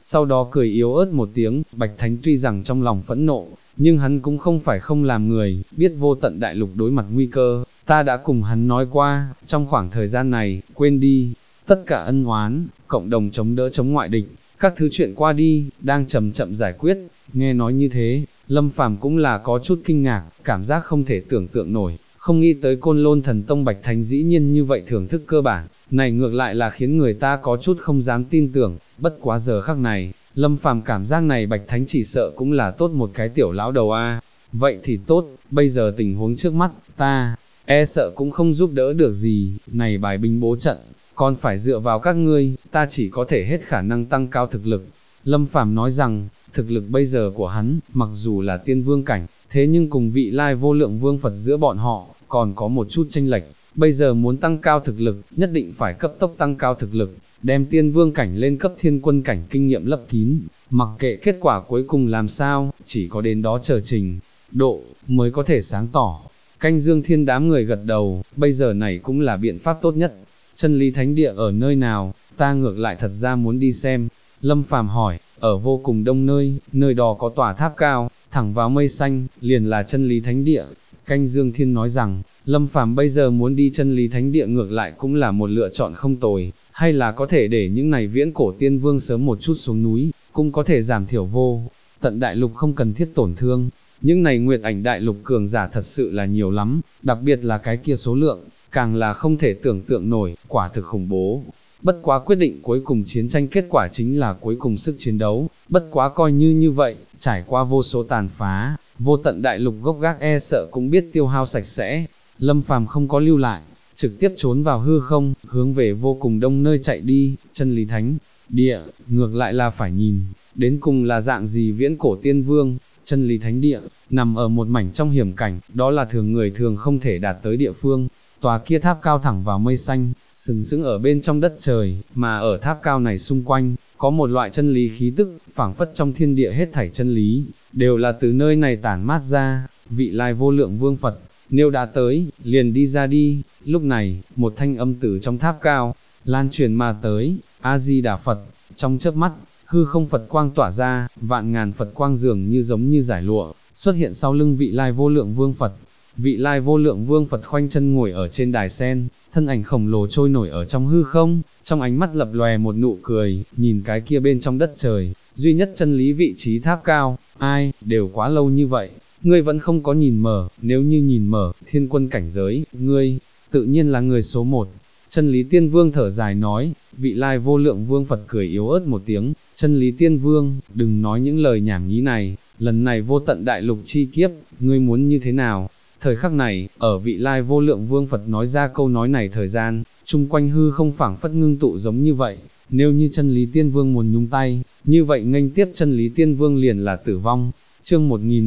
sau đó cười yếu ớt một tiếng. Bạch Thánh tuy rằng trong lòng phẫn nộ, nhưng hắn cũng không phải không làm người, biết vô tận đại lục đối mặt nguy cơ, ta đã cùng hắn nói qua, trong khoảng thời gian này, quên đi, tất cả ân oán, cộng đồng chống đỡ chống ngoại địch, các thứ chuyện qua đi, đang chậm chậm giải quyết. Nghe nói như thế, Lâm Phàm cũng là có chút kinh ngạc, cảm giác không thể tưởng tượng nổi, không nghĩ tới Côn Lôn Thần Tông Bạch Thánh dĩ nhiên như vậy thưởng thức cơ bản, này ngược lại là khiến người ta có chút không dám tin tưởng, bất quá giờ khắc này, Lâm Phàm cảm giác này Bạch Thánh chỉ sợ cũng là tốt một cái tiểu lão đầu a. Vậy thì tốt, bây giờ tình huống trước mắt, ta, e sợ cũng không giúp đỡ được gì, này bài binh bố trận, còn phải dựa vào các ngươi, ta chỉ có thể hết khả năng tăng cao thực lực. Lâm Phàm nói rằng, thực lực bây giờ của hắn, mặc dù là tiên vương cảnh, thế nhưng cùng vị lai vô lượng vương Phật giữa bọn họ, còn có một chút chênh lệch, bây giờ muốn tăng cao thực lực, nhất định phải cấp tốc tăng cao thực lực, đem tiên vương cảnh lên cấp thiên quân cảnh kinh nghiệm lấp kín, mặc kệ kết quả cuối cùng làm sao, chỉ có đến đó chờ trình độ, mới có thể sáng tỏ. Canh Dương Thiên đám người gật đầu, bây giờ này cũng là biện pháp tốt nhất. Chân lý thánh địa ở nơi nào, ta ngược lại thật ra muốn đi xem. Lâm Phàm hỏi, ở vô cùng đông nơi, nơi đó có tòa tháp cao, thẳng vào mây xanh, liền là chân lý thánh địa. Canh Dương Thiên nói rằng, Lâm Phàm bây giờ muốn đi chân lý thánh địa ngược lại cũng là một lựa chọn không tồi, hay là có thể để những này viễn cổ tiên vương sớm một chút xuống núi, cũng có thể giảm thiểu vô tận đại lục không cần thiết tổn thương. Những này nguyệt ảnh đại lục cường giả thật sự là nhiều lắm, đặc biệt là cái kia số lượng, càng là không thể tưởng tượng nổi, quả thực khủng bố. Bất quá quyết định cuối cùng chiến tranh kết quả chính là cuối cùng sức chiến đấu, bất quá coi như vậy, trải qua vô số tàn phá, vô tận đại lục gốc gác e sợ cũng biết tiêu hao sạch sẽ. Lâm Phàm không có lưu lại, trực tiếp trốn vào hư không, hướng về vô cùng đông nơi chạy đi. Chân lý thánh địa, ngược lại là phải nhìn, đến cùng là dạng gì viễn cổ tiên vương. Chân lý thánh địa, nằm ở một mảnh trong hiểm cảnh, đó là thường người thường không thể đạt tới địa phương. Tòa kia tháp cao thẳng vào mây xanh, sừng sững ở bên trong đất trời, mà ở tháp cao này xung quanh, có một loại chân lý khí tức, phảng phất trong thiên địa hết thảy chân lý, đều là từ nơi này tản mát ra. Vị lai vô lượng vương Phật, nếu đã tới, liền đi ra đi. Lúc này, một thanh âm từ trong tháp cao, lan truyền mà tới, A-di-đà Phật. Trong chớp mắt, hư không Phật quang tỏa ra, vạn ngàn Phật quang dường như giống như giải lụa, xuất hiện sau lưng vị lai vô lượng vương Phật. Vị lai vô lượng vương Phật khoanh chân ngồi ở trên đài sen, thân ảnh khổng lồ trôi nổi ở trong hư không, trong ánh mắt lập lòe một nụ cười, nhìn cái kia bên trong đất trời, duy nhất chân lý vị trí tháp cao, ai, đều quá lâu như vậy, ngươi vẫn không có nhìn mở, nếu như nhìn mở, thiên quân cảnh giới, ngươi, tự nhiên là người số một. Chân lý tiên vương thở dài nói, vị lai vô lượng vương Phật cười yếu ớt một tiếng, chân lý tiên vương, đừng nói những lời nhảm nhí này, lần này vô tận đại lục chi kiếp, ngươi muốn như thế nào? Thời khắc này, ở vị lai vô lượng vương Phật nói ra câu nói này thời gian, chung quanh hư không phảng phất ngưng tụ giống như vậy, nếu như chân lý tiên vương muốn nhúng tay, như vậy nghênh tiếp chân lý tiên vương liền là tử vong. Chương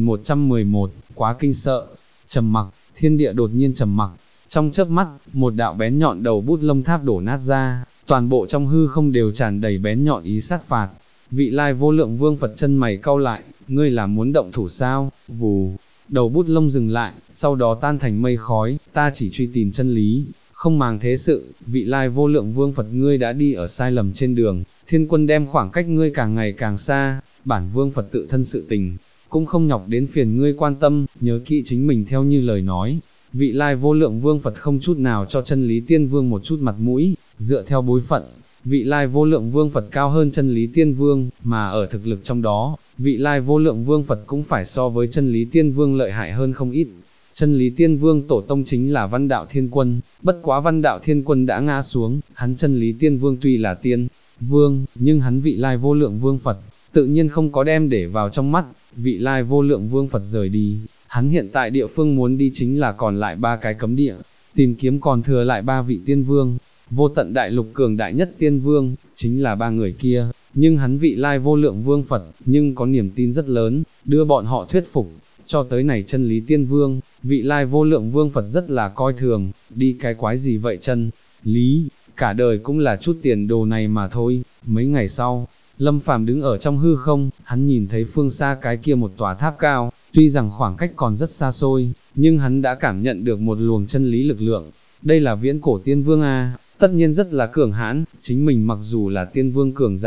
1111, quá kinh sợ, trầm mặc, thiên địa đột nhiên trầm mặc, trong chớp mắt, một đạo bén nhọn đầu bút lông tháp đổ nát ra, toàn bộ trong hư không đều tràn đầy bén nhọn ý sát phạt. Vị lai vô lượng vương Phật chân mày cau lại, ngươi là muốn động thủ sao? Vù, đầu bút lông dừng lại, sau đó tan thành mây khói, ta chỉ truy tìm chân lý, không màng thế sự. Vị lai vô lượng vương Phật, ngươi đã đi ở sai lầm trên đường, thiên quân đem khoảng cách ngươi càng ngày càng xa, bản vương Phật tự thân sự tình, cũng không nhọc đến phiền ngươi quan tâm, nhớ kỹ chính mình theo như lời nói. Vị lai vô lượng vương Phật không chút nào cho chân lý tiên vương một chút mặt mũi, dựa theo bối phận, vị lai vô lượng vương Phật cao hơn chân lý tiên vương, mà ở thực lực trong đó, vị lai vô lượng vương Phật cũng phải so với chân lý tiên vương lợi hại hơn không ít. Chân lý tiên vương tổ tông chính là Văn Đạo Thiên Quân, bất quá Văn Đạo Thiên Quân đã ngã xuống, hắn chân lý tiên vương tuy là tiên vương, nhưng hắn vị lai vô lượng vương Phật, tự nhiên không có đem để vào trong mắt. Vị lai vô lượng vương Phật rời đi, hắn hiện tại địa phương muốn đi chính là còn lại 3 cái cấm địa, tìm kiếm còn thừa lại 3 vị tiên vương. Vô tận đại lục cường đại nhất tiên vương, chính là 3 người kia, nhưng hắn vị lai vô lượng vương Phật, nhưng có niềm tin rất lớn, đưa bọn họ thuyết phục, cho tới này chân lý tiên vương, vị lai vô lượng vương Phật rất là coi thường, đi cái quái gì vậy chân lý, cả đời cũng là chút tiền đồ này mà thôi. Mấy ngày sau, Lâm Phàm đứng ở trong hư không, hắn nhìn thấy phương xa cái kia một tòa tháp cao, tuy rằng khoảng cách còn rất xa xôi, nhưng hắn đã cảm nhận được một luồng chân lý lực lượng. Đây là viễn cổ tiên vương a, tất nhiên rất là cường hãn, chính mình mặc dù là tiên vương cường giả,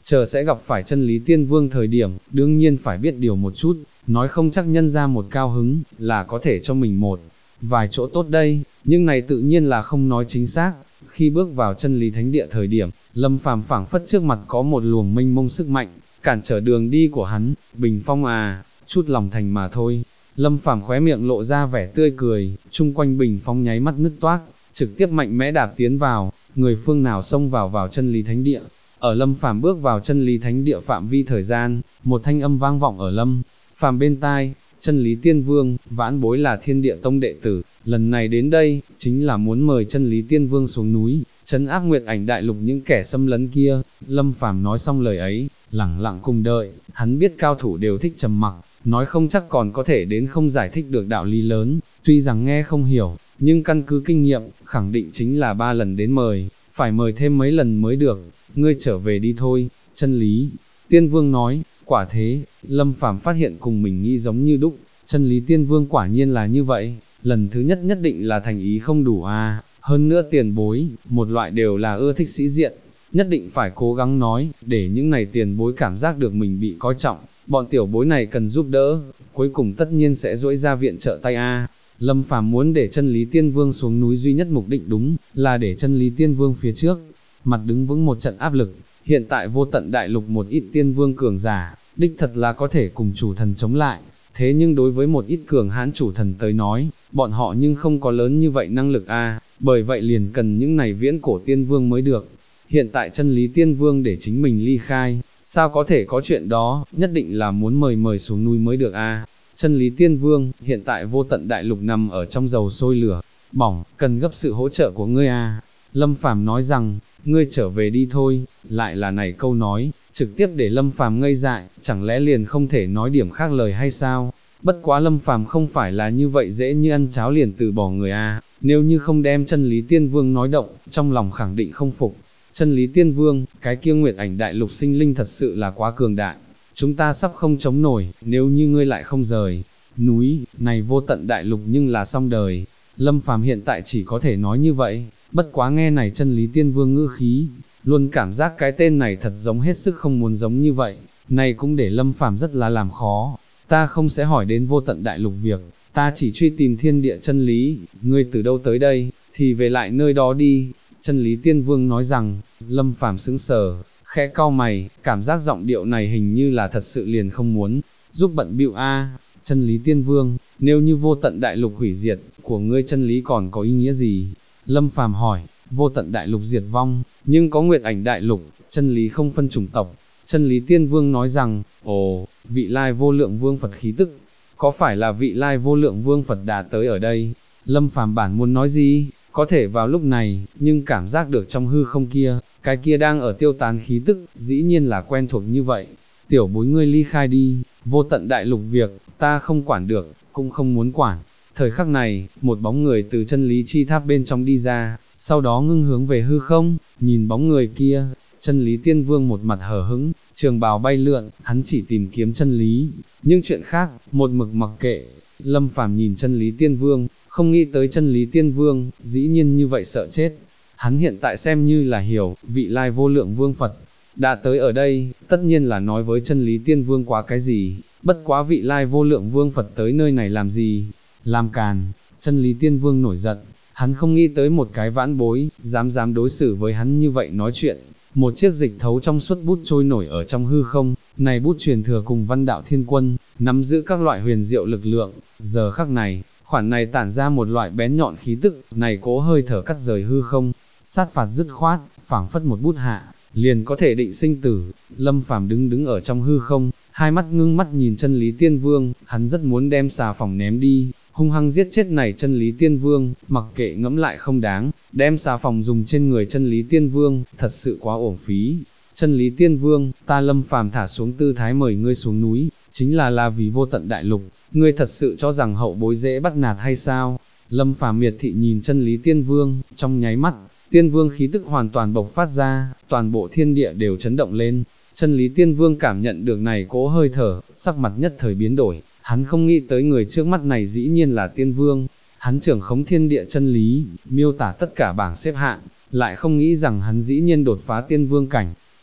chờ sẽ gặp phải chân lý tiên vương thời điểm, đương nhiên phải biết điều một chút, nói không chắc nhân ra một cao hứng, là có thể cho mình một vài chỗ tốt đây, nhưng này tự nhiên là không nói chính xác. Khi bước vào chân lý thánh địa thời điểm, Lâm Phàm phảng phất trước mặt có một luồng mênh mông sức mạnh, cản trở đường đi của hắn. Bình phong à, chút lòng thành mà thôi. Lâm Phàm khóe miệng lộ ra vẻ tươi cười, chung quanh bình phong nháy mắt nứt toác, trực tiếp mạnh mẽ đạp tiến vào, người phương nào xông vào chân lý thánh địa. Ở Lâm Phàm bước vào chân lý thánh địa phạm vi thời gian, một thanh âm vang vọng ở Lâm Phàm bên tai, chân lý tiên vương, vãn bối là thiên địa tông đệ tử, lần này đến đây, chính là muốn mời chân lý tiên vương xuống núi, trấn áp Nguyệt Ảnh đại lục những kẻ xâm lấn kia. Lâm Phàm nói xong lời ấy, lẳng lặng cùng đợi, hắn biết cao thủ đều thích trầm mặc, nói không chắc còn có thể đến không giải thích được đạo lý lớn, tuy rằng nghe không hiểu, nhưng căn cứ kinh nghiệm, khẳng định chính là 3 lần đến mời, phải mời thêm mấy lần mới được. Ngươi trở về đi thôi. Chân lý tiên vương nói. Quả thế, Lâm Phàm phát hiện cùng mình nghĩ giống như đúc, chân lý tiên vương quả nhiên là như vậy, lần thứ nhất nhất định là thành ý không đủ à, hơn nữa tiền bối, một loại đều là ưa thích sĩ diện, nhất định phải cố gắng nói, để những này tiền bối cảm giác được mình bị coi trọng, bọn tiểu bối này cần giúp đỡ, cuối cùng tất nhiên sẽ duỗi ra viện trợ tay a. Lâm Phàm muốn để chân lý tiên vương xuống núi duy nhất mục đích đúng, là để chân lý tiên vương phía trước, mặt đứng vững một trận áp lực. Hiện tại vô tận đại lục một ít tiên vương cường giả, đích thật là có thể cùng chủ thần chống lại, thế nhưng đối với một ít cường hãn chủ thần tới nói, bọn họ nhưng không có lớn như vậy năng lực a, bởi vậy liền cần những này viễn cổ tiên vương mới được. Hiện tại chân lý tiên vương để chính mình ly khai, sao có thể có chuyện đó, nhất định là muốn mời xuống núi mới được a. Chân lý tiên vương, hiện tại vô tận đại lục nằm ở trong dầu sôi lửa bỏng, cần gấp sự hỗ trợ của ngươi a. Lâm Phàm nói rằng, ngươi trở về đi thôi. Lại là này câu nói, trực tiếp để Lâm Phàm ngây dại, chẳng lẽ liền không thể nói điểm khác lời hay sao? Bất quá Lâm Phàm không phải là như vậy dễ như ăn cháo liền từ bỏ người a, nếu như không đem chân lý tiên vương nói động, trong lòng khẳng định không phục. Chân lý tiên vương, cái kia Nguyệt Ảnh đại lục sinh linh thật sự là quá cường đại, chúng ta sắp không chống nổi, nếu như ngươi lại không rời núi, này vô tận đại lục nhưng là xong đời. Lâm Phàm hiện tại chỉ có thể nói như vậy, bất quá nghe này chân lý tiên vương ngữ khí, luôn cảm giác cái tên này thật giống hết sức không muốn giống như vậy, này cũng để Lâm Phàm rất là làm khó. Ta không sẽ hỏi đến vô tận đại lục việc, ta chỉ truy tìm thiên địa chân lý, ngươi từ đâu tới đây, thì về lại nơi đó đi. Chân lý tiên vương nói rằng. Lâm Phàm sững sờ, khẽ cau mày, cảm giác giọng điệu này hình như là thật sự liền không muốn giúp bận bịu a. Chân lý tiên vương, nếu như vô tận đại lục hủy diệt, của ngươi chân lý còn có ý nghĩa gì? Lâm Phàm hỏi. Vô tận đại lục diệt vong, nhưng có Nguyệt Ảnh đại lục, chân lý không phân chủng tộc. Chân lý tiên vương nói rằng, ồ, vị lai vô lượng vương Phật khí tức, có phải là vị lai vô lượng vương Phật đã tới ở đây? Lâm Phàm bản muốn nói gì, có thể vào lúc này, nhưng cảm giác được trong hư không kia, cái kia đang ở tiêu tán khí tức, dĩ nhiên là quen thuộc như vậy. Tiểu bối ngươi ly khai đi, vô tận đại lục việc, ta không quản được, cũng không muốn quản. Thời khắc này, một bóng người từ chân lý chi tháp bên trong đi ra, sau đó ngưng hướng về hư không, nhìn bóng người kia, chân lý tiên vương một mặt hờ hững, trường bào bay lượn, hắn chỉ tìm kiếm chân lý, nhưng chuyện khác, một mực mặc kệ. Lâm Phàm nhìn chân lý tiên vương, không nghĩ tới chân lý tiên vương, dĩ nhiên như vậy sợ chết. Hắn hiện tại xem như là hiểu, vị lai vô lượng vương Phật, đã tới ở đây, tất nhiên là nói với chân lý tiên vương quá cái gì, bất quá vị lai vô lượng vương Phật tới nơi này làm gì, làm càn. Chân lý tiên vương nổi giận, hắn không nghĩ tới một cái vãn bối, dám đối xử với hắn như vậy nói chuyện. Một chiếc dịch thấu trong suốt bút trôi nổi ở trong hư không, này bút truyền thừa cùng Văn Đạo Thiên Quân, nắm giữ các loại huyền diệu lực lượng, giờ khắc này, khoản này tản ra một loại bén nhọn khí tức, này cố hơi thở cắt rời hư không, sát phạt dứt khoát, phảng phất một bút hạ, liền có thể định sinh tử. Lâm Phàm đứng ở trong hư không, hai mắt ngưng mắt nhìn chân lý tiên vương, hắn rất muốn đem xà phòng ném đi, hung hăng giết chết này chân lý tiên vương, mặc kệ ngẫm lại không đáng, đem xà phòng dùng trên người chân lý tiên vương, thật sự quá uổng phí. Chân lý tiên vương, ta Lâm Phàm thả xuống tư thái mời ngươi xuống núi, chính là vì vô tận đại lục, ngươi thật sự cho rằng hậu bối dễ bắt nạt hay sao? Lâm Phàm miệt thị nhìn chân lý tiên vương, trong nháy mắt, tiên vương khí tức hoàn toàn bộc phát ra, toàn bộ thiên địa đều chấn động lên. Chân lý tiên vương cảm nhận được này cố hơi thở, sắc mặt nhất thời biến đổi, hắn không nghĩ tới người trước mắt này dĩ nhiên là tiên vương, hắn trưởng khống thiên địa chân lý, miêu tả tất cả bảng xếp hạng, lại không nghĩ rằng hắn dĩ nhiên đột phá tiên vương cảnh.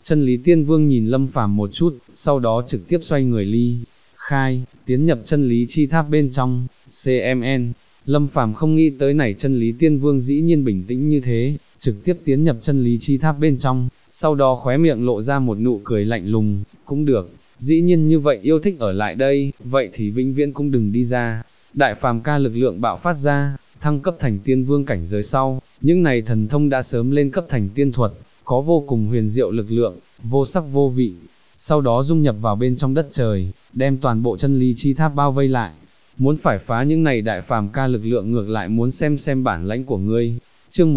Chân lý tiên vương nhìn Lâm Phàm một chút, sau đó trực tiếp xoay người ly khai, tiến nhập chân lý chi tháp bên trong. CMN, Lâm Phàm không nghĩ tới này chân lý tiên vương dĩ nhiên bình tĩnh như thế, trực tiếp tiến nhập chân lý chi tháp bên trong, sau đó khóe miệng lộ ra một nụ cười lạnh lùng, cũng được, dĩ nhiên như vậy yêu thích ở lại đây, vậy thì vĩnh viễn cũng đừng đi ra. Đại phàm ca lực lượng bạo phát ra, thăng cấp thành tiên vương cảnh giới sau, những này thần thông đã sớm lên cấp thành tiên thuật, có vô cùng huyền diệu lực lượng, vô sắc vô vị, sau đó dung nhập vào bên trong đất trời, đem toàn bộ chân lý chi tháp bao vây lại. Muốn phải phá những này đại phàm ca lực lượng ngược lại muốn xem bản lãnh của ngươi. Chương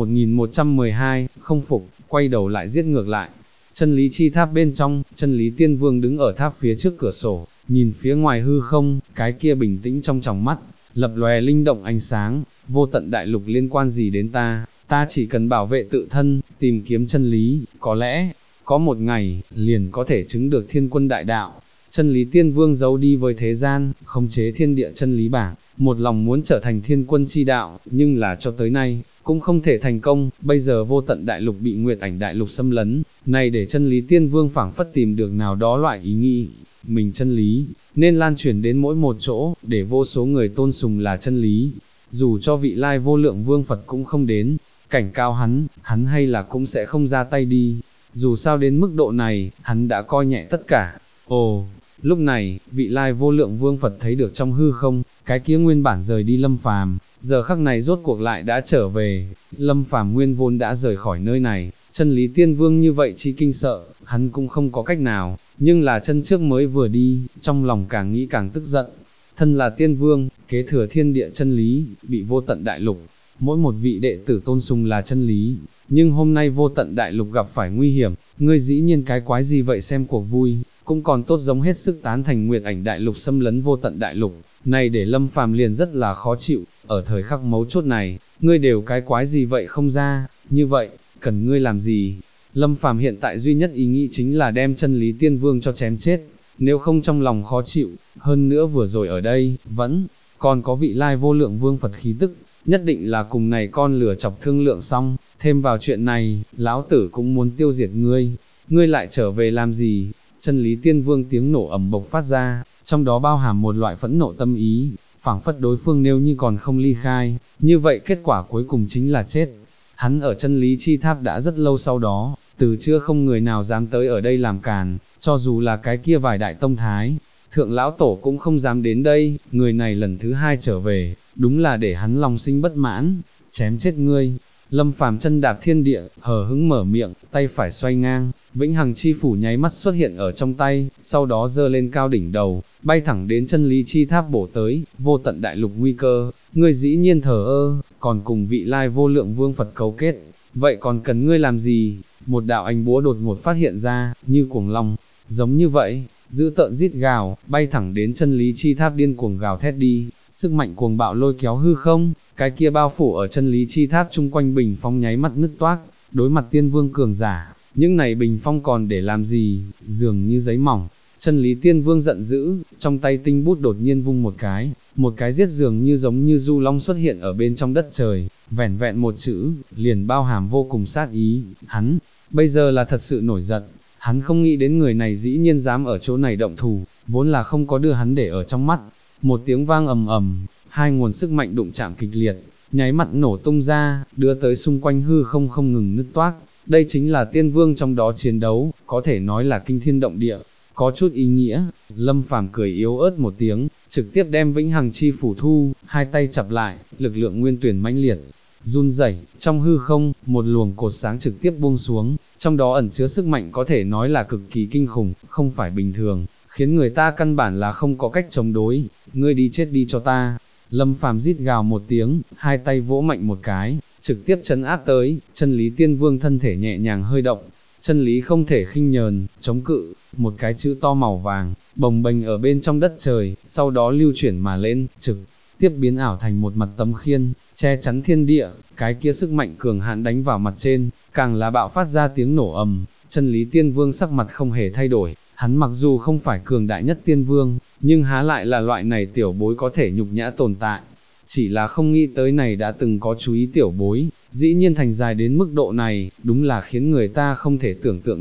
1112, không phục, quay đầu lại giết ngược lại. Chân lý chi tháp bên trong, chân lý tiên vương đứng ở tháp phía trước cửa sổ, nhìn phía ngoài hư không, cái kia bình tĩnh trong tròng mắt, lập lòe linh động ánh sáng, vô tận đại lục liên quan gì đến ta chỉ cần bảo vệ tự thân, tìm kiếm chân lý, có lẽ, có một ngày, liền có thể chứng được thiên quân đại đạo. Chân lý tiên vương giấu đi với thế gian, khống chế thiên địa chân lý bảng, một lòng muốn trở thành thiên quân chi đạo, nhưng là cho tới nay, cũng không thể thành công. Bây giờ vô tận đại lục bị Nguyệt Ảnh đại lục xâm lấn, này để chân lý tiên vương phảng phất tìm được nào đó loại ý nghĩ, mình chân lý, nên lan truyền đến mỗi một chỗ, để vô số người tôn sùng là chân lý. Dù cho vị lai vô lượng vương Phật cũng không đến, cảnh cao hắn hay là cũng sẽ không ra tay đi. Dù sao đến mức độ này, hắn đã coi nhẹ tất cả. Ồ, lúc này, vị lai vô lượng vương Phật thấy được trong hư không, cái kia nguyên bản rời đi Lâm Phàm, giờ khắc này rốt cuộc lại đã trở về. Lâm Phàm nguyên vốn đã rời khỏi nơi này, chân lý tiên vương như vậy chi kinh sợ, hắn cũng không có cách nào, nhưng là chân trước mới vừa đi, trong lòng càng nghĩ càng tức giận. Thân là tiên vương, kế thừa thiên địa chân lý, bị vô tận đại lục, mỗi một vị đệ tử tôn sùng là chân lý, nhưng hôm nay vô tận đại lục gặp phải nguy hiểm, ngươi dĩ nhiên cái quái gì vậy xem cuộc vui, cũng còn tốt giống hết sức tán thành Nguyệt Ảnh đại lục xâm lấn vô tận đại lục, này để Lâm Phàm liền rất là khó chịu, ở thời khắc mấu chốt này, ngươi đều cái quái gì vậy không ra, như vậy, cần ngươi làm gì? Lâm Phàm hiện tại duy nhất ý nghĩ chính là đem chân lý tiên vương cho chém chết, nếu không trong lòng khó chịu, hơn nữa vừa rồi ở đây, vẫn còn có vị lai vô lượng vương Phật khí tức, nhất định là cùng này con lửa chọc thương lượng xong, thêm vào chuyện này, lão tử cũng muốn tiêu diệt ngươi lại trở về làm gì? Chân lý tiên vương tiếng nổ ầm bộc phát ra, trong đó bao hàm một loại phẫn nộ tâm ý, phảng phất đối phương nếu như còn không ly khai, như vậy kết quả cuối cùng chính là chết. Hắn ở chân lý chi tháp đã rất lâu sau đó, từ chưa không người nào dám tới ở đây làm càn, cho dù là cái kia vài đại tông thái, thượng lão tổ cũng không dám đến đây, người này lần thứ hai trở về, đúng là để hắn lòng sinh bất mãn, chém chết ngươi. Lâm Phàm chân đạp thiên địa, hờ hững mở miệng, tay phải xoay ngang, vĩnh hằng chi phủ nháy mắt xuất hiện ở trong tay, sau đó giơ lên cao đỉnh đầu, bay thẳng đến chân lý chi tháp bổ tới, vô tận đại lục nguy cơ, ngươi dĩ nhiên thờ ơ, còn cùng vị lai vô lượng vương Phật cấu kết, vậy còn cần ngươi làm gì? Một đạo ánh búa đột ngột phát hiện ra, như cuồng long, giống như vậy, dữ tợn rít gào, bay thẳng đến chân lý chi tháp điên cuồng gào thét đi, sức mạnh cuồng bạo lôi kéo hư không, cái kia bao phủ ở chân lý chi tháp chung quanh bình phong nháy mắt nứt toác, đối mặt tiên vương cường giả, những này bình phong còn để làm gì, dường như giấy mỏng. Chân lý tiên vương giận dữ, trong tay tinh bút đột nhiên vung một cái giết dường như giống như du long xuất hiện ở bên trong đất trời, vẻn vẹn một chữ, liền bao hàm vô cùng sát ý, hắn, bây giờ là thật sự nổi giận, hắn không nghĩ đến người này dĩ nhiên dám ở chỗ này động thủ, vốn là không có đưa hắn để ở trong mắt. Một tiếng vang ầm ầm, hai nguồn sức mạnh đụng chạm kịch liệt, nháy mặt nổ tung ra, đưa tới xung quanh hư không không ngừng nứt toác. Đây chính là tiên vương trong đó chiến đấu, có thể nói là kinh thiên động địa, có chút ý nghĩa. Lâm Phàm cười yếu ớt một tiếng, trực tiếp đem vĩnh hằng chi phủ thu, hai tay chập lại, lực lượng nguyên tuyển mãnh liệt, run rẩy, trong hư không, một luồng cột sáng trực tiếp buông xuống, trong đó ẩn chứa sức mạnh có thể nói là cực kỳ kinh khủng, không phải bình thường, khiến người ta căn bản là không có cách chống đối. Ngươi đi chết đi cho ta. Lâm Phàm rít gào một tiếng, hai tay vỗ mạnh một cái, trực tiếp trấn áp tới, chân lý tiên vương thân thể nhẹ nhàng hơi động, chân lý không thể khinh nhờn, chống cự, một cái chữ to màu vàng, bồng bềnh ở bên trong đất trời, sau đó lưu chuyển mà lên, trực tiếp biến ảo thành một mặt tấm khiên, che chắn thiên địa, cái kia sức mạnh cường hãn đánh vào mặt trên, càng là bạo phát ra tiếng nổ ầm. Chân lý tiên vương sắc mặt không hề thay đổi, hắn mặc dù không phải cường đại nhất tiên vương, nhưng há lại là loại này tiểu bối có thể nhục nhã tồn tại. Chỉ là không nghĩ tới này đã từng có chú ý tiểu bối, dĩ nhiên thành dài đến mức độ này, đúng là khiến người ta không thể tưởng tượng nổi.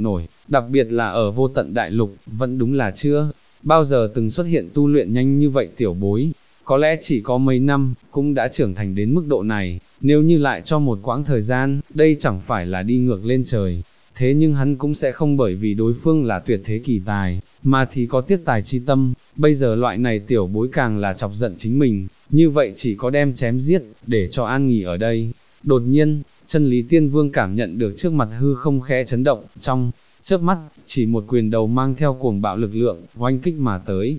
đặc biệt là ở vô tận đại lục, vẫn đúng là chưa bao giờ từng xuất hiện tu luyện nhanh như vậy tiểu bối, có lẽ chỉ có mấy năm, cũng đã trưởng thành đến mức độ này, nếu như lại cho một quãng thời gian, đây chẳng phải là đi ngược lên trời. Thế nhưng hắn cũng sẽ không bởi vì đối phương là tuyệt thế kỳ tài, mà thì có tiếc tài chi tâm, bây giờ loại này tiểu bối càng là chọc giận chính mình, như vậy chỉ có đem chém giết, để cho an nghỉ ở đây. Đột nhiên, chân lý tiên vương cảm nhận được trước mặt hư không khẽ chấn động, trong chớp mắt, chỉ một quyền đầu mang theo cuồng bạo lực lượng, oanh kích mà tới,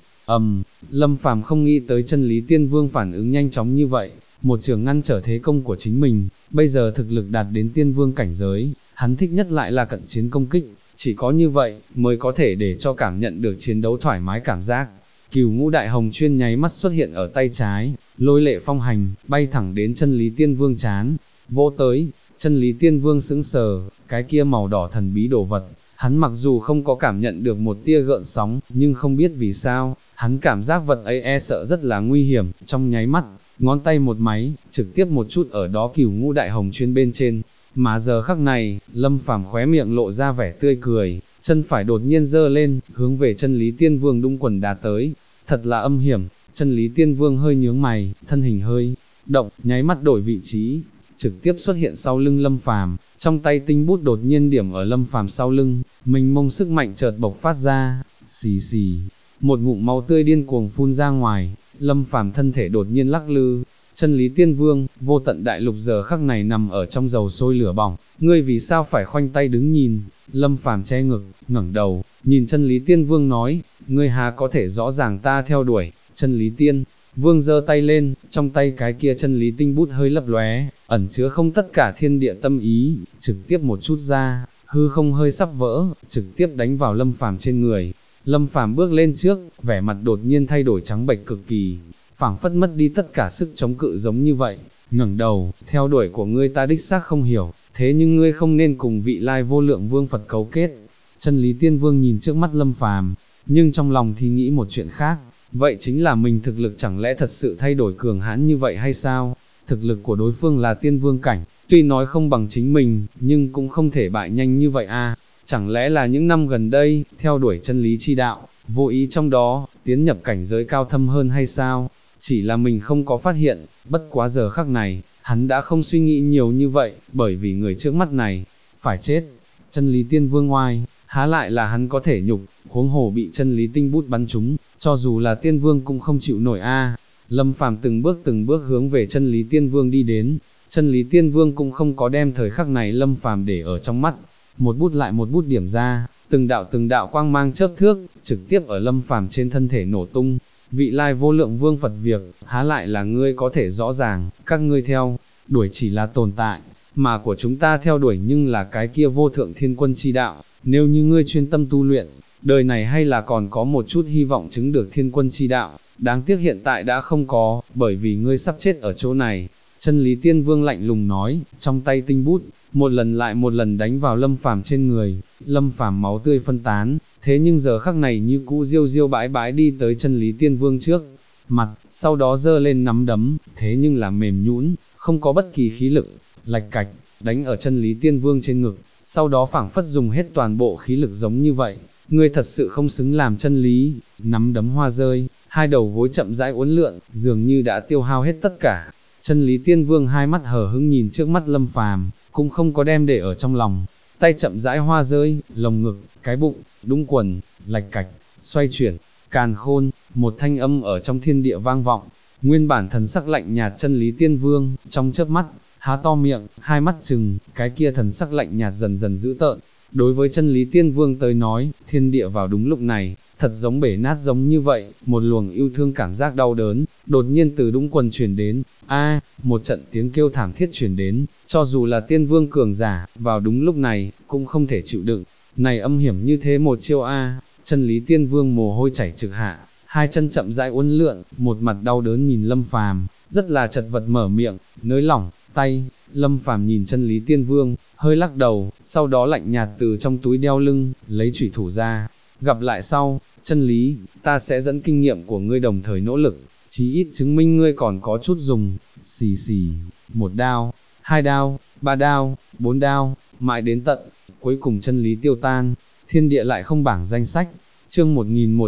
Lâm Phàm không nghĩ tới chân lý tiên vương phản ứng nhanh chóng như vậy, một trường ngăn trở thế công của chính mình, bây giờ thực lực đạt đến tiên vương cảnh giới, hắn thích nhất lại là cận chiến công kích, chỉ có như vậy, mới có thể để cho cảm nhận được chiến đấu thoải mái cảm giác. Cửu ngũ đại hồng chuyên nháy mắt xuất hiện ở tay trái, lôi lệ phong hành, bay thẳng đến chân lý tiên vương chán, vỗ tới, chân lý tiên vương sững sờ, cái kia màu đỏ thần bí đồ vật, hắn mặc dù không có cảm nhận được một tia gợn sóng, nhưng không biết vì sao, hắn cảm giác vật ấy e sợ rất là nguy hiểm, trong nháy mắt, ngón tay một máy, trực tiếp một chút ở đó cửu ngũ đại hồng chuyên bên trên, mà giờ khắc này, Lâm Phàm khóe miệng lộ ra vẻ tươi cười, chân phải đột nhiên giơ lên, hướng về chân lý tiên vương đung quần đá tới, thật là âm hiểm, chân lý tiên vương hơi nhướng mày, thân hình hơi động, nháy mắt đổi vị trí, trực tiếp xuất hiện sau lưng Lâm Phàm, trong tay tinh bút đột nhiên điểm ở Lâm Phàm sau lưng, mênh mông sức mạnh chợt bộc phát ra, xì xì, một ngụm máu tươi điên cuồng phun ra ngoài, Lâm Phàm thân thể đột nhiên lắc lư. Chân lý tiên vương, vô tận đại lục giờ khắc này nằm ở trong dầu sôi lửa bỏng, ngươi vì sao phải khoanh tay đứng nhìn? Lâm Phàm che ngực, ngẩng đầu, nhìn chân lý tiên vương nói, ngươi há có thể rõ ràng ta theo đuổi? Chân lý tiên vương giơ tay lên, trong tay cái kia chân lý tinh bút hơi lấp lóe, ẩn chứa không tất cả thiên địa tâm ý, trực tiếp một chút ra, hư không hơi sắp vỡ, trực tiếp đánh vào Lâm Phàm trên người. Lâm Phàm bước lên trước, vẻ mặt đột nhiên thay đổi trắng bệch cực kỳ, phảng phất mất đi tất cả sức chống cự giống như vậy, ngẩng đầu, theo đuổi của ngươi ta đích xác không hiểu, thế nhưng ngươi không nên cùng vị lai vô lượng vương Phật cấu kết. Chân lý tiên vương nhìn trước mắt Lâm Phàm, nhưng trong lòng thì nghĩ một chuyện khác, vậy chính là mình thực lực chẳng lẽ thật sự thay đổi cường hãn như vậy hay sao? Thực lực của đối phương là tiên vương cảnh, tuy nói không bằng chính mình, nhưng cũng không thể bại nhanh như vậy a. Chẳng lẽ là những năm gần đây, theo đuổi chân lý chi đạo, vô ý trong đó, tiến nhập cảnh giới cao thâm hơn hay sao? Chỉ là mình không có phát hiện, bất quá giờ khắc này, hắn đã không suy nghĩ nhiều như vậy, bởi vì người trước mắt này, phải chết. Chân lý tiên vương oai, há lại là hắn có thể nhục, huống hồ bị chân lý tinh bút bắn trúng, cho dù là tiên vương cũng không chịu nổi a. Lâm Phàm từng bước hướng về chân lý tiên vương đi đến, chân lý tiên vương cũng không có đem thời khắc này Lâm Phàm để ở trong mắt, một bút lại một bút điểm ra, từng đạo quang mang chớp thước, trực tiếp ở Lâm Phàm trên thân thể nổ tung. Vị lai vô lượng vương Phật việc, há lại là ngươi có thể rõ ràng, các ngươi theo đuổi chỉ là tồn tại, mà của chúng ta theo đuổi nhưng là cái kia vô thượng thiên quân chi đạo, nếu như ngươi chuyên tâm tu luyện, đời này hay là còn có một chút hy vọng chứng được thiên quân chi đạo, đáng tiếc hiện tại đã không có, bởi vì ngươi sắp chết ở chỗ này. Chân lý tiên vương lạnh lùng nói, trong tay tinh bút, một lần lại một lần đánh vào Lâm Phàm trên người, Lâm Phàm máu tươi phân tán, thế nhưng giờ khắc này như cũ diêu bãi bãi đi tới chân lý tiên vương trước mặt, sau đó giơ lên nắm đấm, thế nhưng là mềm nhũn, không có bất kỳ khí lực, lạch cạch, đánh ở chân lý tiên vương trên ngực, sau đó phảng phất dùng hết toàn bộ khí lực giống như vậy, ngươi thật sự không xứng làm chân lý, nắm đấm hoa rơi, hai đầu gối chậm rãi uốn lượn, dường như đã tiêu hao hết tất cả. Chân lý tiên vương hai mắt hờ hững nhìn trước mắt Lâm Phàm, cũng không có đem để ở trong lòng, tay chậm rãi hoa rơi, lồng ngực, cái bụng, đũng quần, lạch cạch, xoay chuyển, càn khôn, một thanh âm ở trong thiên địa vang vọng, nguyên bản thần sắc lạnh nhạt chân lý tiên vương, trong chớp mắt, há to miệng, hai mắt trừng, cái kia thần sắc lạnh nhạt dần dần dữ tợn. Đối với chân lý tiên vương tới nói, thiên địa vào đúng lúc này, thật giống bể nát giống như vậy, một luồng yêu thương cảm giác đau đớn, đột nhiên từ đũng quần truyền đến, một trận tiếng kêu thảm thiết truyền đến, cho dù là tiên vương cường giả, vào đúng lúc này, cũng không thể chịu đựng, này âm hiểm như thế một chiêu chân lý tiên vương mồ hôi chảy trực hạ, hai chân chậm rãi uốn lượn, một mặt đau đớn nhìn Lâm Phàm, rất là chật vật mở miệng, nới lỏng tay. Lâm Phàm nhìn chân lý tiên vương, hơi lắc đầu, sau đó lạnh nhạt từ trong túi đeo lưng, lấy chủy thủ ra, gặp lại sau, chân lý, ta sẽ dẫn kinh nghiệm của ngươi đồng thời nỗ lực, chí ít chứng minh ngươi còn có chút dùng, xì xì, một đao, hai đao, ba đao, bốn đao, mãi đến tận, cuối cùng chân lý tiêu tan. thiên địa lại không bảng danh sách. Chương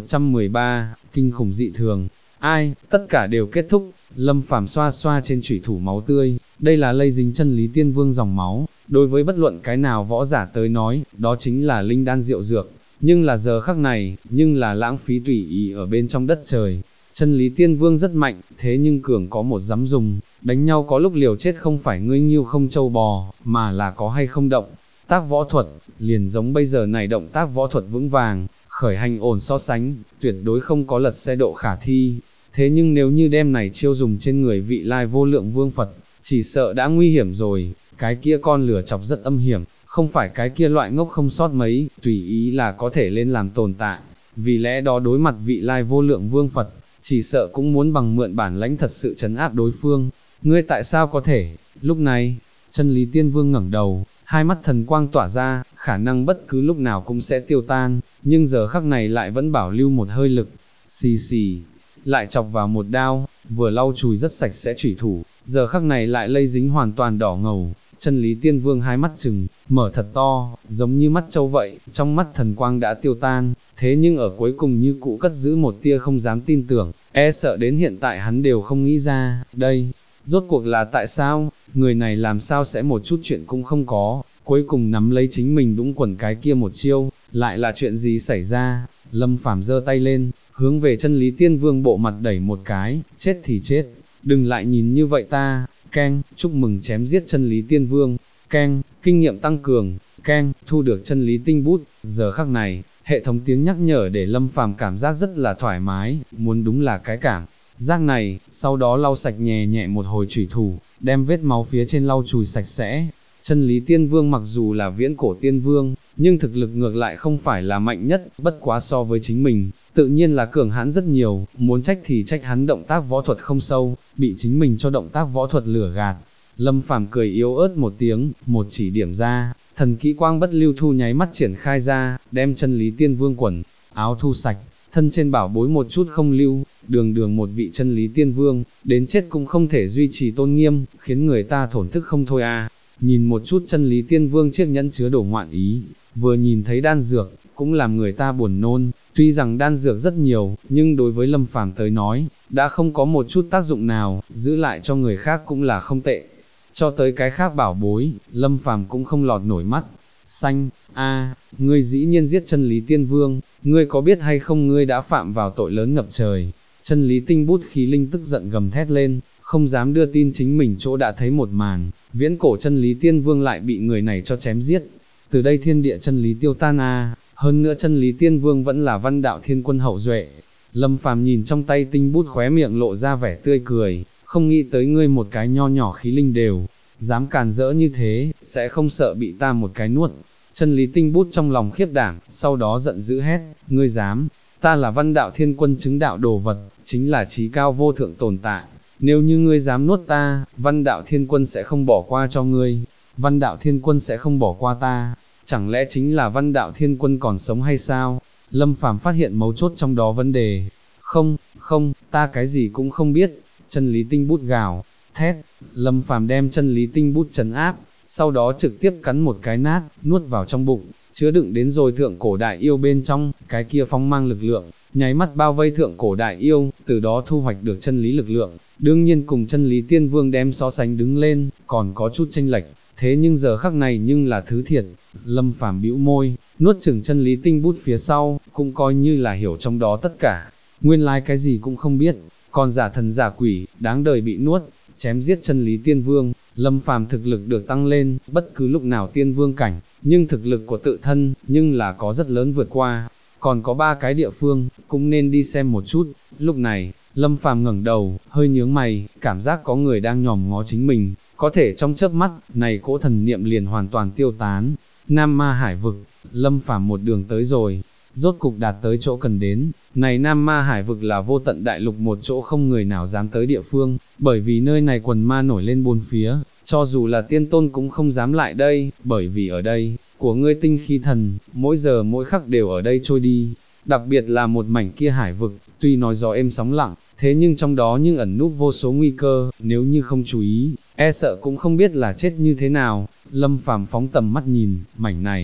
1113, kinh khủng dị thường. Ai, tất cả đều kết thúc. Lâm Phàm xoa xoa trên chủy thủ máu tươi, đây là lây dính chân lý tiên vương dòng máu, đối với bất luận cái nào võ giả tới nói, đó chính là linh đan diệu dược, nhưng là giờ khắc này, nhưng là lãng phí tùy ý ở bên trong đất trời. Chân lý tiên vương rất mạnh, thế nhưng cường có một dám dùng, đánh nhau có lúc liều chết không phải ngươi nhiêu không trâu bò, mà là có hay không động. Tác võ thuật, liền giống bây giờ này động tác võ thuật vững vàng, khởi hành ổn so sánh, tuyệt đối không có lật xe độ khả thi. Thế nhưng nếu như đem này chiêu dùng trên người vị lai vô lượng vương Phật, chỉ sợ đã nguy hiểm rồi, cái kia con lửa chọc rất âm hiểm, không phải cái kia loại ngốc không sót mấy, tùy ý là có thể lên làm tồn tại. Vì lẽ đó đối mặt vị lai vô lượng vương Phật, chỉ sợ cũng muốn bằng mượn bản lãnh thật sự trấn áp đối phương. Ngươi tại sao có thể? Lúc này, chân lý tiên vương ngẩng đầu, hai mắt thần quang tỏa ra, khả năng bất cứ lúc nào cũng sẽ tiêu tan, nhưng giờ khắc này lại vẫn bảo lưu một hơi lực. Xì xì, lại chọc vào một đao, vừa lau chùi rất sạch sẽ chủy thủ, giờ khắc này lại lây dính hoàn toàn đỏ ngầu. Chân lý tiên vương hai mắt trừng, mở thật to, giống như mắt trâu vậy, trong mắt thần quang đã tiêu tan, thế nhưng ở cuối cùng như cũ cất giữ một tia không dám tin tưởng, e sợ đến hiện tại hắn đều không nghĩ ra, đây, rốt cuộc là tại sao, người này làm sao sẽ một chút chuyện cũng không có, cuối cùng nắm lấy chính mình đũng quần cái kia một chiêu, lại là chuyện gì xảy ra. Lâm Phàm giơ tay lên, hướng về chân lý tiên vương bộ mặt đẩy một cái, chết thì chết, đừng lại nhìn như vậy ta. Keng, chúc mừng chém giết chân lý tiên vương. Keng, kinh nghiệm tăng cường. Keng, thu được chân lý tinh bút. Giờ khắc này, hệ thống tiếng nhắc nhở để Lâm Phàm cảm giác rất là thoải mái, muốn đúng là cái cảm giác này, sau đó lau sạch nhẹ nhẹ một hồi chủy thủ, đem vết máu phía trên lau chùi sạch sẽ. Chân lý tiên vương mặc dù là viễn cổ tiên vương, nhưng thực lực ngược lại không phải là mạnh nhất, bất quá so với chính mình, tự nhiên là cường hãn rất nhiều, muốn trách thì trách hắn động tác võ thuật không sâu, bị chính mình cho động tác võ thuật lửa gạt. Lâm Phàm cười yếu ớt một tiếng, một chỉ điểm ra, thần kỹ quang bất lưu thu nháy mắt triển khai ra, đem chân lý tiên vương quần áo thu sạch, thân trên bảo bối một chút không lưu, đường đường một vị chân lý tiên vương, đến chết cũng không thể duy trì tôn nghiêm, khiến người ta thổn thức không thôi a. Nhìn một chút chân lý tiên vương chiếc nhẫn chứa đồ ngoạn ý, vừa nhìn thấy đan dược, cũng làm người ta buồn nôn, tuy rằng đan dược rất nhiều, nhưng đối với Lâm Phàm tới nói, đã không có một chút tác dụng nào, giữ lại cho người khác cũng là không tệ. Cho tới cái khác bảo bối, Lâm Phàm cũng không lọt nổi mắt. Xanh, ngươi dĩ nhiên giết chân lý tiên vương, ngươi có biết hay không ngươi đã phạm vào tội lớn ngập trời. Chân lý tinh bút khí linh tức giận gầm thét lên, không dám đưa tin chính mình chỗ đã thấy một màn, viễn cổ chân lý tiên vương lại bị người này cho chém giết. Từ đây thiên địa chân lý tiêu tan hơn nữa chân lý tiên vương vẫn là văn đạo thiên quân hậu duệ. Lâm Phàm nhìn trong tay tinh bút khóe miệng lộ ra vẻ tươi cười, không nghĩ tới ngươi một cái nho nhỏ khí linh đều dám càn rỡ như thế, sẽ không sợ bị ta một cái nuốt. Chân lý tinh bút trong lòng khiếp đảm, sau đó giận dữ hét, ngươi dám, ta là văn đạo thiên quân chứng đạo đồ vật, chính là trí cao vô thượng tồn tại, nếu như ngươi dám nuốt ta, văn đạo thiên quân sẽ không bỏ qua cho ngươi, văn đạo thiên quân sẽ không bỏ qua ta, chẳng lẽ chính là văn đạo thiên quân còn sống hay sao? Lâm Phàm phát hiện mấu chốt trong đó vấn đề, không, ta cái gì cũng không biết. Chân lý tinh bút gào thét, Lâm Phàm đem chân lý tinh bút trấn áp, sau đó trực tiếp cắn một cái nát, nuốt vào trong bụng, chứa đựng đến rồi thượng cổ đại yêu bên trong, cái kia phong mang lực lượng, nháy mắt bao vây thượng cổ đại yêu, từ đó thu hoạch được chân lý lực lượng, đương nhiên cùng chân lý tiên vương đem so sánh đứng lên, còn có chút chênh lệch, thế nhưng giờ khắc này nhưng là thứ thiệt. Lâm Phàm bĩu môi, nuốt chửng chân lý tinh bút phía sau, cũng coi như là hiểu trong đó tất cả, nguyên lai cái gì cũng không biết, còn giả thần giả quỷ, đáng đời bị nuốt. Chém giết chân lý tiên vương, Lâm Phàm thực lực được tăng lên, bất cứ lúc nào tiên vương cảnh, nhưng thực lực của tự thân, nhưng là có rất lớn vượt qua, còn có 3 cái địa phương, cũng nên đi xem một chút. Lúc này, Lâm Phàm ngẩng đầu, hơi nhướng mày, cảm giác có người đang nhòm ngó chính mình, có thể trong chớp mắt, này cỗ thần niệm liền hoàn toàn tiêu tán. Nam Ma Hải vực, Lâm Phàm một đường tới rồi, rốt cục đạt tới chỗ cần đến. Này Nam Ma Hải vực là vô tận đại lục một chỗ không người nào dám tới địa phương, bởi vì nơi này quần ma nổi lên bốn phía, cho dù là tiên tôn cũng không dám lại đây, bởi vì ở đây, của ngươi tinh khí thần, mỗi giờ mỗi khắc đều ở đây trôi đi. Đặc biệt là một mảnh kia hải vực, tuy nói gió êm sóng lặng, thế nhưng trong đó nhưng ẩn núp vô số nguy cơ, nếu như không chú ý, e sợ cũng không biết là chết như thế nào. Lâm Phàm phóng tầm mắt nhìn, mảnh này,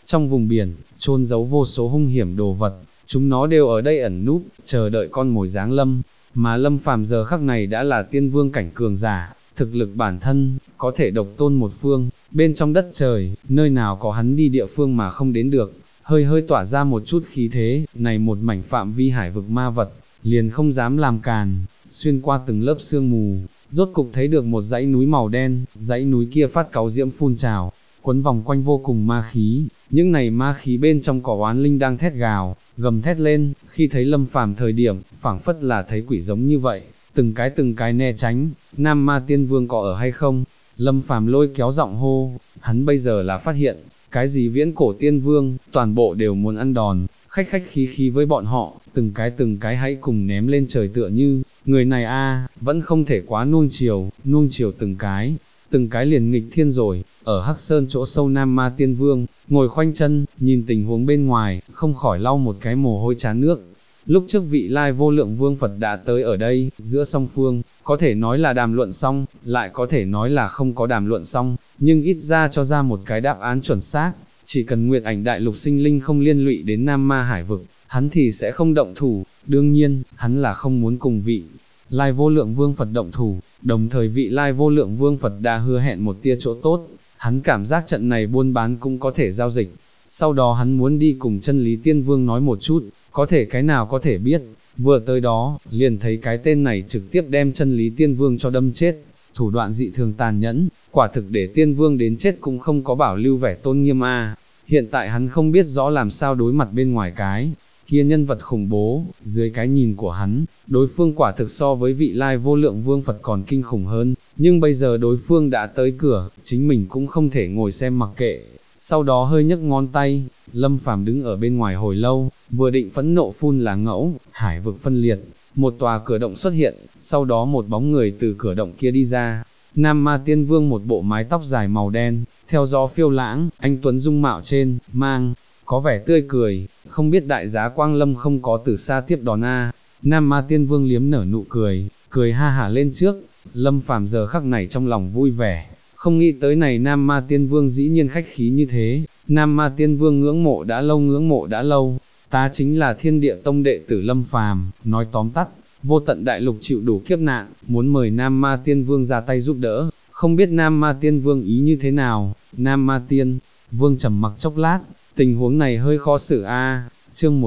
trong vùng biển, chôn giấu vô số hung hiểm đồ vật, chúng nó đều ở đây ẩn núp, chờ đợi con mồi giáng lâm, mà Lâm Phàm giờ khắc này đã là tiên vương cảnh cường giả, thực lực bản thân, có thể độc tôn một phương, bên trong đất trời, nơi nào có hắn đi địa phương mà không đến được, hơi hơi tỏa ra một chút khí thế, này một mảnh phạm vi hải vực ma vật, liền không dám làm càn, xuyên qua từng lớp sương mù, rốt cục thấy được một dãy núi màu đen, dãy núi kia phát cáu diễm phun trào, quấn vòng quanh vô cùng ma khí, những này ma khí bên trong có oán linh đang thét gào, gầm thét lên, khi thấy Lâm Phàm thời điểm, phảng phất là thấy quỷ giống như vậy, từng cái né tránh, Nam Ma Tiên Vương có ở hay không? Lâm Phàm lôi kéo giọng hô, hắn bây giờ là phát hiện, cái gì viễn cổ tiên vương, toàn bộ đều muốn ăn đòn, khách khách khí khí với bọn họ, từng cái hãy cùng ném lên trời tựa như, người này vẫn không thể quá nuông chiều từng cái liền nghịch thiên rồi, ở Hắc Sơn chỗ sâu Nam Ma Tiên Vương, ngồi khoanh chân, nhìn tình huống bên ngoài, không khỏi lau một cái mồ hôi trán nước. Lúc trước vị lai vô lượng vương Phật đã tới ở đây, giữa song phương, có thể nói là đàm luận xong, lại có thể nói là không có đàm luận xong, nhưng ít ra cho ra một cái đáp án chuẩn xác, chỉ cần Nguyệt Ảnh Đại Lục sinh linh không liên lụy đến Nam Ma Hải Vực, hắn thì sẽ không động thủ, đương nhiên, hắn là không muốn cùng vị lai vô lượng vương Phật động thủ, đồng thời vị lai vô lượng vương Phật đã hứa hẹn một tia chỗ tốt, hắn cảm giác trận này buôn bán cũng có thể giao dịch, sau đó hắn muốn đi cùng chân lý tiên vương nói một chút, có thể cái nào có thể biết, vừa tới đó, liền thấy cái tên này trực tiếp đem chân lý tiên vương cho đâm chết, thủ đoạn dị thường tàn nhẫn, quả thực để tiên vương đến chết cũng không có bảo lưu vẻ tôn nghiêm hiện tại hắn không biết rõ làm sao đối mặt bên ngoài cái kia nhân vật khủng bố, dưới cái nhìn của hắn, đối phương quả thực so với vị lai vô lượng vương Phật còn kinh khủng hơn, nhưng bây giờ đối phương đã tới cửa, chính mình cũng không thể ngồi xem mặc kệ. Sau đó hơi nhấc ngón tay, Lâm Phàm đứng ở bên ngoài hồi lâu, vừa định phẫn nộ phun là ngẫu, hải vực phân liệt, một tòa cửa động xuất hiện, sau đó một bóng người từ cửa động kia đi ra. Nam Ma Tiên Vương một bộ mái tóc dài màu đen, theo gió phiêu lãng, anh tuấn dung mạo trên, có vẻ tươi cười, không biết đại giá Quang Lâm không có từ xa tiếp đón Nam Ma Tiên Vương liếm nở nụ cười, cười ha hả lên trước, Lâm Phàm giờ khắc này trong lòng vui vẻ, không nghĩ tới này Nam Ma Tiên Vương dĩ nhiên khách khí như thế, Nam Ma Tiên Vương ngưỡng mộ đã lâu, ta chính là Thiên Địa Tông đệ tử Lâm Phàm, nói tóm tắt, vô tận đại lục chịu đủ kiếp nạn, muốn mời Nam Ma Tiên Vương ra tay giúp đỡ, không biết Nam Ma Tiên Vương ý như thế nào, Nam Ma Tiên Vương trầm mặc chốc lát, tình huống này hơi khó xử chương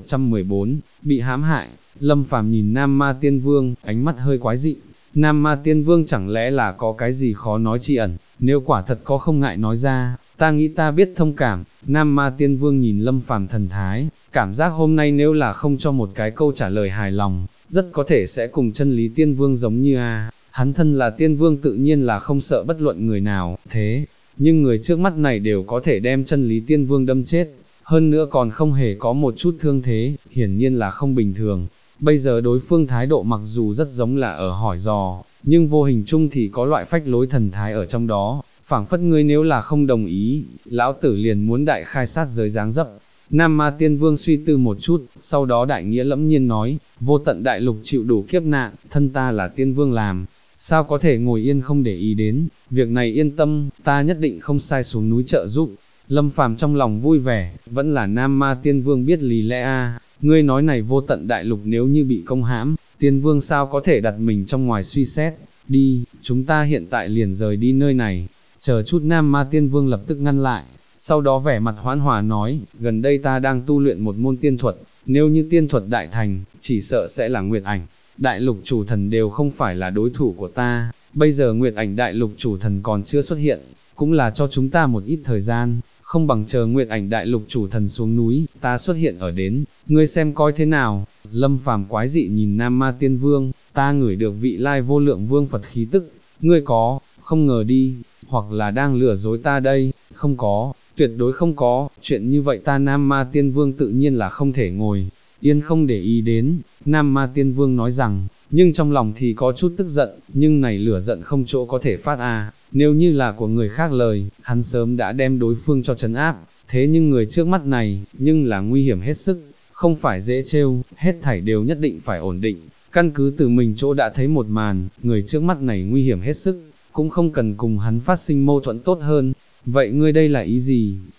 1114, bị hãm hại, Lâm Phàm nhìn Nam Ma Tiên Vương, ánh mắt hơi quái dị, Nam Ma Tiên Vương chẳng lẽ là có cái gì khó nói chi ẩn, nếu quả thật có không ngại nói ra, ta nghĩ ta biết thông cảm, Nam Ma Tiên Vương nhìn Lâm Phàm thần thái, cảm giác hôm nay nếu là không cho một cái câu trả lời hài lòng, rất có thể sẽ cùng chân lý Tiên Vương giống như hắn thân là Tiên Vương tự nhiên là không sợ bất luận người nào, thế, nhưng người trước mắt này đều có thể đem chân lý Tiên Vương đâm chết, hơn nữa còn không hề có một chút thương thế, hiển nhiên là không bình thường. Bây giờ đối phương thái độ mặc dù rất giống là ở hỏi dò, nhưng vô hình chung thì có loại phách lối thần thái ở trong đó, phảng phất ngươi nếu là không đồng ý, lão tử liền muốn đại khai sát giới dáng dấp. Nam Ma Tiên Vương suy tư một chút, sau đó đại nghĩa lẫm nhiên nói, vô tận đại lục chịu đủ kiếp nạn, thân ta là Tiên Vương làm, sao có thể ngồi yên không để ý đến, việc này yên tâm, ta nhất định không sai xuống núi trợ giúp. Lâm Phàm trong lòng vui vẻ, vẫn là Nam Ma Tiên Vương biết lý lẽ ngươi nói này vô tận đại lục nếu như bị công hãm, Tiên Vương sao có thể đặt mình trong ngoài suy xét, đi, chúng ta hiện tại liền rời đi nơi này, chờ chút Nam Ma Tiên Vương lập tức ngăn lại, sau đó vẻ mặt hoãn hòa nói, gần đây ta đang tu luyện một môn tiên thuật, nếu như tiên thuật đại thành, chỉ sợ sẽ là Nguyệt Ảnh, đại lục chủ thần đều không phải là đối thủ của ta, bây giờ Nguyệt Ảnh đại lục chủ thần còn chưa xuất hiện, cũng là cho chúng ta một ít thời gian, không bằng chờ Nguyệt Ảnh đại lục chủ thần xuống núi, ta xuất hiện ở đến, ngươi xem coi thế nào. Lâm Phàm quái dị nhìn Nam Ma Tiên Vương, ta ngửi được vị lai vô lượng vương Phật khí tức, ngươi có, không ngờ đi, hoặc là đang lừa dối ta đây, không có, tuyệt đối không có, chuyện như vậy ta Nam Ma Tiên Vương tự nhiên là không thể ngồi yên không để ý đến. Nam Ma Tiên Vương nói rằng, nhưng trong lòng thì có chút tức giận, nhưng này lửa giận không chỗ có thể phát nếu như là của người khác lời, hắn sớm đã đem đối phương cho trấn áp, thế nhưng người trước mắt này, nhưng là nguy hiểm hết sức, không phải dễ trêu, hết thảy đều nhất định phải ổn định, căn cứ từ mình chỗ đã thấy một màn, người trước mắt này nguy hiểm hết sức, cũng không cần cùng hắn phát sinh mâu thuẫn tốt hơn, vậy ngươi đây là ý gì?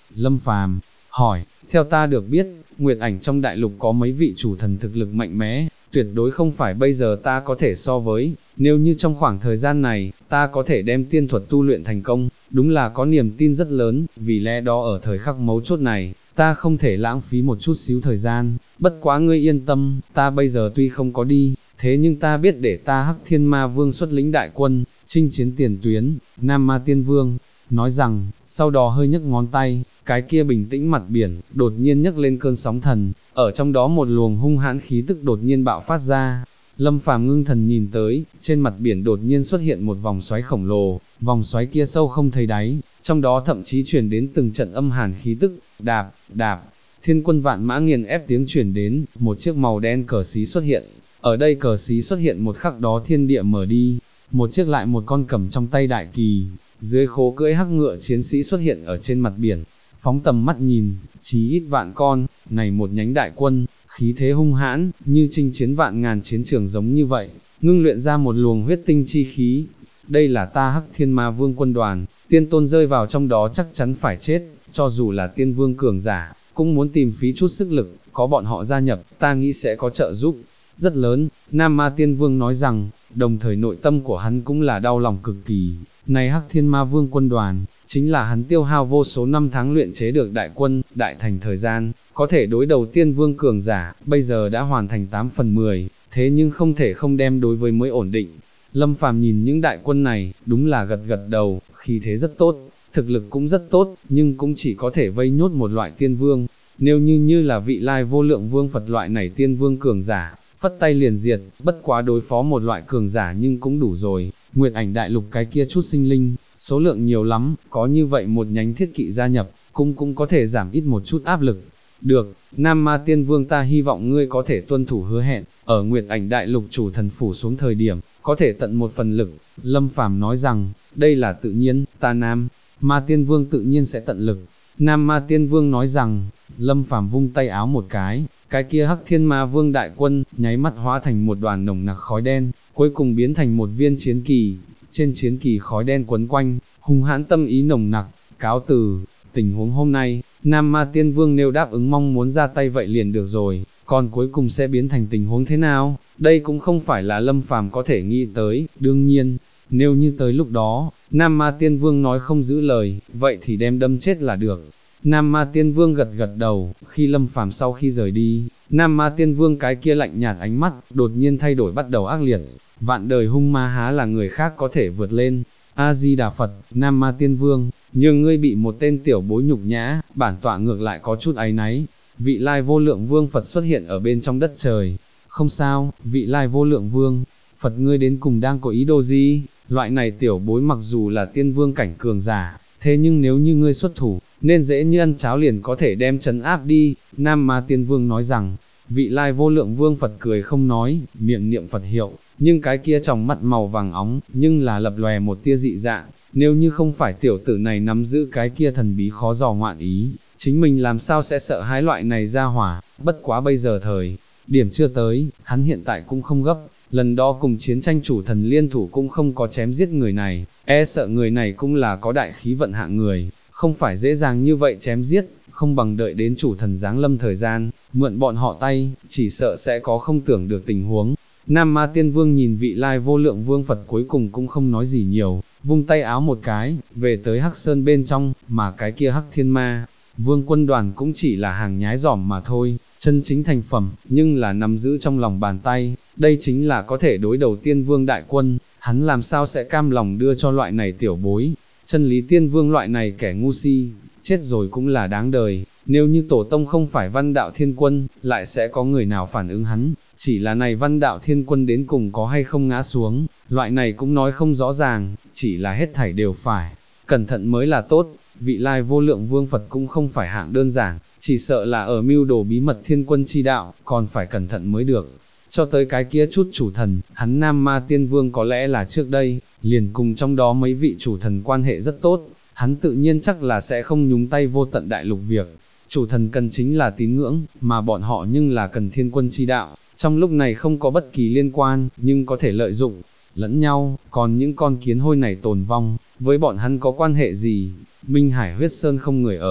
Lâm Phàm hỏi, theo ta được biết, Nguyệt Ảnh trong đại lục có mấy vị chủ thần thực lực mạnh mẽ, tuyệt đối không phải bây giờ ta có thể so với, nếu như trong khoảng thời gian này, ta có thể đem tiên thuật tu luyện thành công, đúng là có niềm tin rất lớn, vì lẽ đó ở thời khắc mấu chốt này, ta không thể lãng phí một chút xíu thời gian, bất quá ngươi yên tâm, ta bây giờ tuy không có đi, thế nhưng ta biết để ta Hắc Thiên Ma Vương xuất lĩnh đại quân, chinh chiến tiền tuyến. Nam Ma Tiên Vương nói rằng, sau đó hơi nhấc ngón tay, cái kia bình tĩnh mặt biển, đột nhiên nhấc lên cơn sóng thần, ở trong đó một luồng hung hãn khí tức đột nhiên bạo phát ra. Lâm Phàm ngưng thần nhìn tới, trên mặt biển đột nhiên xuất hiện một vòng xoáy khổng lồ, vòng xoáy kia sâu không thấy đáy, trong đó thậm chí truyền đến từng trận âm hàn khí tức, đạp, đạp, thiên quân vạn mã nghiền ép tiếng truyền đến, một chiếc màu đen cờ xí xuất hiện, ở đây cờ xí xuất hiện một khắc đó thiên địa mở đi, một chiếc lại một con cầm trong tay đại kỳ, dưới khố cưỡi hắc ngựa chiến sĩ xuất hiện ở trên mặt biển, phóng tầm mắt nhìn, chí ít vạn con, này một nhánh đại quân, khí thế hung hãn, như chinh chiến vạn ngàn chiến trường giống như vậy, ngưng luyện ra một luồng huyết tinh chi khí. Đây là ta Hắc Thiên Ma Vương quân đoàn, tiên tôn rơi vào trong đó chắc chắn phải chết, cho dù là tiên vương cường giả, cũng muốn tìm phí chút sức lực, có bọn họ gia nhập, ta nghĩ sẽ có trợ giúp rất lớn. Nam Ma Tiên Vương nói rằng, đồng thời nội tâm của hắn cũng là đau lòng cực kỳ, này Hắc Thiên Ma Vương quân đoàn, chính là hắn tiêu hao vô số năm tháng luyện chế được đại quân, đại thành thời gian, có thể đối đầu tiên vương cường giả, bây giờ đã hoàn thành 8 phần 10, thế nhưng không thể không đem đối với mới ổn định. Lâm Phàm nhìn những đại quân này, đúng là gật gật đầu, khí thế rất tốt, thực lực cũng rất tốt, nhưng cũng chỉ có thể vây nhốt một loại tiên vương, nếu như là vị lai vô lượng vương Phật loại này tiên vương cường giả, phất tay liền diệt, bất quá đối phó một loại cường giả nhưng cũng đủ rồi. Nguyệt Ảnh đại lục cái kia chút sinh linh, số lượng nhiều lắm, có như vậy một nhánh thiết kỵ gia nhập, cũng có thể giảm ít một chút áp lực. Được, Nam Ma Tiên Vương, ta hy vọng ngươi có thể tuân thủ hứa hẹn, ở Nguyệt Ảnh đại lục chủ thần phủ xuống thời điểm, có thể tận một phần lực. Lâm Phàm nói rằng, đây là tự nhiên, ta Nam Ma Tiên Vương tự nhiên sẽ tận lực. Nam Ma Tiên Vương nói rằng, Lâm Phàm vung tay áo một cái kia Hắc Thiên Ma Vương đại quân, nháy mắt hóa thành một đoàn nồng nặc khói đen, cuối cùng biến thành một viên chiến kỳ, trên chiến kỳ khói đen quấn quanh, hung hãn tâm ý nồng nặc, cáo từ. Tình huống hôm nay, Nam Ma Tiên Vương nếu đáp ứng mong muốn ra tay vậy liền được rồi, còn cuối cùng sẽ biến thành tình huống thế nào, đây cũng không phải là Lâm Phàm có thể nghĩ tới. Đương nhiên, nếu như tới lúc đó, Nam Ma Tiên Vương nói không giữ lời, vậy thì đem đâm chết là được. Nam Ma Tiên Vương gật gật đầu, khi Lâm Phàm sau khi rời đi, Nam Ma Tiên Vương cái kia lạnh nhạt ánh mắt, đột nhiên thay đổi bắt đầu ác liệt, vạn đời hung ma há là người khác có thể vượt lên. A-di-đà Phật, Nam Ma Tiên Vương, nhưng ngươi bị một tên tiểu bối nhục nhã, bản tọa ngược lại có chút áy náy. Vị lai vô lượng vương Phật xuất hiện ở bên trong đất trời. Không sao, vị lai vô lượng vương, Phật ngươi đến cùng đang có ý đồ gì? Loại này tiểu bối mặc dù là tiên vương cảnh cường giả, thế nhưng nếu như ngươi xuất thủ, nên dễ như ăn cháo liền có thể đem trấn áp đi. Nam Ma Tiên Vương nói rằng, vị lai vô lượng vương Phật cười không nói, miệng niệm Phật hiệu, nhưng cái kia tròng mắt màu vàng óng, nhưng là lập lòe một tia dị dạng, nếu như không phải tiểu tử này nắm giữ cái kia thần bí khó dò ngoạn ý, chính mình làm sao sẽ sợ hãi loại này ra hỏa. Bất quá bây giờ thời điểm chưa tới, hắn hiện tại cũng không gấp, lần đó cùng chiến tranh chủ thần liên thủ cũng không có chém giết người này, e sợ người này cũng là có đại khí vận hạng người, không phải dễ dàng như vậy chém giết, không bằng đợi đến chủ thần giáng lâm thời gian, mượn bọn họ tay, chỉ sợ sẽ có không tưởng được tình huống. Nam Ma Tiên Vương nhìn vị lai vô lượng vương Phật cuối cùng cũng không nói gì nhiều, vung tay áo một cái, về tới Hắc Sơn bên trong, mà cái kia Hắc Thiên Ma Vương quân đoàn cũng chỉ là hàng nhái giỏm mà thôi, chân chính thành phẩm, nhưng là nắm giữ trong lòng bàn tay, đây chính là có thể đối đầu tiên vương đại quân, hắn làm sao sẽ cam lòng đưa cho loại này tiểu bối. Chân lý tiên vương loại này kẻ ngu si, chết rồi cũng là đáng đời, nếu như tổ tông không phải văn đạo thiên quân, lại sẽ có người nào phản ứng hắn, chỉ là này văn đạo thiên quân đến cùng có hay không ngã xuống, loại này cũng nói không rõ ràng, chỉ là hết thảy đều phải, cẩn thận mới là tốt. Vị lai vô lượng vương Phật cũng không phải hạng đơn giản, chỉ sợ là ở mưu đồ bí mật thiên quân chi đạo, còn phải cẩn thận mới được. Cho tới cái kia chút chủ thần, hắn Nam Ma Tiên Vương có lẽ là trước đây, liền cùng trong đó mấy vị chủ thần quan hệ rất tốt, hắn tự nhiên chắc là sẽ không nhúng tay vô tận đại lục việc. Chủ thần cần chính là tín ngưỡng, mà bọn họ nhưng là cần thiên quân chi đạo, trong lúc này không có bất kỳ liên quan, nhưng có thể lợi dụng lẫn nhau, còn những con kiến hôi này tồn vong, với bọn hắn có quan hệ gì? Minh Hải huyết sơn không người ở,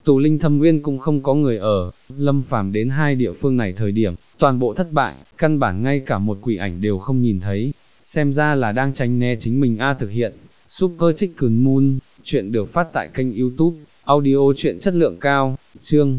tù linh thâm nguyên cũng không có người ở, Lâm Phàm đến hai địa phương này thời điểm, toàn bộ thất bại, căn bản ngay cả một quỷ ảnh đều không nhìn thấy, xem ra là đang tránh né chính mình thực hiện. Super Chicken Moon, chuyện được phát tại kênh YouTube, audio chuyện chất lượng cao, chương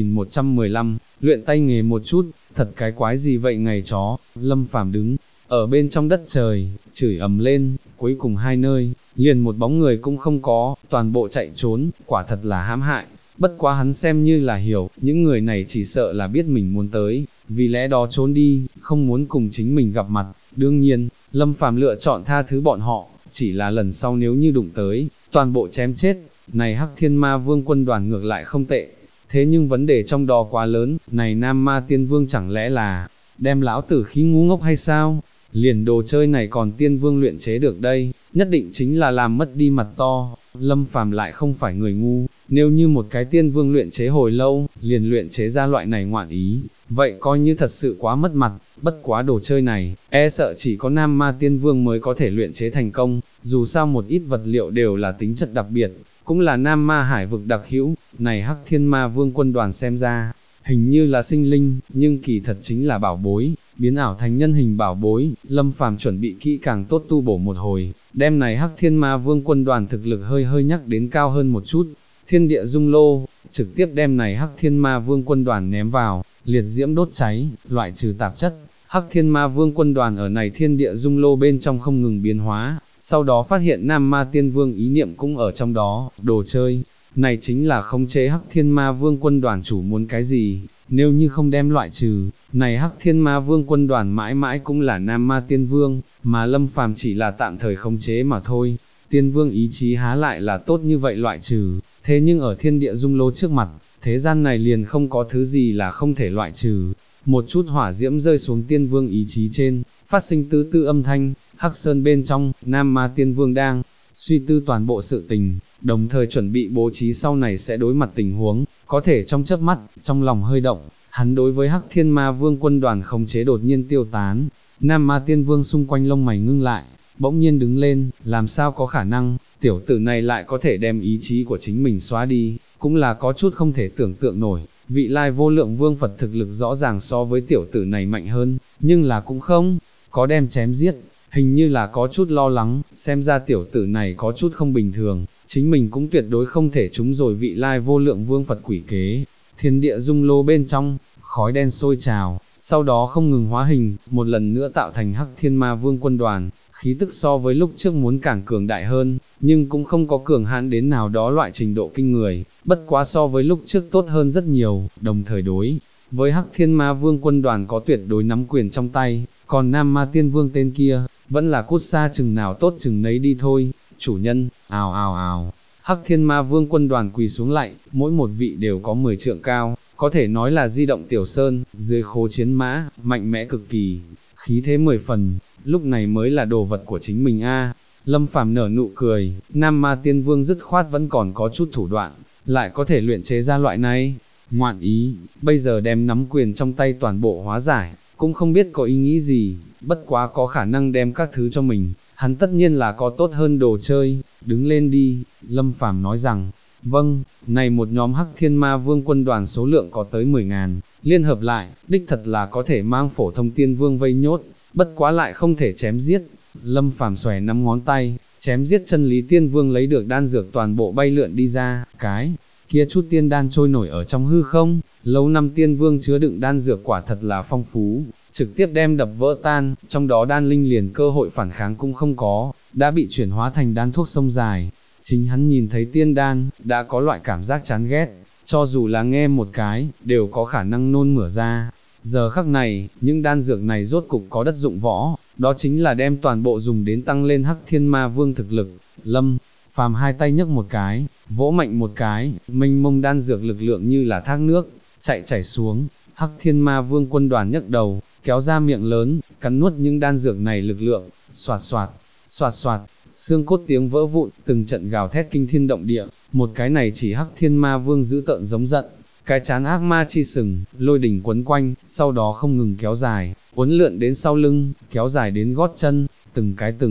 1115, luyện tay nghề một chút, thật cái quái gì vậy ngày chó, Lâm Phàm đứng ở bên trong đất trời, chửi ầm lên, cuối cùng hai nơi, liền một bóng người cũng không có, toàn bộ chạy trốn, quả thật là hãm hại. Bất quá hắn xem như là hiểu, những người này chỉ sợ là biết mình muốn tới, vì lẽ đó trốn đi, không muốn cùng chính mình gặp mặt. Đương nhiên, Lâm Phàm lựa chọn tha thứ bọn họ, chỉ là lần sau nếu như đụng tới, toàn bộ chém chết. Này Hắc Thiên Ma Vương quân đoàn ngược lại không tệ, thế nhưng vấn đề trong đó quá lớn, này Nam Ma Tiên Vương chẳng lẽ là đem lão tử khí ngu ngốc hay sao? Liền đồ chơi này còn Tiên Vương luyện chế được đây, nhất định chính là làm mất đi mặt to. Lâm Phàm lại không phải người ngu, nếu như một cái Tiên Vương luyện chế hồi lâu, liền luyện chế ra loại này ngoạn ý, vậy coi như thật sự quá mất mặt. Bất quá đồ chơi này, sợ chỉ có Nam Ma Tiên Vương mới có thể luyện chế thành công, dù sao một ít vật liệu đều là tính chất đặc biệt, cũng là Nam Ma hải vực đặc hữu. Này Hắc Thiên Ma Vương quân đoàn xem ra, hình như là sinh linh, nhưng kỳ thật chính là bảo bối, biến ảo thành nhân hình bảo bối. Lâm Phàm chuẩn bị kỹ càng tốt tu bổ một hồi, đem này Hắc Thiên Ma Vương quân đoàn thực lực hơi nhắc đến cao hơn một chút. Thiên địa dung lô, trực tiếp đem này Hắc Thiên Ma Vương quân đoàn ném vào, liệt diễm đốt cháy, loại trừ tạp chất. Hắc Thiên Ma Vương quân đoàn ở này thiên địa dung lô bên trong không ngừng biến hóa, sau đó phát hiện Nam Ma Tiên Vương ý niệm cũng ở trong đó, đồ chơi. Này chính là khống chế Hắc Thiên Ma Vương quân đoàn chủ muốn cái gì, nếu như không đem loại trừ, này Hắc Thiên Ma Vương quân đoàn mãi mãi cũng là Nam Ma Tiên Vương, mà Lâm Phàm chỉ là tạm thời khống chế mà thôi. Tiên Vương ý chí há lại là tốt như vậy loại trừ, thế nhưng ở thiên địa dung lô trước mặt, thế gian này liền không có thứ gì là không thể loại trừ. Một chút hỏa diễm rơi xuống Tiên Vương ý chí trên, phát sinh tư tư âm thanh, Hắc Sơn bên trong, Nam Ma Tiên Vương đang suy tư toàn bộ sự tình, đồng thời chuẩn bị bố trí sau này sẽ đối mặt tình huống, có thể trong chớp mắt, trong lòng hơi động, hắn đối với Hắc Thiên Ma Vương quân đoàn khống chế đột nhiên tiêu tán. Nam Ma Tiên Vương xung quanh lông mày ngưng lại, bỗng nhiên đứng lên, làm sao có khả năng, tiểu tử này lại có thể đem ý chí của chính mình xóa đi, cũng là có chút không thể tưởng tượng nổi. Vị lai vô lượng vương Phật thực lực rõ ràng so với tiểu tử này mạnh hơn, nhưng là cũng không có đem chém giết, hình như là có chút lo lắng, xem ra tiểu tử này có chút không bình thường, chính mình cũng tuyệt đối không thể trúng rồi vị lai vô lượng vương Phật quỷ kế. Thiên địa dung lô bên trong, khói đen sôi trào, sau đó không ngừng hóa hình, một lần nữa tạo thành Hắc Thiên Ma Vương quân đoàn, khí tức so với lúc trước muốn càng cường đại hơn, nhưng cũng không có cường hãn đến nào đó loại trình độ kinh người, bất quá so với lúc trước tốt hơn rất nhiều, đồng thời đối với Hắc Thiên Ma Vương quân đoàn có tuyệt đối nắm quyền trong tay, còn Nam Ma Tiên Vương tên kia, vẫn là cút xa chừng nào tốt chừng nấy đi thôi. Chủ nhân, ào ào ào, Hắc Thiên Ma Vương quân đoàn quỳ xuống lạy, mỗi một vị đều có 10 trượng cao, có thể nói là di động tiểu sơn, dưới khố chiến mã, mạnh mẽ cực kỳ, khí thế 10 phần, lúc này mới là đồ vật của chính mình a. Lâm Phàm nở nụ cười, Nam Ma Tiên Vương dứt khoát vẫn còn có chút thủ đoạn, lại có thể luyện chế ra loại này, ngoạn ý, bây giờ đem nắm quyền trong tay toàn bộ hóa giải, cũng không biết có ý nghĩ gì, bất quá có khả năng đem các thứ cho mình, hắn tất nhiên là có tốt hơn đồ chơi, đứng lên đi. Lâm Phàm nói rằng, vâng, này một nhóm Hắc Thiên Ma Vương quân đoàn số lượng có tới 10.000, liên hợp lại, đích thật là có thể mang phổ thông Tiên Vương vây nhốt, bất quá lại không thể chém giết. Lâm Phàm xòe 5 ngón tay, chém giết chân lý Tiên Vương lấy được đan dược toàn bộ bay lượn đi ra, cái kia chút tiên đan trôi nổi ở trong hư không, lâu năm Tiên Vương chứa đựng đan dược quả thật là phong phú, trực tiếp đem đập vỡ tan, trong đó đan linh liền cơ hội phản kháng cũng không có, đã bị chuyển hóa thành đan thuốc sông dài. Chính hắn nhìn thấy tiên đan, đã có loại cảm giác chán ghét, cho dù là nghe một cái, đều có khả năng nôn mửa ra. Giờ khắc này, những đan dược này rốt cục có đất dụng võ, đó chính là đem toàn bộ dùng đến tăng lên Hắc Thiên Ma Vương thực lực. Lâm Phàm hai tay nhấc một cái, vỗ mạnh một cái, mênh mông đan dược lực lượng như là thác nước, chảy xuống. Hắc Thiên Ma Vương quân đoàn nhấc đầu, kéo ra miệng lớn, cắn nuốt những đan dược này lực lượng, xoạt xoạt, xoạt xoạt, xương cốt tiếng vỡ vụn, từng trận gào thét kinh thiên động địa, một cái này chỉ Hắc Thiên Ma Vương dữ tợn giống giận, cái chán ác ma chi sừng, lôi đỉnh quấn quanh, sau đó không ngừng kéo dài, uốn lượn đến sau lưng, kéo dài đến gót chân, từng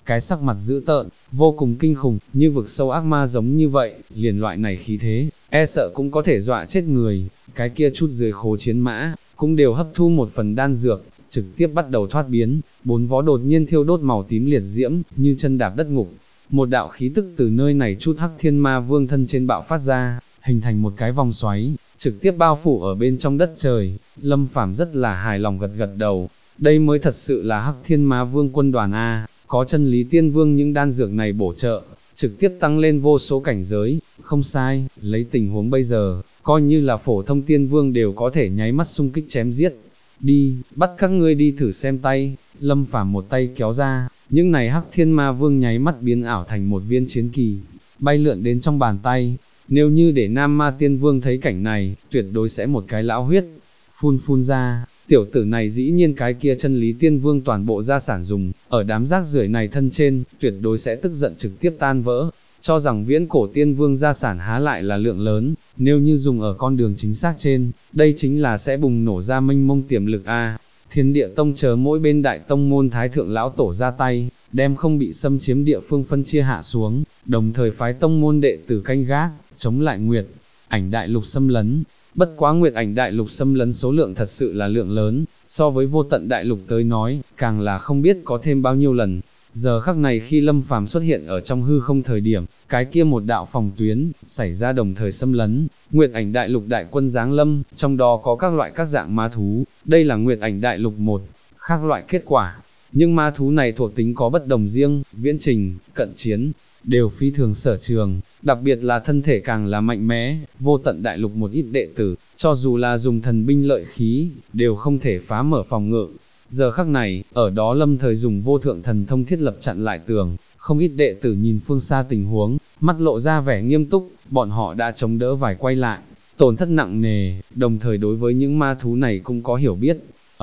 cái sắc mặt dữ tợn, vô cùng kinh khủng, như vực sâu ác ma giống như vậy, liền loại này khí thế, e sợ cũng có thể dọa chết người, cái kia chút dưới khố chiến mã, cũng đều hấp thu một phần đan dược, trực tiếp bắt đầu thoát biến, bốn vó đột nhiên thiêu đốt màu tím liệt diễm, như chân đạp đất ngục. Một đạo khí tức từ nơi này chút hắc thiên ma vương thân trên bạo phát ra, hình thành một cái vòng xoáy, trực tiếp bao phủ ở bên trong đất trời. Lâm Phàm rất là hài lòng gật gật đầu, đây mới thật sự là hắc thiên ma vương quân đoàn A, có chân lý tiên vương những đan dược này bổ trợ, trực tiếp tăng lên vô số cảnh giới, không sai, lấy tình huống bây giờ, coi như là phổ thông tiên vương đều có thể nháy mắt xung kích chém giết. Đi, bắt các ngươi đi thử xem tay. Lâm Phàm một tay kéo ra, những này hắc thiên ma vương nháy mắt biến ảo thành một viên chiến kỳ, bay lượn đến trong bàn tay. Nếu như để Nam Ma Tiên Vương thấy cảnh này, tuyệt đối sẽ một cái lão huyết phun ra. Tiểu tử này dĩ nhiên cái kia chân lý tiên vương toàn bộ gia sản dùng, ở đám rác rưởi này thân trên, tuyệt đối sẽ tức giận trực tiếp tan vỡ, cho rằng viễn cổ tiên vương gia sản há lại là lượng lớn, nếu như dùng ở con đường chính xác trên, đây chính là sẽ bùng nổ ra mênh mông tiềm lực a. Thiên Địa Tông chờ mỗi bên đại tông môn thái thượng lão tổ ra tay, đem không bị xâm chiếm địa phương phân chia hạ xuống, đồng thời phái tông môn đệ tử canh gác, chống lại Nguyệt Ảnh Đại Lục xâm lấn. Bất quá Nguyệt Ảnh Đại Lục xâm lấn số lượng thật sự là lượng lớn, so với Vô Tận Đại Lục tới nói, càng là không biết có thêm bao nhiêu lần. Giờ khắc này khi Lâm Phàm xuất hiện ở trong hư không thời điểm, cái kia một đạo phòng tuyến, xảy ra đồng thời xâm lấn, Nguyệt Ảnh Đại Lục đại quân giáng lâm, trong đó có các loại các dạng ma thú, đây là Nguyệt Ảnh Đại Lục một khác loại kết quả. Nhưng ma thú này thuộc tính có bất đồng riêng, viễn trình, cận chiến, đều phi thường sở trường, đặc biệt là thân thể càng là mạnh mẽ, Vô Tận Đại Lục một ít đệ tử, cho dù là dùng thần binh lợi khí, đều không thể phá mở phòng ngự. Giờ khắc này, ở đó Lâm Thời dùng vô thượng thần thông thiết lập chặn lại tường, không ít đệ tử nhìn phương xa tình huống, mắt lộ ra vẻ nghiêm túc, bọn họ đã chống đỡ vài quay lại, tổn thất nặng nề, đồng thời đối với những ma thú này cũng có hiểu biết.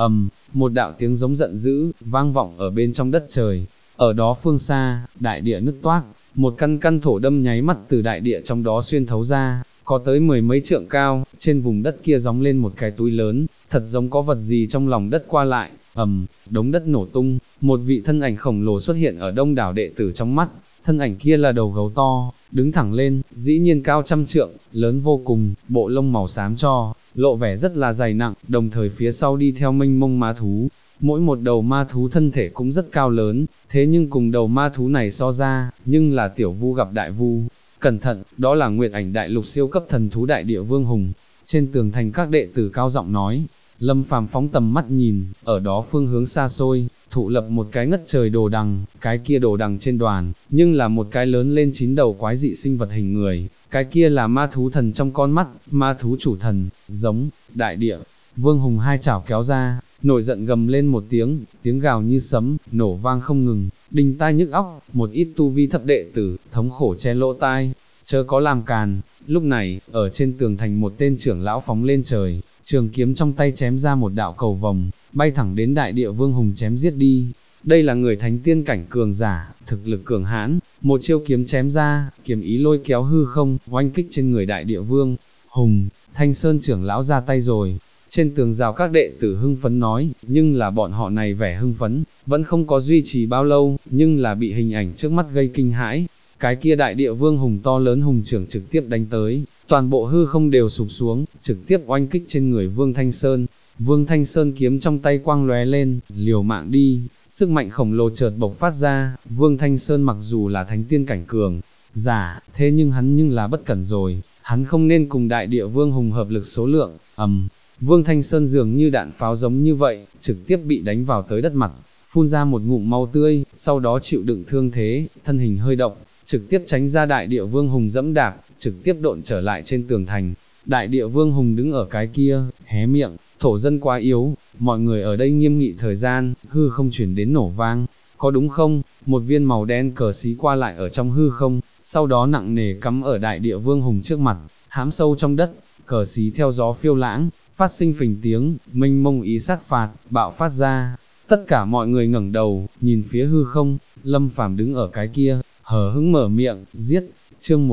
Một đạo tiếng giống giận dữ, vang vọng ở bên trong đất trời, ở đó phương xa, đại địa nứt toác, một căn căn thổ đâm nháy mắt từ đại địa trong đó xuyên thấu ra, có tới mười mấy trượng cao, trên vùng đất kia gióng lên một cái túi lớn, thật giống có vật gì trong lòng đất qua lại. Đống đất nổ tung, một vị thân ảnh khổng lồ xuất hiện ở đông đảo đệ tử trong mắt, thân ảnh kia là đầu gấu to, đứng thẳng lên, dĩ nhiên cao trăm trượng, lớn vô cùng, bộ lông màu xám cho, lộ vẻ rất là dày nặng, đồng thời phía sau đi theo mênh mông ma thú, mỗi một đầu ma thú thân thể cũng rất cao lớn, thế nhưng cùng đầu ma thú này so ra, nhưng là tiểu vu gặp đại vu. Cẩn thận, đó là Nguyệt Ảnh Đại Lục siêu cấp thần thú đại địa vương hùng. Trên tường thành các đệ tử cao giọng nói. Lâm Phàm phóng tầm mắt nhìn, ở đó phương hướng xa xôi, thụ lập một cái ngất trời đồ đằng, cái kia đồ đằng trên đoàn, nhưng là một cái lớn lên 9 đầu quái dị sinh vật hình người, cái kia là ma thú thần trong con mắt, ma thú chủ thần, giống, đại địa. Vương hùng hai chảo kéo ra, nổi giận gầm lên một tiếng, tiếng gào như sấm, nổ vang không ngừng, đinh tai nhức óc, một ít tu vi thấp đệ tử, thống khổ che lỗ tai, chớ có làm càn. Lúc này, ở trên tường thành một tên trưởng lão phóng lên trời, trường kiếm trong tay chém ra một đạo cầu vòng, bay thẳng đến đại địa vương hùng chém giết đi. Đây là người thánh tiên cảnh cường giả, thực lực cường hãn, một chiêu kiếm chém ra, kiếm ý lôi kéo hư không, oanh kích trên người đại địa vương hùng. Thanh Sơn trưởng lão ra tay rồi. Trên tường rào các đệ tử hưng phấn nói, nhưng là bọn họ này vẻ hưng phấn, vẫn không có duy trì bao lâu, nhưng là bị hình ảnh trước mắt gây kinh hãi. Cái kia đại địa vương hùng to lớn hùng trưởng trực tiếp đánh tới, toàn bộ hư không đều sụp xuống, trực tiếp oanh kích trên người Vương Thanh Sơn. Vương Thanh Sơn kiếm trong tay quang lóe lên, liều mạng đi, sức mạnh khổng lồ chợt bộc phát ra. Vương Thanh Sơn mặc dù là thánh tiên cảnh cường giả, thế nhưng hắn nhưng là bất cẩn rồi, hắn không nên cùng đại địa vương hùng hợp lực số lượng. Vương Thanh Sơn dường như đạn pháo giống như vậy, trực tiếp bị đánh vào tới đất mặt, phun ra một ngụm máu tươi, sau đó chịu đựng thương thế, thân hình hơi động, trực tiếp tránh ra đại địa vương hùng dẫm đạp, trực tiếp độn trở lại trên tường thành. Đại địa vương hùng đứng ở cái kia, hé miệng, thổ dân quá yếu, mọi người ở đây nghiêm nghị thời gian, hư không chuyển đến nổ vang, có đúng không? Một viên màu đen cờ xí qua lại ở trong hư không, sau đó nặng nề cắm ở đại địa vương hùng trước mặt, hãm sâu trong đất, cờ xí theo gió phiêu lãng, phát sinh phình tiếng, mênh mông ý sát phạt, bạo phát ra. Tất cả mọi người ngẩng đầu, nhìn phía hư không, Lâm Phàm đứng ở cái kia, hờ hững mở miệng, giết. Chương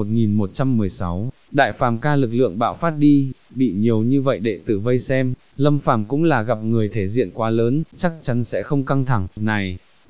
1116, Đại Phàm ca lực lượng bạo phát đi, bị nhiều như vậy đệ tử vây xem, Lâm Phàm cũng là gặp người thể diện quá lớn, chắc chắn sẽ không căng thẳng. Này,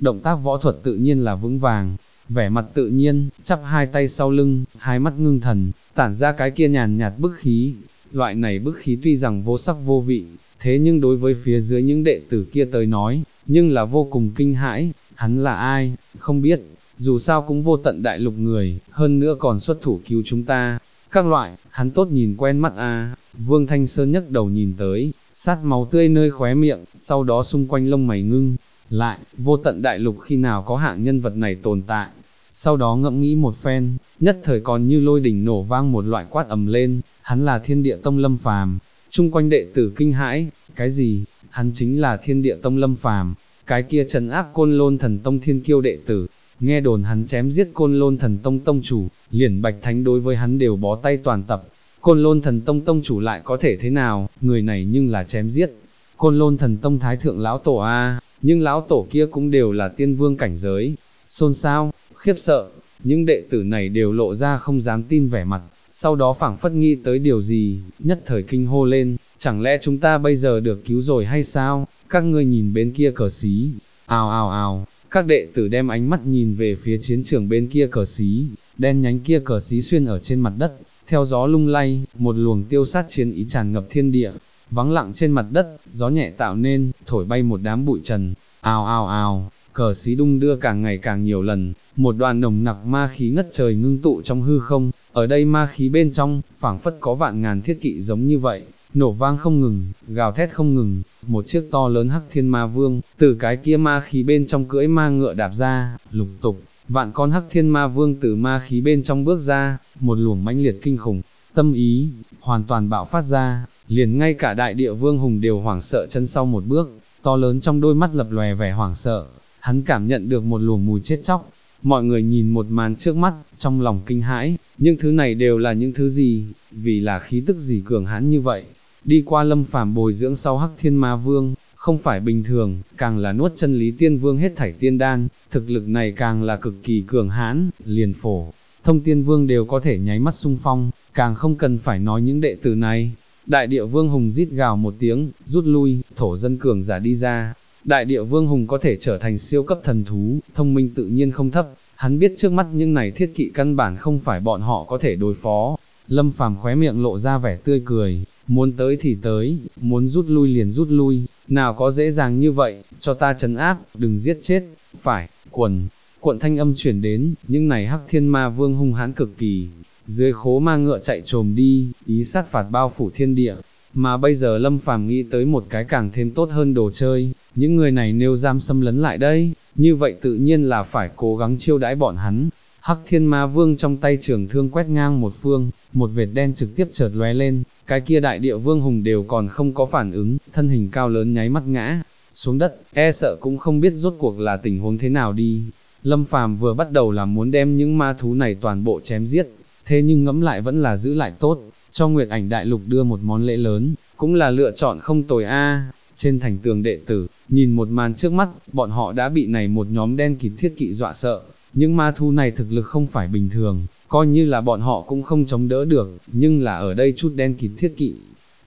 động tác võ thuật tự nhiên là vững vàng, vẻ mặt tự nhiên, chắp hai tay sau lưng, hai mắt ngưng thần, tản ra cái kia nhàn nhạt bức khí. Loại này bức khí tuy rằng vô sắc vô vị, thế nhưng đối với phía dưới những đệ tử kia tới nói, nhưng là vô cùng kinh hãi. Hắn là ai, không biết, dù sao cũng vô tận đại lục người, hơn nữa còn xuất thủ cứu chúng ta. Các loại, hắn tốt nhìn quen mắt a. Vương Thanh Sơn nhấc đầu nhìn tới, sát máu tươi nơi khóe miệng, sau đó xung quanh lông mày ngưng lại, vô tận đại lục khi nào có hạng nhân vật này tồn tại. Sau đó ngẫm nghĩ một phen, nhất thời còn như lôi đỉnh nổ vang một loại quát ầm lên, hắn là Thiên Địa Tông Lâm Phàm. Chung quanh đệ tử kinh hãi, cái gì, hắn chính là Thiên Địa Tông Lâm Phàm, cái kia trấn áp Côn Lôn Thần Tông thiên kiêu đệ tử. Nghe đồn hắn chém giết Côn Lôn Thần Tông tông chủ, liền Bạch Thánh đối với hắn đều bó tay toàn tập. Côn Lôn Thần Tông tông chủ lại có thể thế nào, người này nhưng là chém giết Côn Lôn Thần Tông thái thượng lão tổ a, nhưng lão tổ kia cũng đều là tiên vương cảnh giới. Xôn xao, khiếp sợ, những đệ tử này đều lộ ra không dám tin vẻ mặt, sau đó phảng phất nghĩ tới điều gì, nhất thời kinh hô lên, chẳng lẽ chúng ta bây giờ được cứu rồi hay sao, các ngươi nhìn bên kia cờ xí, ào ào ào, các đệ tử đem ánh mắt nhìn về phía chiến trường bên kia cờ xí, đen nhánh kia cờ xí xuyên ở trên mặt đất, theo gió lung lay, một luồng tiêu sát chiến ý tràn ngập thiên địa, vắng lặng trên mặt đất, gió nhẹ tạo nên, thổi bay một đám bụi trần, ào ào ào. Cờ xí đung đưa càng ngày càng nhiều lần, một đoàn nồng nặc ma khí ngất trời ngưng tụ trong hư không, ở đây ma khí bên trong, phảng phất có vạn ngàn thiết kỵ giống như vậy, nổ vang không ngừng, gào thét không ngừng, một chiếc to lớn hắc thiên ma vương, từ cái kia ma khí bên trong cưỡi ma ngựa đạp ra, lục tục, vạn con hắc thiên ma vương từ ma khí bên trong bước ra, một luồng mãnh liệt kinh khủng, tâm ý, hoàn toàn bạo phát ra, liền ngay cả đại địa vương hùng đều hoảng sợ chân sau một bước, to lớn trong đôi mắt lập lòe vẻ hoảng sợ. Hắn cảm nhận được một luồng mùi chết chóc, mọi người nhìn một màn trước mắt, trong lòng kinh hãi, những thứ này đều là những thứ gì, vì là khí tức gì cường hãn như vậy. Đi qua Lâm Phàm bồi dưỡng sau hắc thiên ma vương, không phải bình thường, càng là nuốt chân lý tiên vương hết thảy tiên đan, thực lực này càng là cực kỳ cường hãn, liền phổ. Thông tiên vương đều có thể nháy mắt xung phong, càng không cần phải nói những đệ tử này. Đại địa vương hùng rít gào một tiếng, rút lui, thổ dân cường giả đi ra. Đại địa vương hùng có thể trở thành siêu cấp thần thú, thông minh tự nhiên không thấp, hắn biết trước mắt những này thiết kỵ căn bản không phải bọn họ có thể đối phó. Lâm Phàm khóe miệng lộ ra vẻ tươi cười, muốn tới thì tới, muốn rút lui liền rút lui, nào có dễ dàng như vậy, cho ta trấn áp, đừng giết chết, phải, cuộn thanh âm chuyển đến, những này hắc thiên ma vương hung hãn cực kỳ, dưới khố ma ngựa chạy trồm đi, ý sát phạt bao phủ thiên địa. Mà bây giờ Lâm Phàm nghĩ tới một cái càng thêm tốt hơn đồ chơi, những người này nếu dám xâm lấn lại đây, như vậy tự nhiên là phải cố gắng chiêu đãi bọn hắn. Hắc thiên ma vương trong tay trường thương quét ngang một phương, một vệt đen trực tiếp chợt lóe lên, cái kia đại địa vương hùng đều còn không có phản ứng, thân hình cao lớn nháy mắt ngã xuống đất, e sợ cũng không biết rốt cuộc là tình huống thế nào đi. Lâm Phàm vừa bắt đầu là muốn đem những ma thú này toàn bộ chém giết, thế nhưng ngẫm lại vẫn là giữ lại tốt, cho Nguyệt Ảnh Đại Lục đưa một món lễ lớn, cũng là lựa chọn không tồi a. Trên thành tường đệ tử, nhìn một màn trước mắt, bọn họ đã bị này một nhóm đen kịt thiết kỵ dọa sợ, những ma thú này thực lực không phải bình thường, coi như là bọn họ cũng không chống đỡ được, nhưng là ở đây chút đen kịt thiết kỵ,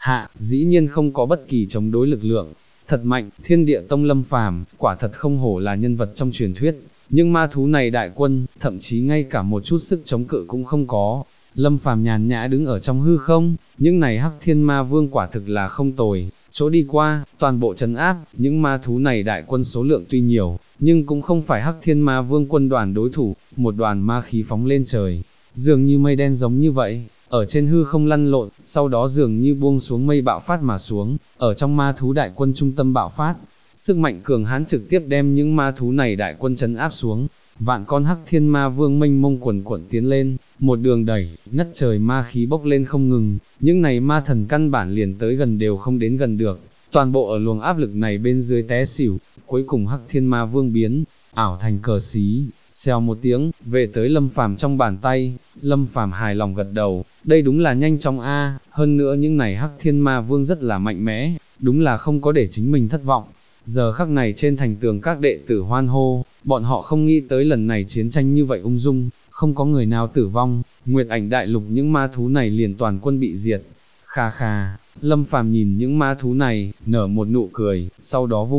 dĩ nhiên không có bất kỳ chống đối lực lượng, thật mạnh, Thiên Địa Tông Lâm Phàm, quả thật không hổ là nhân vật trong truyền thuyết, nhưng ma thú này đại quân, thậm chí ngay cả một chút sức chống cự cũng không có. Lâm Phàm nhàn nhã đứng ở trong hư không, những này hắc thiên ma vương quả thực là không tồi, chỗ đi qua, toàn bộ trấn áp, những ma thú này đại quân số lượng tuy nhiều, nhưng cũng không phải hắc thiên ma vương quân đoàn đối thủ, một đoàn ma khí phóng lên trời, dường như mây đen giống như vậy, ở trên hư không lăn lộn, sau đó dường như buông xuống mây bạo phát mà xuống, ở trong ma thú đại quân trung tâm bạo phát, sức mạnh cường hãn trực tiếp đem những ma thú này đại quân trấn áp xuống. Vạn con hắc thiên ma vương mênh mông quần quẩn tiến lên, một đường đẩy, ngất trời ma khí bốc lên không ngừng, những này ma thần căn bản liền tới gần đều không đến gần được, toàn bộ ở luồng áp lực này bên dưới té xỉu, cuối cùng hắc thiên ma vương biến, ảo thành cờ xí, xèo một tiếng, về tới Lâm Phàm trong bàn tay, Lâm Phàm hài lòng gật đầu, đây đúng là nhanh chóng a, hơn nữa những này hắc thiên ma vương rất là mạnh mẽ, đúng là không có để chính mình thất vọng. Giờ khắc này trên thành tường các đệ tử hoan hô, bọn họ không nghĩ tới lần này chiến tranh như vậy ung dung, không có người nào tử vong, Nguyệt Ảnh Đại Lục những ma thú này liền toàn quân bị diệt. Khà khà, Lâm Phàm nhìn những ma thú này, nở một nụ cười, sau đó vung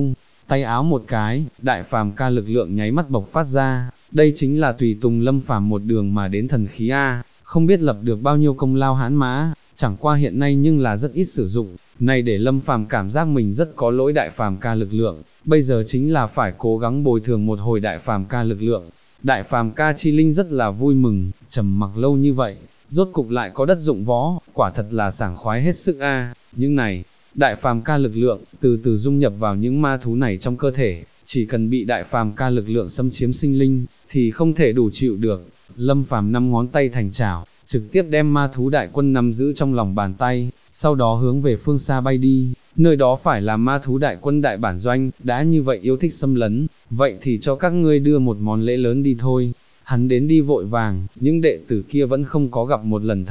tay áo một cái, đại phàm ca lực lượng nháy mắt bộc phát ra, đây chính là tùy tùng Lâm Phàm một đường mà đến thần khí A, không biết lập được bao nhiêu công lao hãn mã, chẳng qua hiện nay nhưng là rất ít sử dụng, này để Lâm Phàm cảm giác mình rất có lỗi đại phàm ca lực lượng, bây giờ chính là phải cố gắng bồi thường một hồi đại phàm ca lực lượng. Đại phàm ca chi linh rất là vui mừng, trầm mặc lâu như vậy, rốt cục lại có đất dụng võ, quả thật là sảng khoái hết sức a. Những này, đại phàm ca lực lượng, từ từ dung nhập vào những ma thú này trong cơ thể, chỉ cần bị đại phàm ca lực lượng xâm chiếm sinh linh, thì không thể đủ chịu được. Lâm Phàm 5 ngón tay thành chảo, trực tiếp đem ma thú đại quân nắm giữ trong lòng bàn tay, sau đó hướng về phương xa bay đi, nơi đó phải là ma thú đại quân đại bản doanh, đã như vậy yêu thích xâm lấn, vậy thì cho các ngươi đưa một món lễ lớn đi thôi. Hắn đến đi vội vàng, những đệ tử kia vẫn không có gặp một lần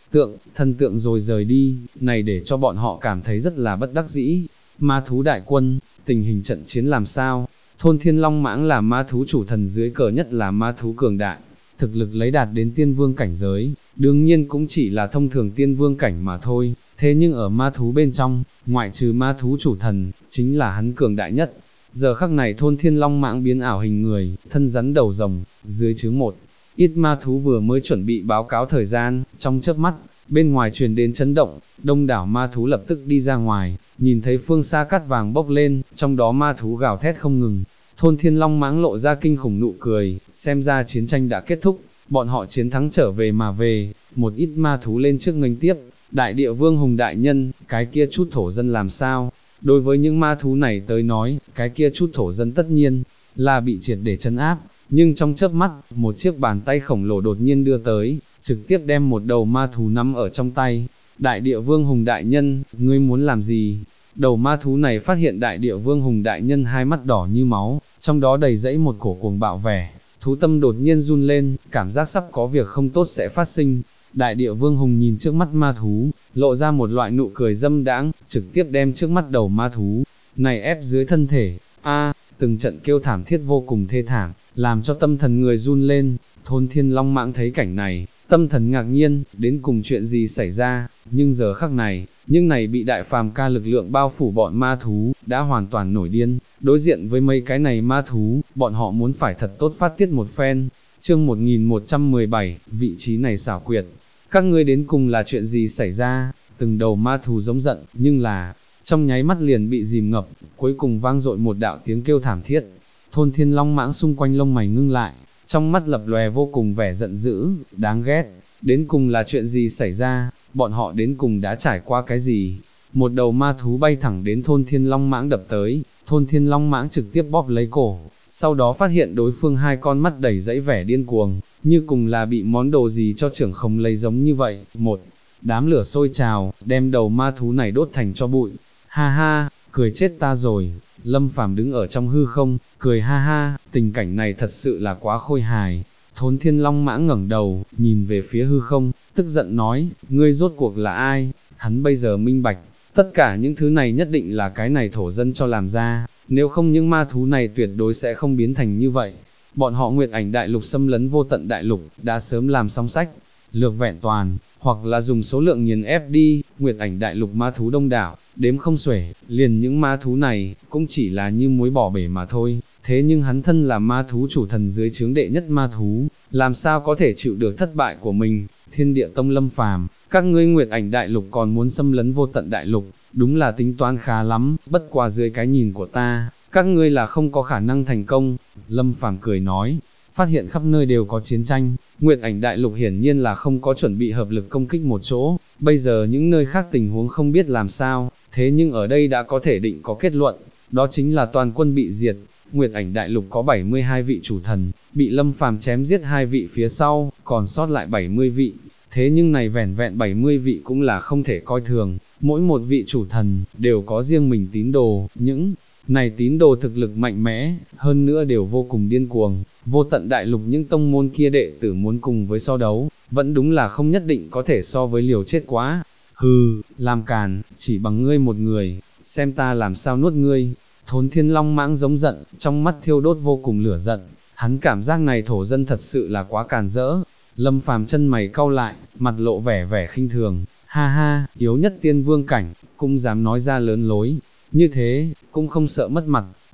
thần tượng rồi rời đi, này để cho bọn họ cảm thấy rất là bất đắc dĩ. Ma thú đại quân, tình hình trận chiến làm sao? Thôn Thiên Long Mãng là ma thú chủ thần dưới cờ nhất là ma thú cường đại, thực lực lấy đạt đến tiên vương cảnh giới, đương nhiên cũng chỉ là thông thường tiên vương cảnh mà thôi, thế nhưng ở ma thú bên trong, ngoại trừ ma thú chủ thần, chính là hắn cường đại nhất. Giờ khắc này Thôn Thiên Long Mãng biến ảo hình người, thân rắn đầu rồng, dưới chướng một ít ma thú vừa mới chuẩn bị báo cáo thời gian, trong chớp mắt, bên ngoài truyền đến chấn động, đông đảo ma thú lập tức đi ra ngoài, nhìn thấy phương xa cát vàng bốc lên, trong đó ma thú gào thét không ngừng. Thôn Thiên Long Mãng lộ ra kinh khủng nụ cười, xem ra chiến tranh đã kết thúc, bọn họ chiến thắng trở về mà về, một ít ma thú lên trước nghênh tiếp, đại địa vương hùng đại nhân, cái kia chút thổ dân làm sao? Đối với những ma thú này tới nói, cái kia chút thổ dân tất nhiên là bị triệt để trấn áp, nhưng trong chớp mắt, một chiếc bàn tay khổng lồ đột nhiên đưa tới, trực tiếp đem một đầu ma thú nắm ở trong tay. Đại địa vương hùng đại nhân, ngươi muốn làm gì? Đầu ma thú này phát hiện đại địa vương hùng đại nhân hai mắt đỏ như máu, trong đó đầy dẫy một cổ cuồng bạo vẻ, thú tâm đột nhiên run lên, cảm giác sắp có việc không tốt sẽ phát sinh. Đại địa vương hùng nhìn trước mắt ma thú, lộ ra một loại nụ cười dâm đãng, trực tiếp đem trước mắt đầu ma thú này ép dưới thân thể. Từng trận kêu thảm thiết vô cùng thê thảm, làm cho tâm thần người run lên. Thôn Thiên Long Mãng thấy cảnh này, tâm thần ngạc nhiên, đến cùng chuyện gì xảy ra, nhưng giờ khắc này, nhưng này bị đại phàm ca lực lượng bao phủ bọn ma thú, đã hoàn toàn nổi điên, đối diện với mấy cái này ma thú, bọn họ muốn phải thật tốt phát tiết một phen. Chương 1117, vị trí này xảo quyệt, các ngươi đến cùng là chuyện gì xảy ra? Từng đầu ma thú giống giận, nhưng là, trong nháy mắt liền bị dìm ngập, cuối cùng vang dội một đạo tiếng kêu thảm thiết. Thôn Thiên Long Mãng xung quanh lông mày ngưng lại, trong mắt lập lòe vô cùng vẻ giận dữ, đáng ghét, đến cùng là chuyện gì xảy ra, bọn họ đến cùng đã trải qua cái gì? Một đầu ma thú bay thẳng đến Thôn Thiên Long Mãng đập tới, Thôn Thiên Long Mãng trực tiếp bóp lấy cổ, sau đó phát hiện đối phương hai con mắt đầy dẫy vẻ điên cuồng, như cùng là bị món đồ gì cho trưởng không lấy giống như vậy. Một đám lửa sôi trào, đem đầu ma thú này đốt thành cho bụi. Ha ha, cười chết ta rồi. Lâm Phàm đứng ở trong hư không, cười ha ha, tình cảnh này thật sự là quá khôi hài. Thôn Thiên Long Mãng ngẩng đầu, nhìn về phía hư không, tức giận nói, ngươi rốt cuộc là ai? Hắn bây giờ minh bạch, tất cả những thứ này nhất định là cái này thổ dân cho làm ra, nếu không những ma thú này tuyệt đối sẽ không biến thành như vậy. Bọn họ Nguyệt Ảnh Đại Lục xâm lấn Vô Tận Đại Lục, đã sớm làm xong sách, lược vẹn toàn, hoặc là dùng số lượng nghiền ép đi. Nguyệt Ảnh Đại Lục ma thú đông đảo, đếm không xuể, liền những ma thú này, cũng chỉ là như muối bỏ bể mà thôi. Thế nhưng hắn thân là ma thú chủ thần dưới chướng đệ nhất ma thú, làm sao có thể chịu được thất bại của mình? Thiên Địa Tông Lâm Phàm, các ngươi Nguyệt Ảnh Đại Lục còn muốn xâm lấn Vô Tận Đại Lục, đúng là tính toán khá lắm, bất qua dưới cái nhìn của ta, các ngươi là không có khả năng thành công. Lâm Phàm cười nói, phát hiện khắp nơi đều có chiến tranh, Nguyệt Ảnh Đại Lục hiển nhiên là không có chuẩn bị hợp lực công kích một chỗ, bây giờ những nơi khác tình huống không biết làm sao, thế nhưng ở đây đã có thể định có kết luận, đó chính là toàn quân bị diệt. Nguyệt Ảnh Đại Lục có 72 vị chủ thần, bị Lâm Phàm chém giết 2 vị phía sau, còn sót lại 70 vị, thế nhưng này vẻn vẹn 70 vị cũng là không thể coi thường, mỗi một vị chủ thần, đều có riêng mình tín đồ, những này tín đồ thực lực mạnh mẽ, hơn nữa đều vô cùng điên cuồng. Vô Tận Đại Lục những tông môn kia đệ tử muốn cùng với so đấu, vẫn đúng là không nhất định có thể so với liều chết quá. Hừ, làm càn, chỉ bằng ngươi một người, xem ta làm sao nuốt ngươi. Thôn Thiên Long Mãng giống giận, trong mắt thiêu đốt vô cùng lửa giận, hắn cảm giác này thổ dân thật sự là quá càn rỡ. Lâm Phàm chân mày cau lại, mặt lộ vẻ khinh thường, ha ha, yếu nhất tiên vương cảnh, cũng dám nói ra lớn lối, như thế, cũng không sợ mất mặt.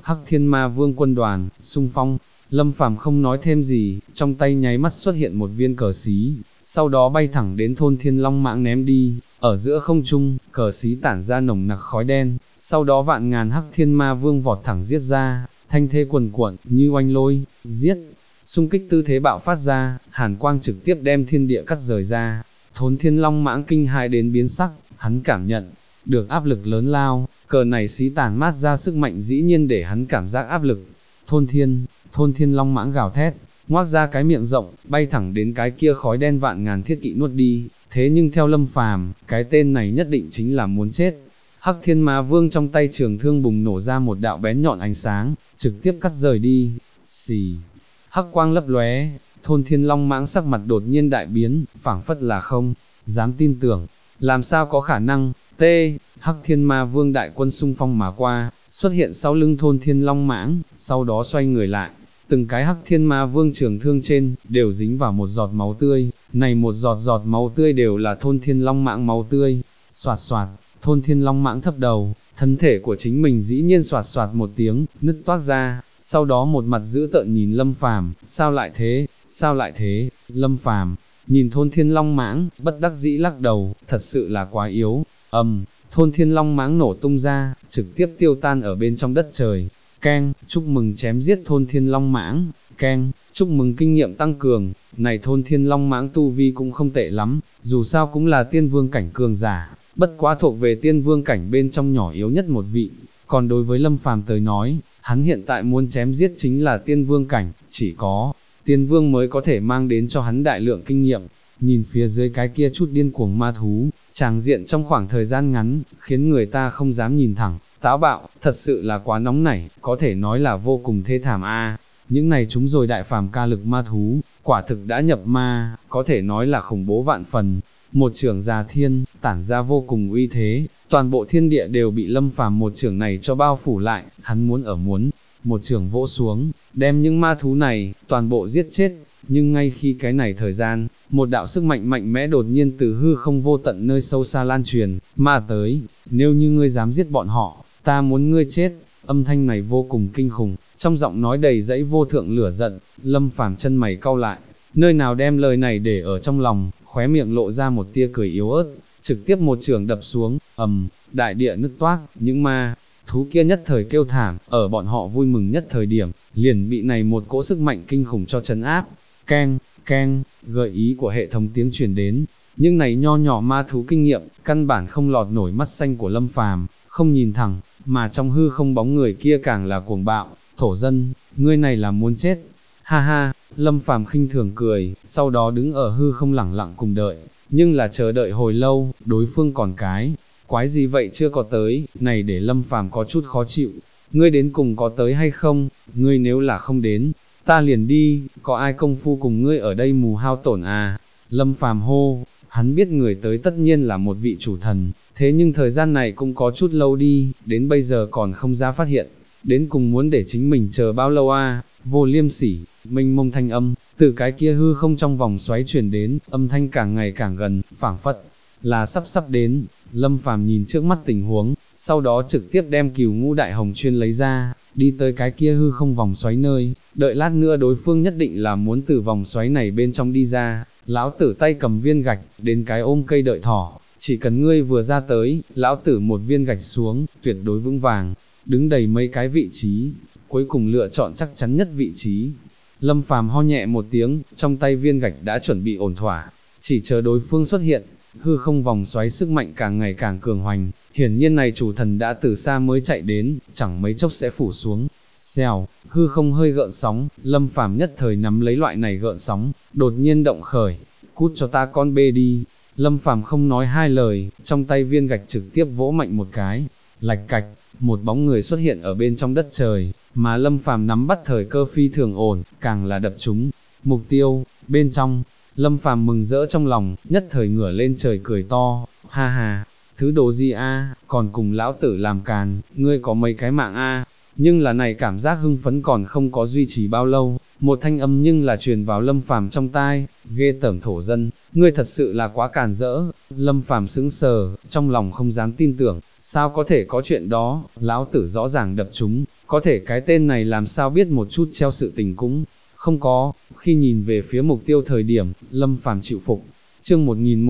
Hắc Thiên Ma Vương quân đoàn, xung phong. Lâm Phàm không nói thêm gì, trong tay nháy mắt xuất hiện một viên cờ xí, sau đó bay thẳng đến thôn Thiên Long Mãng ném đi, ở giữa không trung, cờ xí tản ra nồng nặc khói đen, sau đó vạn ngàn Hắc Thiên Ma Vương vọt thẳng giết ra, thanh thế quần cuộn, như oanh lôi, giết, xung kích tư thế bạo phát ra, hàn quang trực tiếp đem thiên địa cắt rời ra, thôn Thiên Long Mãng kinh hãi đến biến sắc, hắn cảm nhận được áp lực lớn lao, cờ này xí tản mát ra sức mạnh dĩ nhiên để hắn cảm giác áp lực, thôn Thiên Long Mãng gào thét, ngoác ra cái miệng rộng, bay thẳng đến cái kia khói đen vạn ngàn thiết kỵ nuốt đi, thế nhưng theo Lâm Phàm, cái tên này nhất định chính là muốn chết. Hắc Thiên Ma Vương trong tay trường thương bùng nổ ra một đạo bén nhọn ánh sáng, trực tiếp cắt rời đi, xì, hắc quang lấp lóe, thôn Thiên Long Mãng sắc mặt đột nhiên đại biến, phảng phất là không dám tin tưởng, làm sao có khả năng, Hắc Thiên Ma Vương đại quân xung phong mà qua, xuất hiện sau lưng thôn Thiên Long Mãng, sau đó xoay người lại, từng cái Hắc Thiên Ma Vương trường thương trên, đều dính vào một giọt máu tươi, này một giọt máu tươi đều là thôn Thiên Long Mãng máu tươi, xoạt xoạt, thôn Thiên Long Mãng thấp đầu, thân thể của chính mình dĩ nhiên xoạt xoạt một tiếng, nứt toác ra, sau đó một mặt dữ tợn nhìn Lâm Phàm, sao lại thế, Lâm Phàm nhìn thôn Thiên Long Mãng, bất đắc dĩ lắc đầu, thật sự là quá yếu, thôn Thiên Long Mãng nổ tung ra, trực tiếp tiêu tan ở bên trong đất trời, keng, chúc mừng chém giết thôn Thiên Long Mãng, keng, chúc mừng kinh nghiệm tăng cường, này thôn Thiên Long Mãng tu vi cũng không tệ lắm, dù sao cũng là tiên vương cảnh cường giả, bất quá thuộc về tiên vương cảnh bên trong nhỏ yếu nhất một vị, còn đối với Lâm Phàm tới nói, hắn hiện tại muốn chém giết chính là tiên vương cảnh, chỉ có tiên vương mới có thể mang đến cho hắn đại lượng kinh nghiệm, nhìn phía dưới cái kia chút điên cuồng ma thú, tràng diện trong khoảng thời gian ngắn, khiến người ta không dám nhìn thẳng, táo bạo, thật sự là quá nóng nảy, có thể nói là vô cùng thê thảm a. Những này chúng rồi đại phàm ca lực ma thú, quả thực đã nhập ma, có thể nói là khủng bố vạn phần. Một chưởng già thiên, tản ra vô cùng uy thế, toàn bộ thiên địa đều bị Lâm Phàm một chưởng này cho bao phủ lại, hắn muốn, một chưởng vỗ xuống, đem những ma thú này, toàn bộ giết chết, nhưng ngay khi cái này thời gian, một đạo sức mạnh mạnh mẽ đột nhiên từ hư không vô tận nơi sâu xa lan truyền, mà tới, nếu như ngươi dám giết bọn họ, ta muốn ngươi chết, âm thanh này vô cùng kinh khủng, trong giọng nói đầy dẫy vô thượng lửa giận, Lâm Phàm chân mày cau lại, nơi nào đem lời này để ở trong lòng, khóe miệng lộ ra một tia cười yếu ớt, trực tiếp một chưởng đập xuống, đại địa nứt toác, những ma thú kia nhất thời kêu thảm, ở bọn họ vui mừng nhất thời điểm, liền bị này một cỗ sức mạnh kinh khủng cho trấn áp, keng, gợi ý của hệ thống tiếng truyền đến, nhưng này nho nhỏ ma thú kinh nghiệm, căn bản không lọt nổi mắt xanh của Lâm Phàm, không nhìn thẳng, mà trong hư không bóng người kia càng là cuồng bạo, thổ dân, ngươi này là muốn chết, ha ha, Lâm Phàm khinh thường cười, sau đó đứng ở hư không lẳng lặng cùng đợi, nhưng là chờ đợi hồi lâu, đối phương còn quái gì vậy chưa có tới, này để Lâm Phàm có chút khó chịu, ngươi đến cùng có tới hay không, ngươi nếu là không đến, ta liền đi, có ai công phu cùng ngươi ở đây mù hao tổn à, Lâm Phàm hô, hắn biết người tới tất nhiên là một vị chủ thần, thế nhưng thời gian này cũng có chút lâu đi, đến bây giờ còn không ra phát hiện, đến cùng muốn để chính mình chờ bao lâu à, vô liêm sỉ, mênh mông thanh âm, từ cái kia hư không trong vòng xoáy truyền đến, âm thanh càng ngày càng gần, phảng phất là sắp đến, Lâm Phàm nhìn trước mắt tình huống, sau đó trực tiếp đem Cửu Ngũ Đại Hồng Chuyên lấy ra, đi tới cái kia hư không vòng xoáy nơi, đợi lát nữa đối phương nhất định là muốn từ vòng xoáy này bên trong đi ra, lão tử tay cầm viên gạch, đến cái ôm cây đợi thỏ, chỉ cần ngươi vừa ra tới, lão tử một viên gạch xuống, tuyệt đối vững vàng, đứng đầy mấy cái vị trí, cuối cùng lựa chọn chắc chắn nhất vị trí. Lâm Phàm ho nhẹ một tiếng, trong tay viên gạch đã chuẩn bị ổn thỏa, chỉ chờ đối phương xuất hiện, hư không vòng xoáy sức mạnh càng ngày càng cường hoành, hiển nhiên này chủ thần đã từ xa mới chạy đến, chẳng mấy chốc sẽ phủ xuống. Xèo, hư không hơi gợn sóng, Lâm Phàm nhất thời nắm lấy loại này gợn sóng, đột nhiên động khởi, cút cho ta con bê đi. Lâm Phàm không nói hai lời, trong tay viên gạch trực tiếp vỗ mạnh một cái, lạch cạch, một bóng người xuất hiện ở bên trong đất trời, mà Lâm Phàm nắm bắt thời cơ phi thường ổn, càng là đập trúng mục tiêu, bên trong. Lâm Phàm mừng rỡ trong lòng, nhất thời ngửa lên trời cười to, ha ha, thứ đồ gì a, còn cùng lão tử làm càn, ngươi có mấy cái mạng a, nhưng là này cảm giác hưng phấn còn không có duy trì bao lâu, một thanh âm nhưng là truyền vào Lâm Phàm trong tai, ghê tởm thổ dân, ngươi thật sự là quá càn rỡ. Lâm Phàm sững sờ, trong lòng không dám tin tưởng, sao có thể có chuyện đó, lão tử rõ ràng đập chúng, có thể cái tên này làm sao biết một chút treo sự tình cũng không có. Khi nhìn về phía mục tiêu thời điểm, Lâm Phàm chịu phục. Chương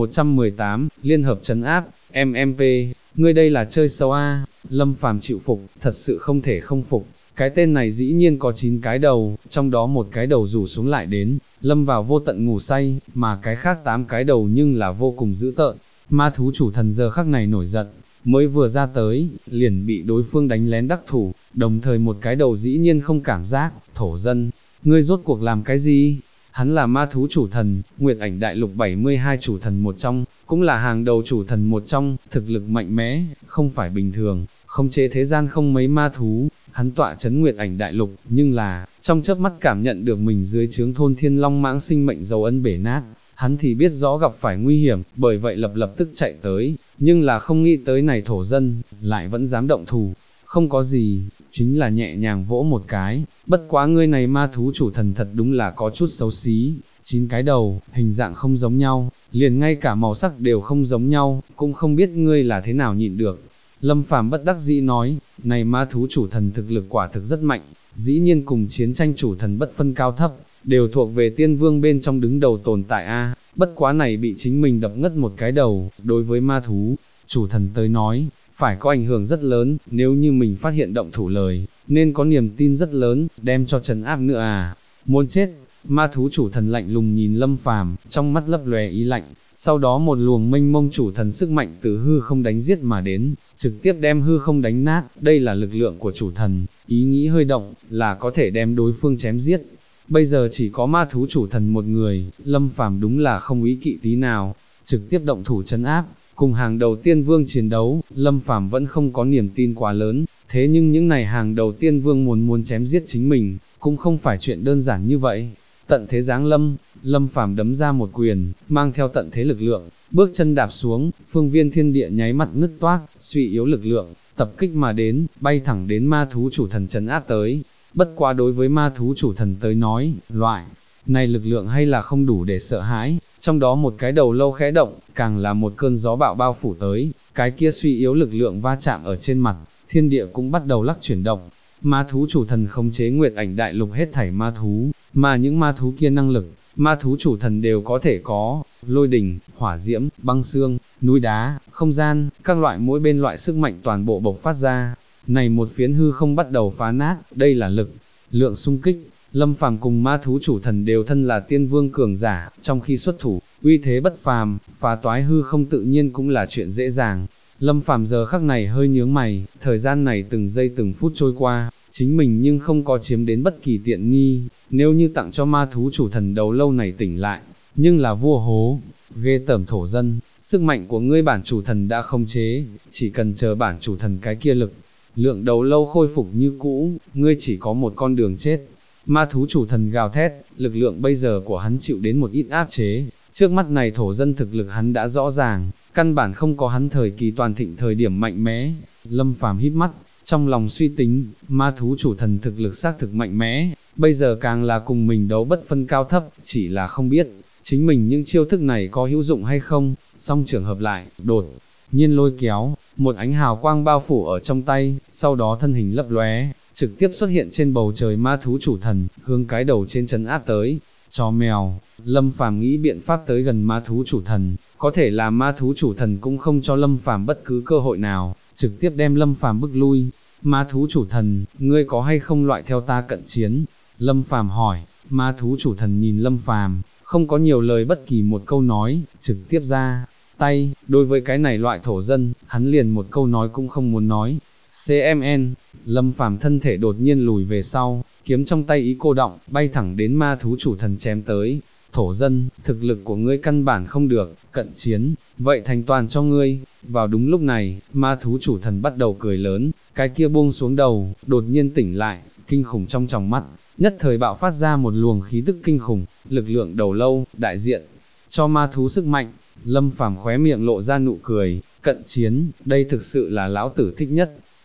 1118, Liên hợp trấn áp, MMP, ngươi đây là chơi xấu a. Lâm Phàm chịu phục, thật sự không thể không phục. Cái tên này dĩ nhiên có 9 cái đầu, trong đó một cái đầu rủ xuống lại đến, lâm vào vô tận ngủ say, mà cái khác 8 cái đầu nhưng là vô cùng dữ tợn. Ma thú chủ thần giờ khắc này nổi giận, mới vừa ra tới, liền bị đối phương đánh lén đắc thủ, đồng thời một cái đầu dĩ nhiên không cảm giác, thổ dân, ngươi rốt cuộc làm cái gì? Hắn là ma thú chủ thần, Nguyệt Ảnh Đại Lục 72 chủ thần một trong, cũng là hàng đầu chủ thần một trong, thực lực mạnh mẽ, không phải bình thường, không chế thế gian không mấy ma thú. Hắn tọa trấn Nguyệt Ảnh Đại Lục, nhưng là, trong chớp mắt cảm nhận được mình dưới trướng thôn thiên long mãng sinh mệnh dấu ấn bể nát, hắn thì biết rõ gặp phải nguy hiểm, bởi vậy lập tức chạy tới, nhưng là không nghĩ tới này thổ dân, lại vẫn dám động thủ. Không có gì, chính là nhẹ nhàng vỗ một cái, bất quá ngươi này ma thú chủ thần thật đúng là có chút xấu xí, 9 cái đầu, hình dạng không giống nhau, liền ngay cả màu sắc đều không giống nhau, cũng không biết ngươi là thế nào nhịn được. Lâm Phàm bất đắc dĩ nói, này ma thú chủ thần thực lực quả thực rất mạnh, dĩ nhiên cùng chiến tranh chủ thần bất phân cao thấp, đều thuộc về tiên vương bên trong đứng đầu tồn tại a. Bất quá này bị chính mình đập ngất một cái đầu, đối với ma thú chủ thần tới nói, phải có ảnh hưởng rất lớn, nếu như mình phát hiện động thủ lời, nên có niềm tin rất lớn, đem cho trấn áp nữa à. Muốn chết, ma thú chủ thần lạnh lùng nhìn Lâm Phàm, trong mắt lấp lóe ý lạnh, sau đó một luồng mênh mông chủ thần sức mạnh từ hư không đánh giết mà đến, trực tiếp đem hư không đánh nát, đây là lực lượng của chủ thần, ý nghĩ hơi động, là có thể đem đối phương chém giết. Bây giờ chỉ có ma thú chủ thần một người, Lâm Phàm đúng là không ý kỵ tí nào, trực tiếp động thủ trấn áp. Cùng hàng đầu tiên vương chiến đấu, Lâm Phàm vẫn không có niềm tin quá lớn, thế nhưng những này hàng đầu tiên vương muốn chém giết chính mình, cũng không phải chuyện đơn giản như vậy. Tận thế giáng lâm, Lâm Phàm đấm ra một quyền, mang theo tận thế lực lượng, bước chân đạp xuống, phương viên thiên địa nháy mặt nứt toác, suy yếu lực lượng, tập kích mà đến, bay thẳng đến ma thú chủ thần trấn áp tới. Bất quá đối với ma thú chủ thần tới nói, loại này lực lượng hay là không đủ để sợ hãi, trong đó một cái đầu lâu khẽ động, càng là một cơn gió bạo bao phủ tới, cái kia suy yếu lực lượng va chạm ở trên mặt, thiên địa cũng bắt đầu lắc chuyển động. Ma thú chủ thần khống chế Nguyệt Ảnh Đại Lục hết thảy ma thú, mà những ma thú kia năng lực, ma thú chủ thần đều có thể có, lôi đình, hỏa diễm, băng xương, núi đá, không gian, các loại mỗi bên loại sức mạnh toàn bộ bộc phát ra. Này một phiến hư không bắt đầu phá nát, đây là lực lượng xung kích. Lâm Phàm cùng ma thú chủ thần đều thân là tiên vương cường giả, trong khi xuất thủ, uy thế bất phàm, phá toái hư không tự nhiên cũng là chuyện dễ dàng. Lâm Phàm giờ khắc này hơi nhướng mày, thời gian này từng giây từng phút trôi qua, chính mình nhưng không có chiếm đến bất kỳ tiện nghi, nếu như tặng cho ma thú chủ thần đầu lâu này tỉnh lại, nhưng là vua hố, ghê tởm thổ dân, sức mạnh của ngươi bản chủ thần đã không chế, chỉ cần chờ bản chủ thần cái kia lực lượng đầu lâu khôi phục như cũ, ngươi chỉ có một con đường chết. Ma thú chủ thần gào thét, lực lượng bây giờ của hắn chịu đến một ít áp chế, trước mắt này thổ dân thực lực hắn đã rõ ràng, căn bản không có hắn thời kỳ toàn thịnh thời điểm mạnh mẽ. Lâm Phàm híp mắt, trong lòng suy tính, ma thú chủ thần thực lực xác thực mạnh mẽ, bây giờ càng là cùng mình đấu bất phân cao thấp, chỉ là không biết, chính mình những chiêu thức này có hữu dụng hay không. Song trường hợp lại, đột nhiên lôi kéo, một ánh hào quang bao phủ ở trong tay, sau đó thân hình lấp lóe, trực tiếp xuất hiện trên bầu trời ma thú chủ thần, hướng cái đầu trên trấn áp tới. Chó mèo, Lâm Phàm nghĩ biện pháp tới gần ma thú chủ thần, có thể là ma thú chủ thần cũng không cho Lâm Phàm bất cứ cơ hội nào, trực tiếp đem Lâm Phàm bức lui. Ma thú chủ thần, ngươi có hay không loại theo ta cận chiến? Lâm Phàm hỏi. Ma thú chủ thần nhìn Lâm Phàm, không có nhiều lời bất kỳ một câu nói, trực tiếp ra tay. Đối với cái này loại thổ dân, hắn liền một câu nói cũng không muốn nói. CMN, Lâm Phàm thân thể đột nhiên lùi về sau, kiếm trong tay ý cô động, bay thẳng đến ma thú chủ thần chém tới. Thổ dân, thực lực của ngươi căn bản không được, cận chiến, vậy thành toàn cho ngươi. Vào đúng lúc này, ma thú chủ thần bắt đầu cười lớn, cái kia buông xuống đầu, đột nhiên tỉnh lại, kinh khủng trong tròng mắt, nhất thời bạo phát ra một luồng khí tức kinh khủng, lực lượng đầu lâu, đại diện cho ma thú sức mạnh. Lâm Phàm khóe miệng lộ ra nụ cười, cận chiến, đây thực sự là lão tử thích nhất.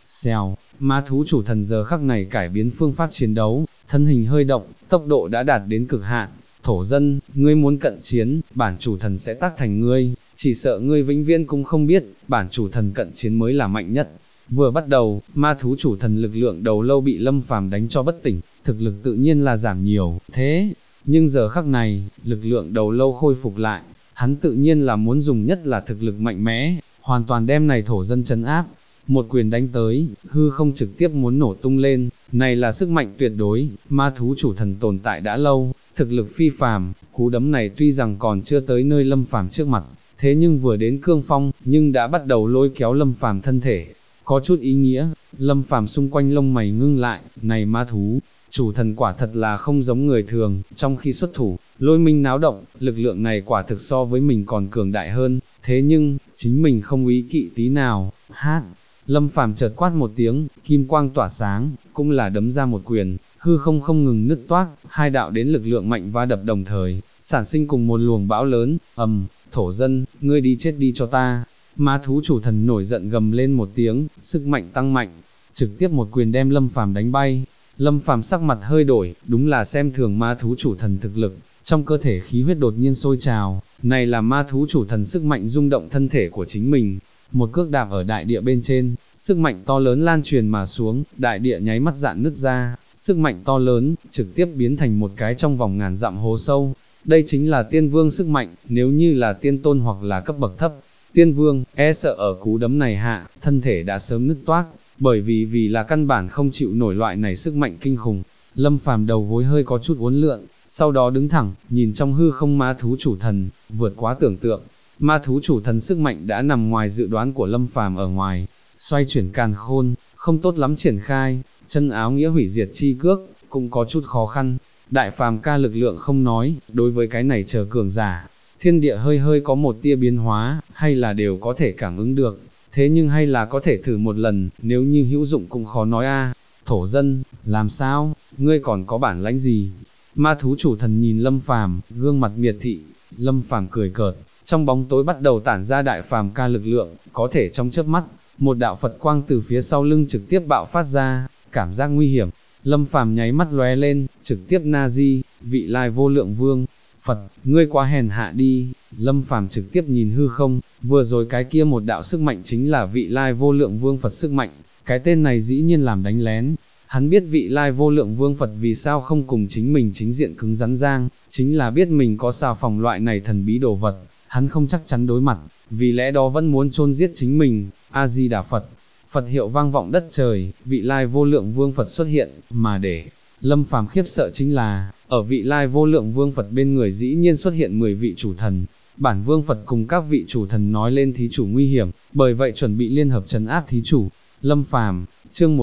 Xèo, ma thú chủ thần giờ khắc này cải biến phương pháp chiến đấu, thân hình hơi động, tốc độ đã đạt đến cực hạn. Thổ dân, ngươi muốn cận chiến, bản chủ thần sẽ tác thành ngươi, chỉ sợ ngươi vĩnh viễn cũng không biết, bản chủ thần cận chiến mới là mạnh nhất. Vừa bắt đầu, ma thú chủ thần lực lượng đầu lâu bị Lâm Phàm đánh cho bất tỉnh, thực lực tự nhiên là giảm nhiều, thế, nhưng giờ khắc này, lực lượng đầu lâu khôi phục lại, hắn tự nhiên là muốn dùng nhất là thực lực mạnh mẽ, hoàn toàn đem này thổ dân trấn áp. Một quyền đánh tới, hư không trực tiếp muốn nổ tung lên, này là sức mạnh tuyệt đối, ma thú chủ thần tồn tại đã lâu, thực lực phi phàm, cú đấm này tuy rằng còn chưa tới nơi Lâm Phàm trước mặt, thế nhưng vừa đến cương phong, nhưng đã bắt đầu lôi kéo Lâm Phàm thân thể, có chút ý nghĩa. Lâm Phàm xung quanh lông mày ngưng lại, này ma thú chủ thần quả thật là không giống người thường, trong khi xuất thủ, lôi minh náo động, lực lượng này quả thực so với mình còn cường đại hơn, thế nhưng, chính mình không ý kỵ tí nào. Lâm Phàm chợt quát một tiếng, kim quang tỏa sáng, cũng là đấm ra một quyền, hư không không ngừng nứt toác, hai đạo đến lực lượng mạnh va đập đồng thời, sản sinh cùng một luồng bão lớn. Thổ dân, ngươi đi chết đi cho ta. Ma thú chủ thần nổi giận gầm lên một tiếng, sức mạnh tăng mạnh, trực tiếp một quyền đem Lâm Phàm đánh bay. Lâm Phàm sắc mặt hơi đổi, đúng là xem thường ma thú chủ thần thực lực, trong cơ thể khí huyết đột nhiên sôi trào, này là ma thú chủ thần sức mạnh rung động thân thể của chính mình. Một cước đạp ở đại địa bên trên, sức mạnh to lớn lan truyền mà xuống, đại địa nháy mắt dạn nứt ra, sức mạnh to lớn, trực tiếp biến thành một cái trong vòng ngàn dặm hố sâu. Đây chính là tiên vương sức mạnh, nếu như là tiên tôn hoặc là cấp bậc thấp, tiên vương, e sợ ở cú đấm này hạ, thân thể đã sớm nứt toác, bởi vì là căn bản không chịu nổi loại này sức mạnh kinh khủng. Lâm Phàm đầu gối hơi có chút uốn lượn, sau đó đứng thẳng, nhìn trong hư không ma thú chủ thần, vượt quá tưởng tượng. Ma thú chủ thần sức mạnh đã nằm ngoài dự đoán của Lâm Phàm ở ngoài, xoay chuyển càn khôn, không tốt lắm triển khai, chân áo nghĩa hủy diệt chi cước, cũng có chút khó khăn. Đại phàm ca lực lượng không nói, đối với cái này chờ cường giả, thiên địa hơi có một tia biến hóa, hay là đều có thể cảm ứng được, thế nhưng hay là có thể thử một lần, nếu như hữu dụng cũng khó nói a. Thổ dân, làm sao, ngươi còn có bản lãnh gì? Ma thú chủ thần nhìn Lâm Phàm, gương mặt miệt thị. Lâm Phàm cười cợt, trong bóng tối bắt đầu tản ra đại phàm ca lực lượng, có thể trong chớp mắt, một đạo Phật quang từ phía sau lưng trực tiếp bạo phát ra, cảm giác nguy hiểm. Lâm Phàm nháy mắt lóe lên, trực tiếp na di, vị lai vô lượng vương. Phật, ngươi quá hèn hạ đi. Lâm Phàm trực tiếp nhìn hư không, vừa rồi cái kia một đạo sức mạnh chính là vị lai vô lượng vương Phật sức mạnh, cái tên này dĩ nhiên làm đánh lén. Hắn biết vị lai vô lượng vương Phật vì sao không cùng chính mình chính diện cứng rắn giang, chính là biết mình có xào phòng loại này thần bí đồ vật, hắn không chắc chắn đối mặt, vì lẽ đó vẫn muốn chôn giết chính mình. A-di-đà Phật, Phật hiệu vang vọng đất trời, vị lai vô lượng vương Phật xuất hiện, mà để Lâm Phàm khiếp sợ chính là, ở vị lai vô lượng vương Phật bên người dĩ nhiên xuất hiện 10 vị chủ thần. Bản vương Phật cùng các vị chủ thần nói lên thí chủ nguy hiểm, bởi vậy chuẩn bị liên hợp trấn áp thí chủ. Lâm Phàm, chương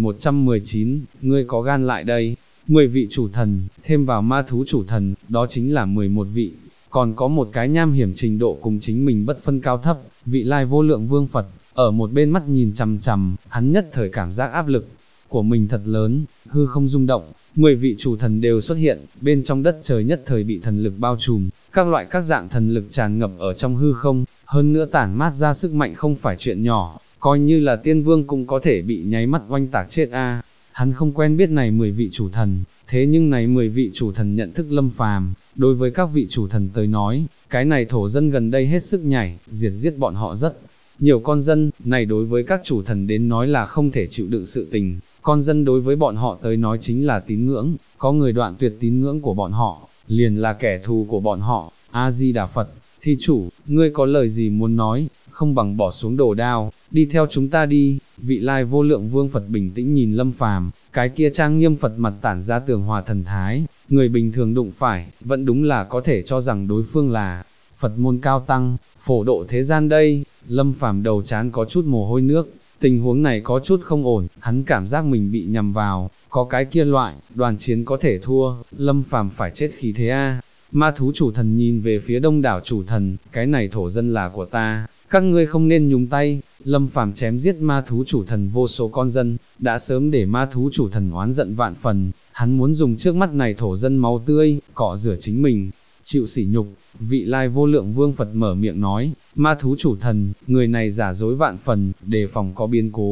1119, ngươi có gan lại đây. 10 vị chủ thần, thêm vào ma thú chủ thần, đó chính là 11 vị. Còn có một cái nham hiểm trình độ cùng chính mình bất phân cao thấp, vị lai vô lượng vương Phật, ở một bên mắt nhìn chằm chằm, hắn nhất thời cảm giác áp lực của mình thật lớn, hư không rung động, 10 vị chủ thần đều xuất hiện, bên trong đất trời nhất thời bị thần lực bao trùm, các loại các dạng thần lực tràn ngập ở trong hư không, hơn nữa tản mát ra sức mạnh không phải chuyện nhỏ, coi như là tiên vương cũng có thể bị nháy mắt oanh tạc chết a. Hắn không quen biết này 10 vị chủ thần, thế nhưng này 10 vị chủ thần nhận thức Lâm Phàm, đối với các vị chủ thần tới nói, cái này thổ dân gần đây hết sức nhảy, diệt giết bọn họ rất nhiều con dân, này đối với các chủ thần đến nói là không thể chịu đựng sự tình, con dân đối với bọn họ tới nói chính là tín ngưỡng, có người đoạn tuyệt tín ngưỡng của bọn họ, liền là kẻ thù của bọn họ. A-di-đà Phật, thí chủ, ngươi có lời gì muốn nói, không bằng bỏ xuống đồ đao, đi theo chúng ta đi. Vị lai vô lượng vương Phật bình tĩnh nhìn Lâm Phàm, cái kia trang nghiêm Phật mặt tản ra tường hòa thần thái, người bình thường đụng phải, vẫn đúng là có thể cho rằng đối phương là Phật môn cao tăng, phổ độ thế gian đây. Lâm Phàm đầu trán có chút mồ hôi nước, tình huống này có chút không ổn, hắn cảm giác mình bị nhầm vào, có cái kia loại, đoàn chiến có thể thua, Lâm Phàm phải chết khí thế a. Ma thú chủ thần nhìn về phía đông đảo chủ thần, cái này thổ dân là của ta, các ngươi không nên nhúng tay. Lâm Phàm chém giết ma thú chủ thần vô số con dân, đã sớm để ma thú chủ thần oán giận vạn phần, hắn muốn dùng trước mắt này thổ dân máu tươi, cọ rửa chính mình, chịu sỉ nhục. Vị lai vô lượng vương Phật mở miệng nói, ma thú chủ thần, người này giả dối vạn phần, đề phòng có biến cố.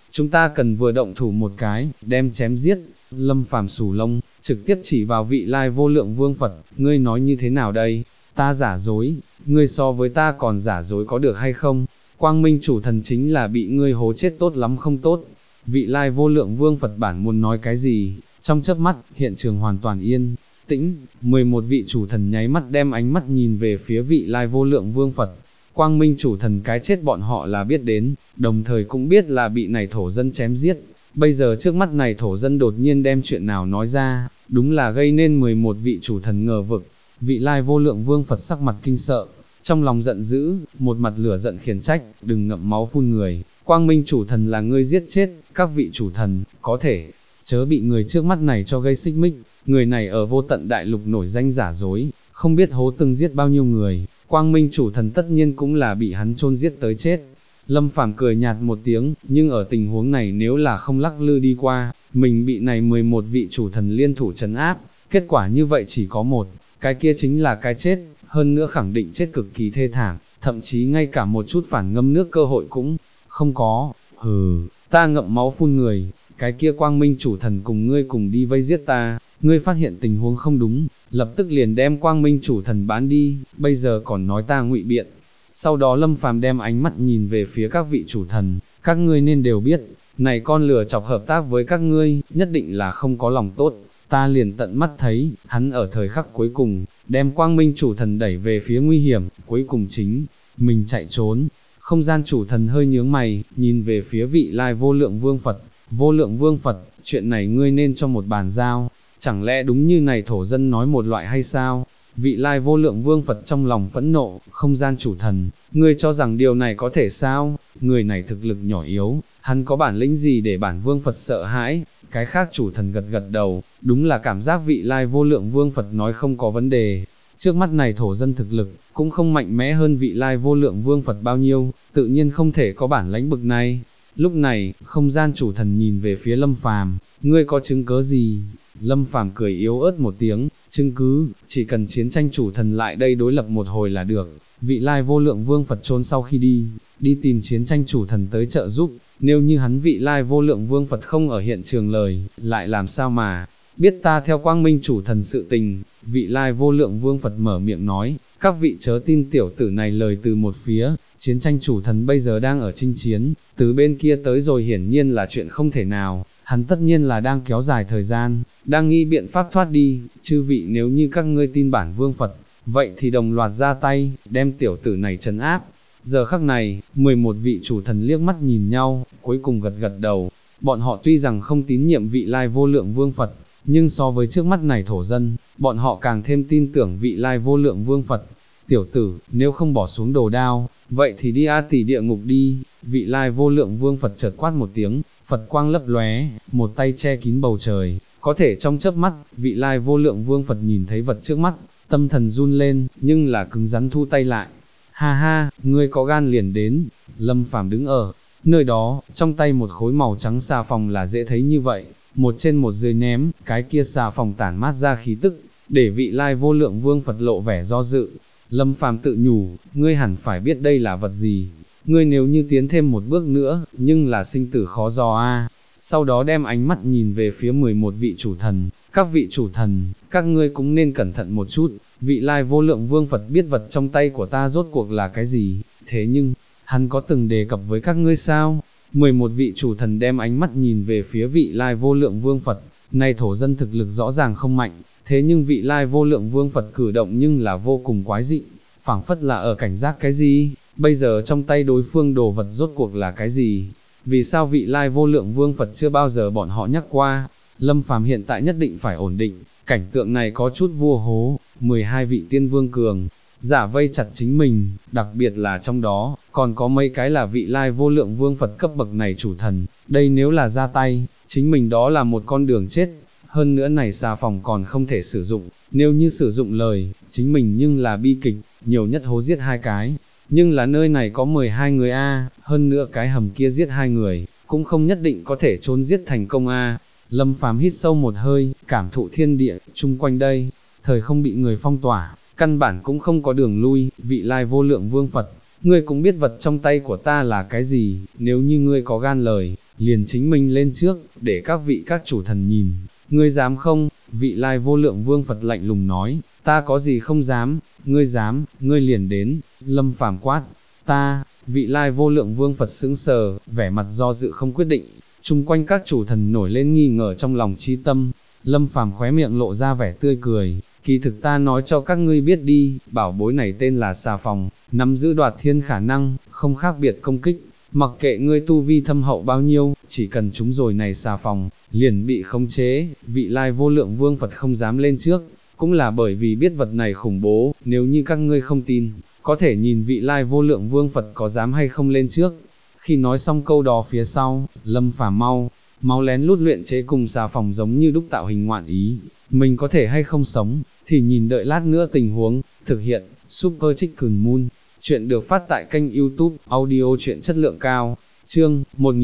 chúng ta cần vừa động thủ một cái, đem chém giết. Lâm Phàm xù lông, trực tiếp chỉ vào vị lai vô lượng vương Phật, ngươi nói như thế nào đây? Ta giả dối, ngươi so với ta còn giả dối có được hay không? Quang Minh chủ thần chính là bị ngươi hố chết tốt lắm không tốt. Vị lai vô lượng vương Phật bản muốn nói cái gì, trong chớp mắt, hiện trường hoàn toàn yên tĩnh, 11 vị chủ thần nháy mắt đem ánh mắt nhìn về phía vị lai vô lượng vương Phật. Quang Minh chủ thần cái chết bọn họ là biết đến, đồng thời cũng biết là bị này thổ dân chém giết. Bây giờ trước mắt này thổ dân đột nhiên đem chuyện nào nói ra, đúng là gây nên 11 vị chủ thần ngờ vực. Vị lai vô lượng vương Phật sắc mặt kinh sợ, trong lòng giận dữ, một mặt lửa giận khiển trách, đừng ngậm máu phun người, Quang Minh chủ thần là ngươi giết chết, các vị chủ thần, có thể, chớ bị người trước mắt này cho gây xích mích, người này ở vô tận đại lục nổi danh giả dối, không biết hố từng giết bao nhiêu người, Quang Minh chủ thần tất nhiên cũng là bị hắn chôn giết tới chết. Lâm Phàm cười nhạt một tiếng, nhưng ở tình huống này nếu là không lắc lư đi qua, mình bị này 11 vị chủ thần liên thủ trấn áp, kết quả như vậy chỉ có một, cái kia chính là cái chết, hơn nữa khẳng định chết cực kỳ thê thảm, thậm chí ngay cả một chút phản ngâm nước cơ hội cũng không có. Ta ngậm máu phun người, cái kia Quang Minh chủ thần cùng ngươi cùng đi vây giết ta, ngươi phát hiện tình huống không đúng, lập tức liền đem Quang Minh chủ thần bán đi, bây giờ còn nói ta ngụy biện. Sau đó Lâm Phàm đem ánh mắt nhìn về phía các vị chủ thần, các ngươi nên đều biết, này con lừa chọc hợp tác với các ngươi, nhất định là không có lòng tốt, ta liền tận mắt thấy, hắn ở thời khắc cuối cùng, đem Quang Minh chủ thần đẩy về phía nguy hiểm, cuối cùng chính, mình chạy trốn. Không gian chủ thần hơi nhướng mày, nhìn về phía vị lai vô lượng vương Phật, vô lượng vương Phật, chuyện này ngươi nên cho một bàn giao, chẳng lẽ đúng như này thổ dân nói một loại hay sao? Vị lai vô lượng vương Phật trong lòng phẫn nộ, không gian chủ thần, ngươi cho rằng điều này có thể sao? Người này thực lực nhỏ yếu, hắn có bản lĩnh gì để bản vương Phật sợ hãi? Cái khác chủ thần gật gật đầu, đúng là cảm giác vị lai vô lượng vương Phật nói không có vấn đề. Trước mắt này thổ dân thực lực, cũng không mạnh mẽ hơn vị lai vô lượng vương Phật bao nhiêu, tự nhiên không thể có bản lãnh bực này. Lúc này, không gian chủ thần nhìn về phía Lâm Phàm, ngươi có chứng cớ gì? Lâm Phàm cười yếu ớt một tiếng, chứng cứ, chỉ cần chiến tranh chủ thần lại đây đối lập một hồi là được. Vị lai vô lượng vương Phật trốn sau khi đi tìm chiến tranh chủ thần tới trợ giúp, nếu như hắn vị lai vô lượng vương Phật không ở hiện trường lời, lại làm sao mà biết ta theo Quang Minh chủ thần sự tình. Vị lai vô lượng vương Phật mở miệng nói, các vị chớ tin tiểu tử này lời từ một phía, chiến tranh chủ thần bây giờ đang ở chinh chiến, từ bên kia tới rồi hiển nhiên là chuyện không thể nào, hắn tất nhiên là đang kéo dài thời gian, đang nghĩ biện pháp thoát đi, chư vị nếu như các ngươi tin bản vương Phật, vậy thì đồng loạt ra tay, đem tiểu tử này trấn áp. Giờ khắc này, 11 vị chủ thần liếc mắt nhìn nhau, cuối cùng gật gật đầu, bọn họ tuy rằng không tín nhiệm vị lai vô lượng vương Phật, nhưng so với trước mắt này thổ dân, bọn họ càng thêm tin tưởng vị lai vô lượng vương Phật. Tiểu tử, nếu không bỏ xuống đồ đao, vậy thì đi A Tỳ địa ngục đi. Vị lai vô lượng vương Phật chợt quát một tiếng, Phật quang lấp lóe, một tay che kín bầu trời, có thể trong chớp mắt, vị lai vô lượng vương Phật nhìn thấy vật trước mắt, tâm thần run lên, nhưng là cứng rắn thu tay lại. Ha ha, ngươi có gan liền đến. Lâm Phàm đứng ở nơi đó, trong tay một khối màu trắng xà phòng là dễ thấy như vậy, một trên một dưới ném, cái kia xà phòng tản mát ra khí tức, để vị lai vô lượng vương Phật lộ vẻ do dự. Lâm Phàm tự nhủ, ngươi hẳn phải biết đây là vật gì, ngươi nếu như tiến thêm một bước nữa, nhưng là sinh tử khó dò a. Sau đó đem ánh mắt nhìn về phía 11 vị chủ thần, các vị chủ thần, các ngươi cũng nên cẩn thận một chút, vị lai vô lượng vương Phật biết vật trong tay của ta rốt cuộc là cái gì, thế nhưng, hắn có từng đề cập với các ngươi sao? 11 vị chủ thần đem ánh mắt nhìn về phía vị lai vô lượng vương Phật, này thổ dân thực lực rõ ràng không mạnh, thế nhưng vị lai vô lượng vương Phật cử động nhưng là vô cùng quái dị, phảng phất là ở cảnh giác cái gì, bây giờ trong tay đối phương đồ vật rốt cuộc là cái gì, vì sao vị lai vô lượng vương Phật chưa bao giờ bọn họ nhắc qua. Lâm Phàm hiện tại nhất định phải ổn định, cảnh tượng này có chút vua hố, 12 vị tiên vương cường giả vây chặt chính mình, đặc biệt là trong đó, còn có mấy cái là vị lai vô lượng vương Phật cấp bậc này chủ thần, đây nếu là ra tay, chính mình đó là một con đường chết, hơn nữa này xà phòng còn không thể sử dụng, nếu như sử dụng lời, chính mình nhưng là bi kịch, nhiều nhất hố giết 2 cái, nhưng là nơi này có 12 người a, hơn nữa cái hầm kia giết 2 người, cũng không nhất định có thể trốn giết thành công a. Lâm Phàm hít sâu một hơi, cảm thụ thiên địa, chung quanh đây, thời không bị người phong tỏa, căn bản cũng không có đường lui, vị lai vô lượng vương Phật, ngươi cũng biết vật trong tay của ta là cái gì, nếu như ngươi có gan lời, liền chính mình lên trước, để các vị các chủ thần nhìn, ngươi dám không? Vị Lai Vô Lượng Vương Phật lạnh lùng nói, ta có gì không dám, ngươi dám, ngươi liền đến. Lâm Phàm quát, ta. Vị Lai Vô Lượng Vương Phật sững sờ, vẻ mặt do dự không quyết định, chung quanh các chủ thần nổi lên nghi ngờ trong lòng chi tâm. Lâm Phàm khóe miệng lộ ra vẻ tươi cười, kỳ thực ta nói cho các ngươi biết đi, bảo bối này tên là xà phòng, nắm giữ đoạt thiên khả năng, không khác biệt công kích, mặc kệ ngươi tu vi thâm hậu bao nhiêu, chỉ cần chúng rồi này xà phòng, liền bị khống chế. Vị Lai Vô Lượng Vương Phật không dám lên trước, cũng là bởi vì biết vật này khủng bố, nếu như các ngươi không tin, có thể nhìn vị Lai Vô Lượng Vương Phật có dám hay không lên trước. Khi nói xong câu đó phía sau, Lâm Phàm mau lén lút luyện chế cùng xà phòng giống như đúc tạo hình ngoạn ý, mình có thể hay không sống, thì nhìn đợi lát nữa tình huống. Thực hiện, Super Chicken Moon, chuyện được phát tại kênh YouTube, audio chuyện chất lượng cao, chương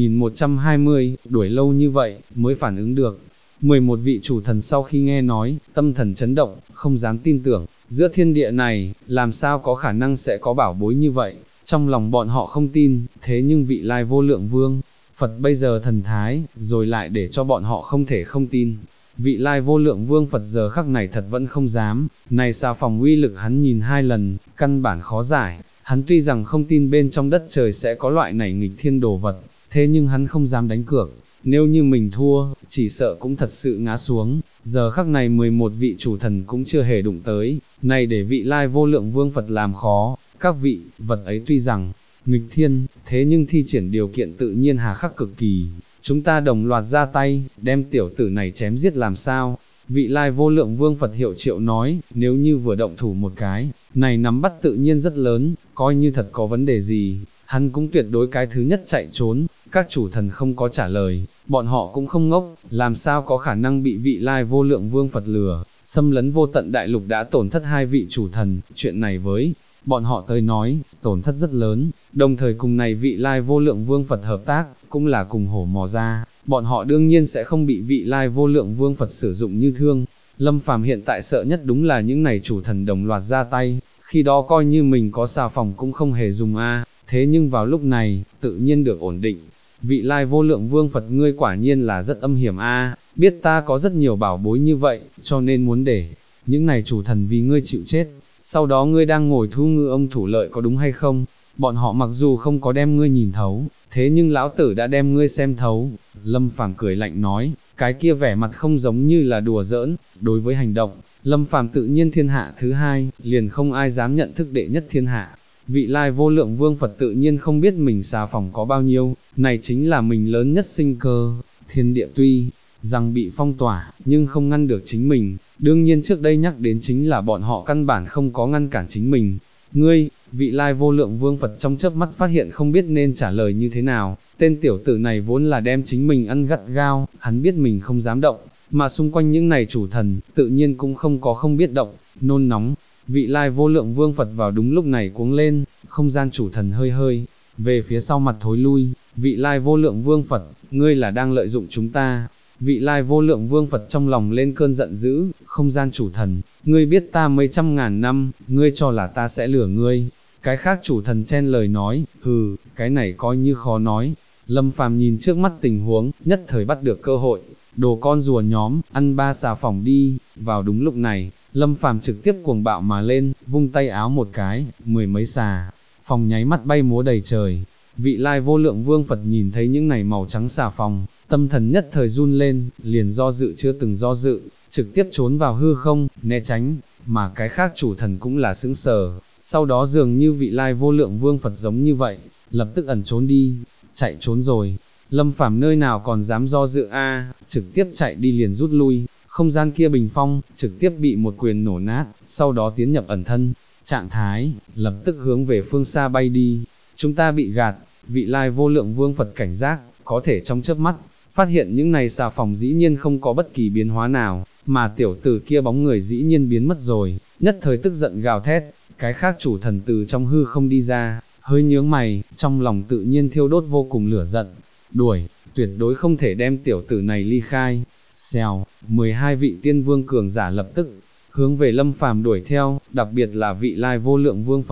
1120, đuổi lâu như vậy, mới phản ứng được. 11 vị chủ thần sau khi nghe nói, tâm thần chấn động, không dám tin tưởng, giữa thiên địa này, làm sao có khả năng sẽ có bảo bối như vậy, trong lòng bọn họ không tin, thế nhưng vị Lai Vô Lượng Vương Phật bây giờ thần thái, rồi lại để cho bọn họ không thể không tin. Vị Lai Vô Lượng Vương Phật giờ khắc này thật vẫn không dám, này xà phòng uy lực hắn nhìn 2 lần, căn bản khó giải, hắn tuy rằng không tin bên trong đất trời sẽ có loại này nghịch thiên đồ vật, thế nhưng hắn không dám đánh cược, nếu như mình thua, chỉ sợ cũng thật sự ngã xuống. Giờ khắc này 11 vị chủ thần cũng chưa hề đụng tới, này để vị Lai Vô Lượng Vương Phật làm khó. Các vị, vật ấy tuy rằng nghịch thiên, thế nhưng thi triển điều kiện tự nhiên hà khắc cực kỳ, chúng ta đồng loạt ra tay, đem tiểu tử này chém giết làm sao? Vị Lai Vô Lượng Vương Phật hiệu triệu nói, nếu như vừa động thủ một cái, này nắm bắt tự nhiên rất lớn, coi như thật có vấn đề gì, hắn cũng tuyệt đối cái thứ nhất chạy trốn. Các chủ thần không có trả lời, bọn họ cũng không ngốc, làm sao có khả năng bị vị Lai Vô Lượng Vương Phật lừa, xâm lấn vô tận đại lục đã tổn thất 2 vị chủ thần, chuyện này với bọn họ tới nói, tổn thất rất lớn, đồng thời cùng này vị Lai Vô Lượng Vương Phật hợp tác, cũng là cùng hổ mò ra, bọn họ đương nhiên sẽ không bị vị Lai Vô Lượng Vương Phật sử dụng như thương. Lâm Phàm hiện tại sợ nhất đúng là những này chủ thần đồng loạt ra tay, khi đó coi như mình có xà phòng cũng không hề dùng thế nhưng vào lúc này, tự nhiên được ổn định. Vị Lai Vô Lượng Vương Phật ngươi quả nhiên là rất âm hiểm biết ta có rất nhiều bảo bối như vậy, cho nên muốn để những này chủ thần vì ngươi chịu chết, sau đó ngươi đang ngồi thu ngư ông thủ lợi có đúng hay không? Bọn họ mặc dù không có đem ngươi nhìn thấu, thế nhưng lão tử đã đem ngươi xem thấu. Lâm Phàm cười lạnh nói, cái kia vẻ mặt không giống như là đùa giỡn. Đối với hành động, Lâm Phàm tự nhiên thiên hạ thứ hai, liền không ai dám nhận thức đệ nhất thiên hạ. Vị Lai Vô Lượng Vương Phật tự nhiên không biết mình xà phòng có bao nhiêu, này chính là mình lớn nhất sinh cơ. Thiên địa tuy rằng bị phong tỏa, nhưng không ngăn được chính mình, đương nhiên trước đây nhắc đến chính là bọn họ căn bản không có ngăn cản chính mình. Ngươi, vị Lai Vô Lượng Vương Phật trong chớp mắt phát hiện không biết nên trả lời như thế nào, tên tiểu tử này vốn là đem chính mình ăn gắt gao, hắn biết mình không dám động, mà xung quanh những này chủ thần, tự nhiên cũng không có không biết động, nôn nóng. Vị Lai Vô Lượng Vương Phật vào đúng lúc này cuống lên, không gian chủ thần hơi về phía sau mặt thối lui. Vị Lai Vô Lượng Vương Phật, ngươi là đang lợi dụng chúng ta. Vị Lai Vô Lượng Vương Phật trong lòng lên cơn giận dữ, không gian chủ thần, ngươi biết ta mấy trăm ngàn năm, ngươi cho là ta sẽ lừa ngươi. Cái khác chủ thần chen lời nói, cái này coi như khó nói. Lâm Phàm nhìn trước mắt tình huống, nhất thời bắt được cơ hội, đồ con rùa nhóm, ăn 3 xà phòng đi. Vào đúng lúc này, Lâm Phàm trực tiếp cuồng bạo mà lên, vung tay áo một cái, 10 mấy xà phòng nháy mắt bay múa đầy trời. Vị Lai Vô Lượng Vương Phật nhìn thấy những này màu trắng xà phòng, tâm thần nhất thời run lên, liền do dự chưa từng do dự, trực tiếp trốn vào hư không, né tránh, mà cái khác chủ thần cũng là sững sờ, sau đó dường như vị Lai Vô Lượng Vương Phật giống như vậy, lập tức ẩn trốn đi, chạy trốn rồi. Lâm Phàm nơi nào còn dám do dự trực tiếp chạy đi liền rút lui, không gian kia bình phong, trực tiếp bị một quyền nổ nát, sau đó tiến nhập ẩn thân trạng thái, lập tức hướng về phương xa bay đi. Chúng ta bị gạt. Vị Lai Vô Lượng Vương Phật cảnh giác, có thể trong chớp mắt, phát hiện những này xà phòng dĩ nhiên không có bất kỳ biến hóa nào, mà tiểu tử kia bóng người dĩ nhiên biến mất rồi, nhất thời tức giận gào thét. Cái khác chủ thần từ trong hư không đi ra, hơi nhướng mày, trong lòng tự nhiên thiêu đốt vô cùng lửa giận, đuổi, tuyệt đối không thể đem tiểu tử này ly khai. Xèo, 12 vị tiên vương cường giả lập tức hướng về Lâm Phàm đuổi theo, đặc biệt là vị Lai Vô Lượng Vương Phật,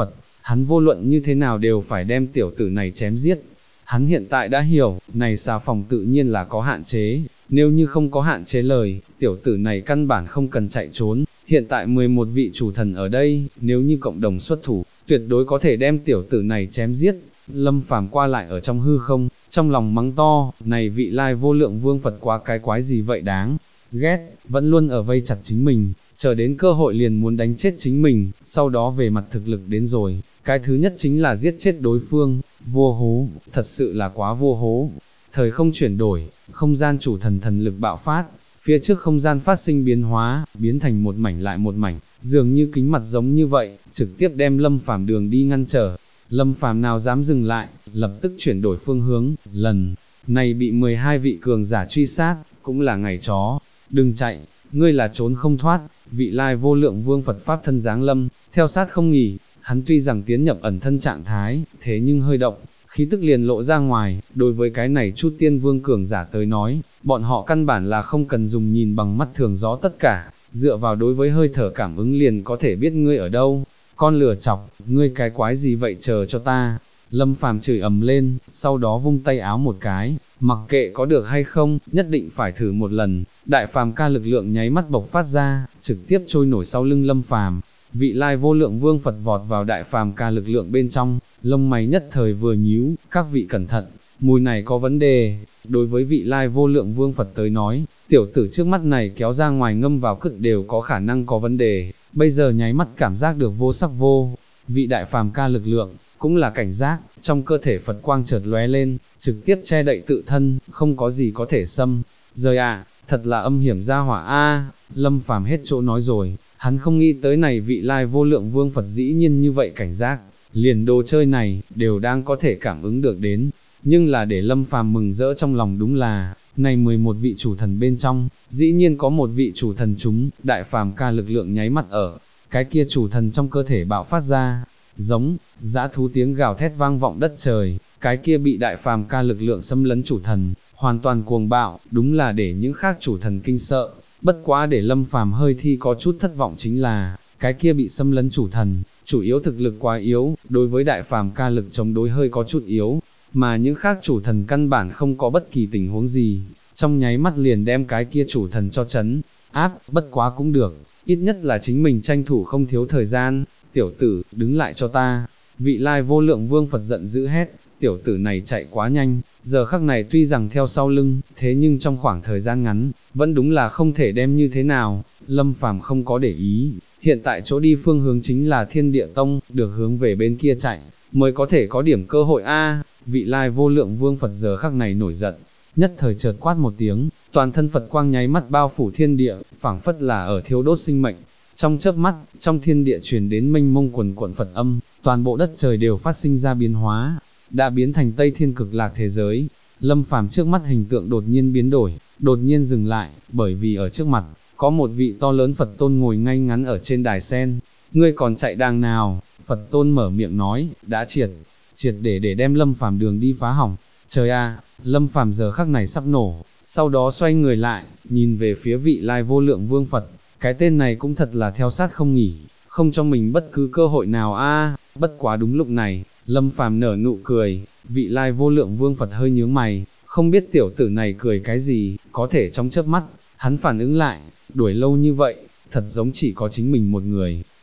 hắn vô luận như thế nào đều phải đem tiểu tử này chém giết. Hắn hiện tại đã hiểu, này xà phòng tự nhiên là có hạn chế, nếu như không có hạn chế lời, tiểu tử này căn bản không cần chạy trốn, hiện tại 11 vị chủ thần ở đây, nếu như cộng đồng xuất thủ, tuyệt đối có thể đem tiểu tử này chém giết. Lâm Phàm qua lại ở trong hư không, trong lòng mắng to, này vị lai vô lượng vương Phật quá cái quái gì vậy đáng ghét, vẫn luôn ở vây chặt chính mình, chờ đến cơ hội liền muốn đánh chết chính mình, sau đó về mặt thực lực đến rồi, cái thứ nhất chính là giết chết đối phương, vô hố, thật sự là quá vô hố. Thời không chuyển đổi, không gian chủ thần thần lực bạo phát, phía trước không gian phát sinh biến hóa, biến thành một mảnh lại một mảnh, dường như kính mặt giống như vậy, trực tiếp đem Lâm Phàm đường đi ngăn trở. Lâm Phàm nào dám dừng lại, lập tức chuyển đổi phương hướng, lần này bị 12 vị cường giả truy sát, cũng là ngày chó, đừng chạy, ngươi là trốn không thoát. Vị lai vô lượng vương Phật Pháp thân giáng lâm, theo sát không nghỉ, hắn tuy rằng tiến nhập ẩn thân trạng thái, thế nhưng hơi động, khí tức liền lộ ra ngoài. Đối với cái này chút tiên vương cường giả tới nói, bọn họ căn bản là không cần dùng nhìn bằng mắt thường gió tất cả, dựa vào đối với hơi thở cảm ứng liền có thể biết ngươi ở đâu. Con lừa chọc, ngươi cái quái gì vậy, chờ cho ta. Lâm Phàm chửi ầm lên, sau đó vung tay áo một cái, mặc kệ có được hay không, nhất định phải thử một lần. Đại phàm ca lực lượng nháy mắt bộc phát ra, trực tiếp trôi nổi sau lưng Lâm Phàm. Vị lai vô lượng vương Phật vọt vào đại phàm ca lực lượng bên trong, lông mày nhất thời vừa nhíu, các vị cẩn thận, mùi này có vấn đề. Đối với vị lai vô lượng vương Phật tới nói, tiểu tử trước mắt này kéo ra ngoài ngâm vào cự đều có khả năng có vấn đề, bây giờ nháy mắt cảm giác được vô sắc vô. Vị đại phàm ca lực lượng, cũng là cảnh giác, trong cơ thể Phật quang chợt lóe lên, trực tiếp che đậy tự thân, không có gì có thể xâm. Rời thật là âm hiểm gia hỏa a. Lâm Phàm hết chỗ nói rồi, hắn không nghĩ tới này vị lai vô lượng vương Phật dĩ nhiên như vậy cảnh giác, liền đồ chơi này, đều đang có thể cảm ứng được đến. Nhưng là để Lâm Phàm mừng rỡ trong lòng đúng là, này 11 vị chủ thần bên trong, dĩ nhiên có một vị chủ thần chúng, đại phàm ca lực lượng nháy mắt ở, cái kia chủ thần trong cơ thể bạo phát ra, giống, dã thú tiếng gào thét vang vọng đất trời, cái kia bị đại phàm ca lực lượng xâm lấn chủ thần, hoàn toàn cuồng bạo, đúng là để những khác chủ thần kinh sợ. Bất quá để Lâm Phàm hơi thi có chút thất vọng chính là, cái kia bị xâm lấn chủ thần, chủ yếu thực lực quá yếu, đối với đại phàm ca lực chống đối hơi có chút yếu, mà những khác chủ thần căn bản không có bất kỳ tình huống gì, trong nháy mắt liền đem cái kia chủ thần cho chấn áp. Bất quá cũng được, ít nhất là chính mình tranh thủ không thiếu thời gian. Tiểu tử, đứng lại cho ta. Vị lai vô lượng vương Phật giận dữ hét, tiểu tử này chạy quá nhanh, giờ khắc này tuy rằng theo sau lưng, thế nhưng trong khoảng thời gian ngắn, vẫn đúng là không thể đem như thế nào. Lâm Phàm không có để ý, hiện tại chỗ đi phương hướng chính là Thiên Địa Tông, được hướng về bên kia chạy, mới có thể có điểm cơ hội a. Vị lai vô lượng vương Phật giờ khắc này nổi giận, nhất thời chợt quát một tiếng, toàn thân Phật quang nháy mắt bao phủ thiên địa, phảng phất là ở thiêu đốt sinh mệnh. Trong chớp mắt, trong thiên địa truyền đến mênh mông quần quận Phật âm, toàn bộ đất trời đều phát sinh ra biến hóa, đã biến thành Tây Thiên Cực Lạc thế giới. Lâm Phàm trước mắt hình tượng đột nhiên biến đổi, đột nhiên dừng lại, bởi vì ở trước mặt, có một vị to lớn Phật tôn ngồi ngay ngắn ở trên đài sen. Ngươi còn chạy đàng nào? Phật tôn mở miệng nói, đã triệt để đem Lâm Phàm đường đi phá hỏng. Trời a, Lâm Phàm giờ khắc này sắp nổ, sau đó xoay người lại, nhìn về phía vị lai vô lượng vương Phật, cái tên này cũng thật là theo sát không nghỉ, không cho mình bất cứ cơ hội nào a. Bất quá đúng lúc này, Lâm Phàm nở nụ cười, vị lai vô lượng vương Phật hơi nhướng mày, không biết tiểu tử này cười cái gì, có thể trong chớp mắt, hắn phản ứng lại, đuổi lâu như vậy, thật giống chỉ có chính mình một người.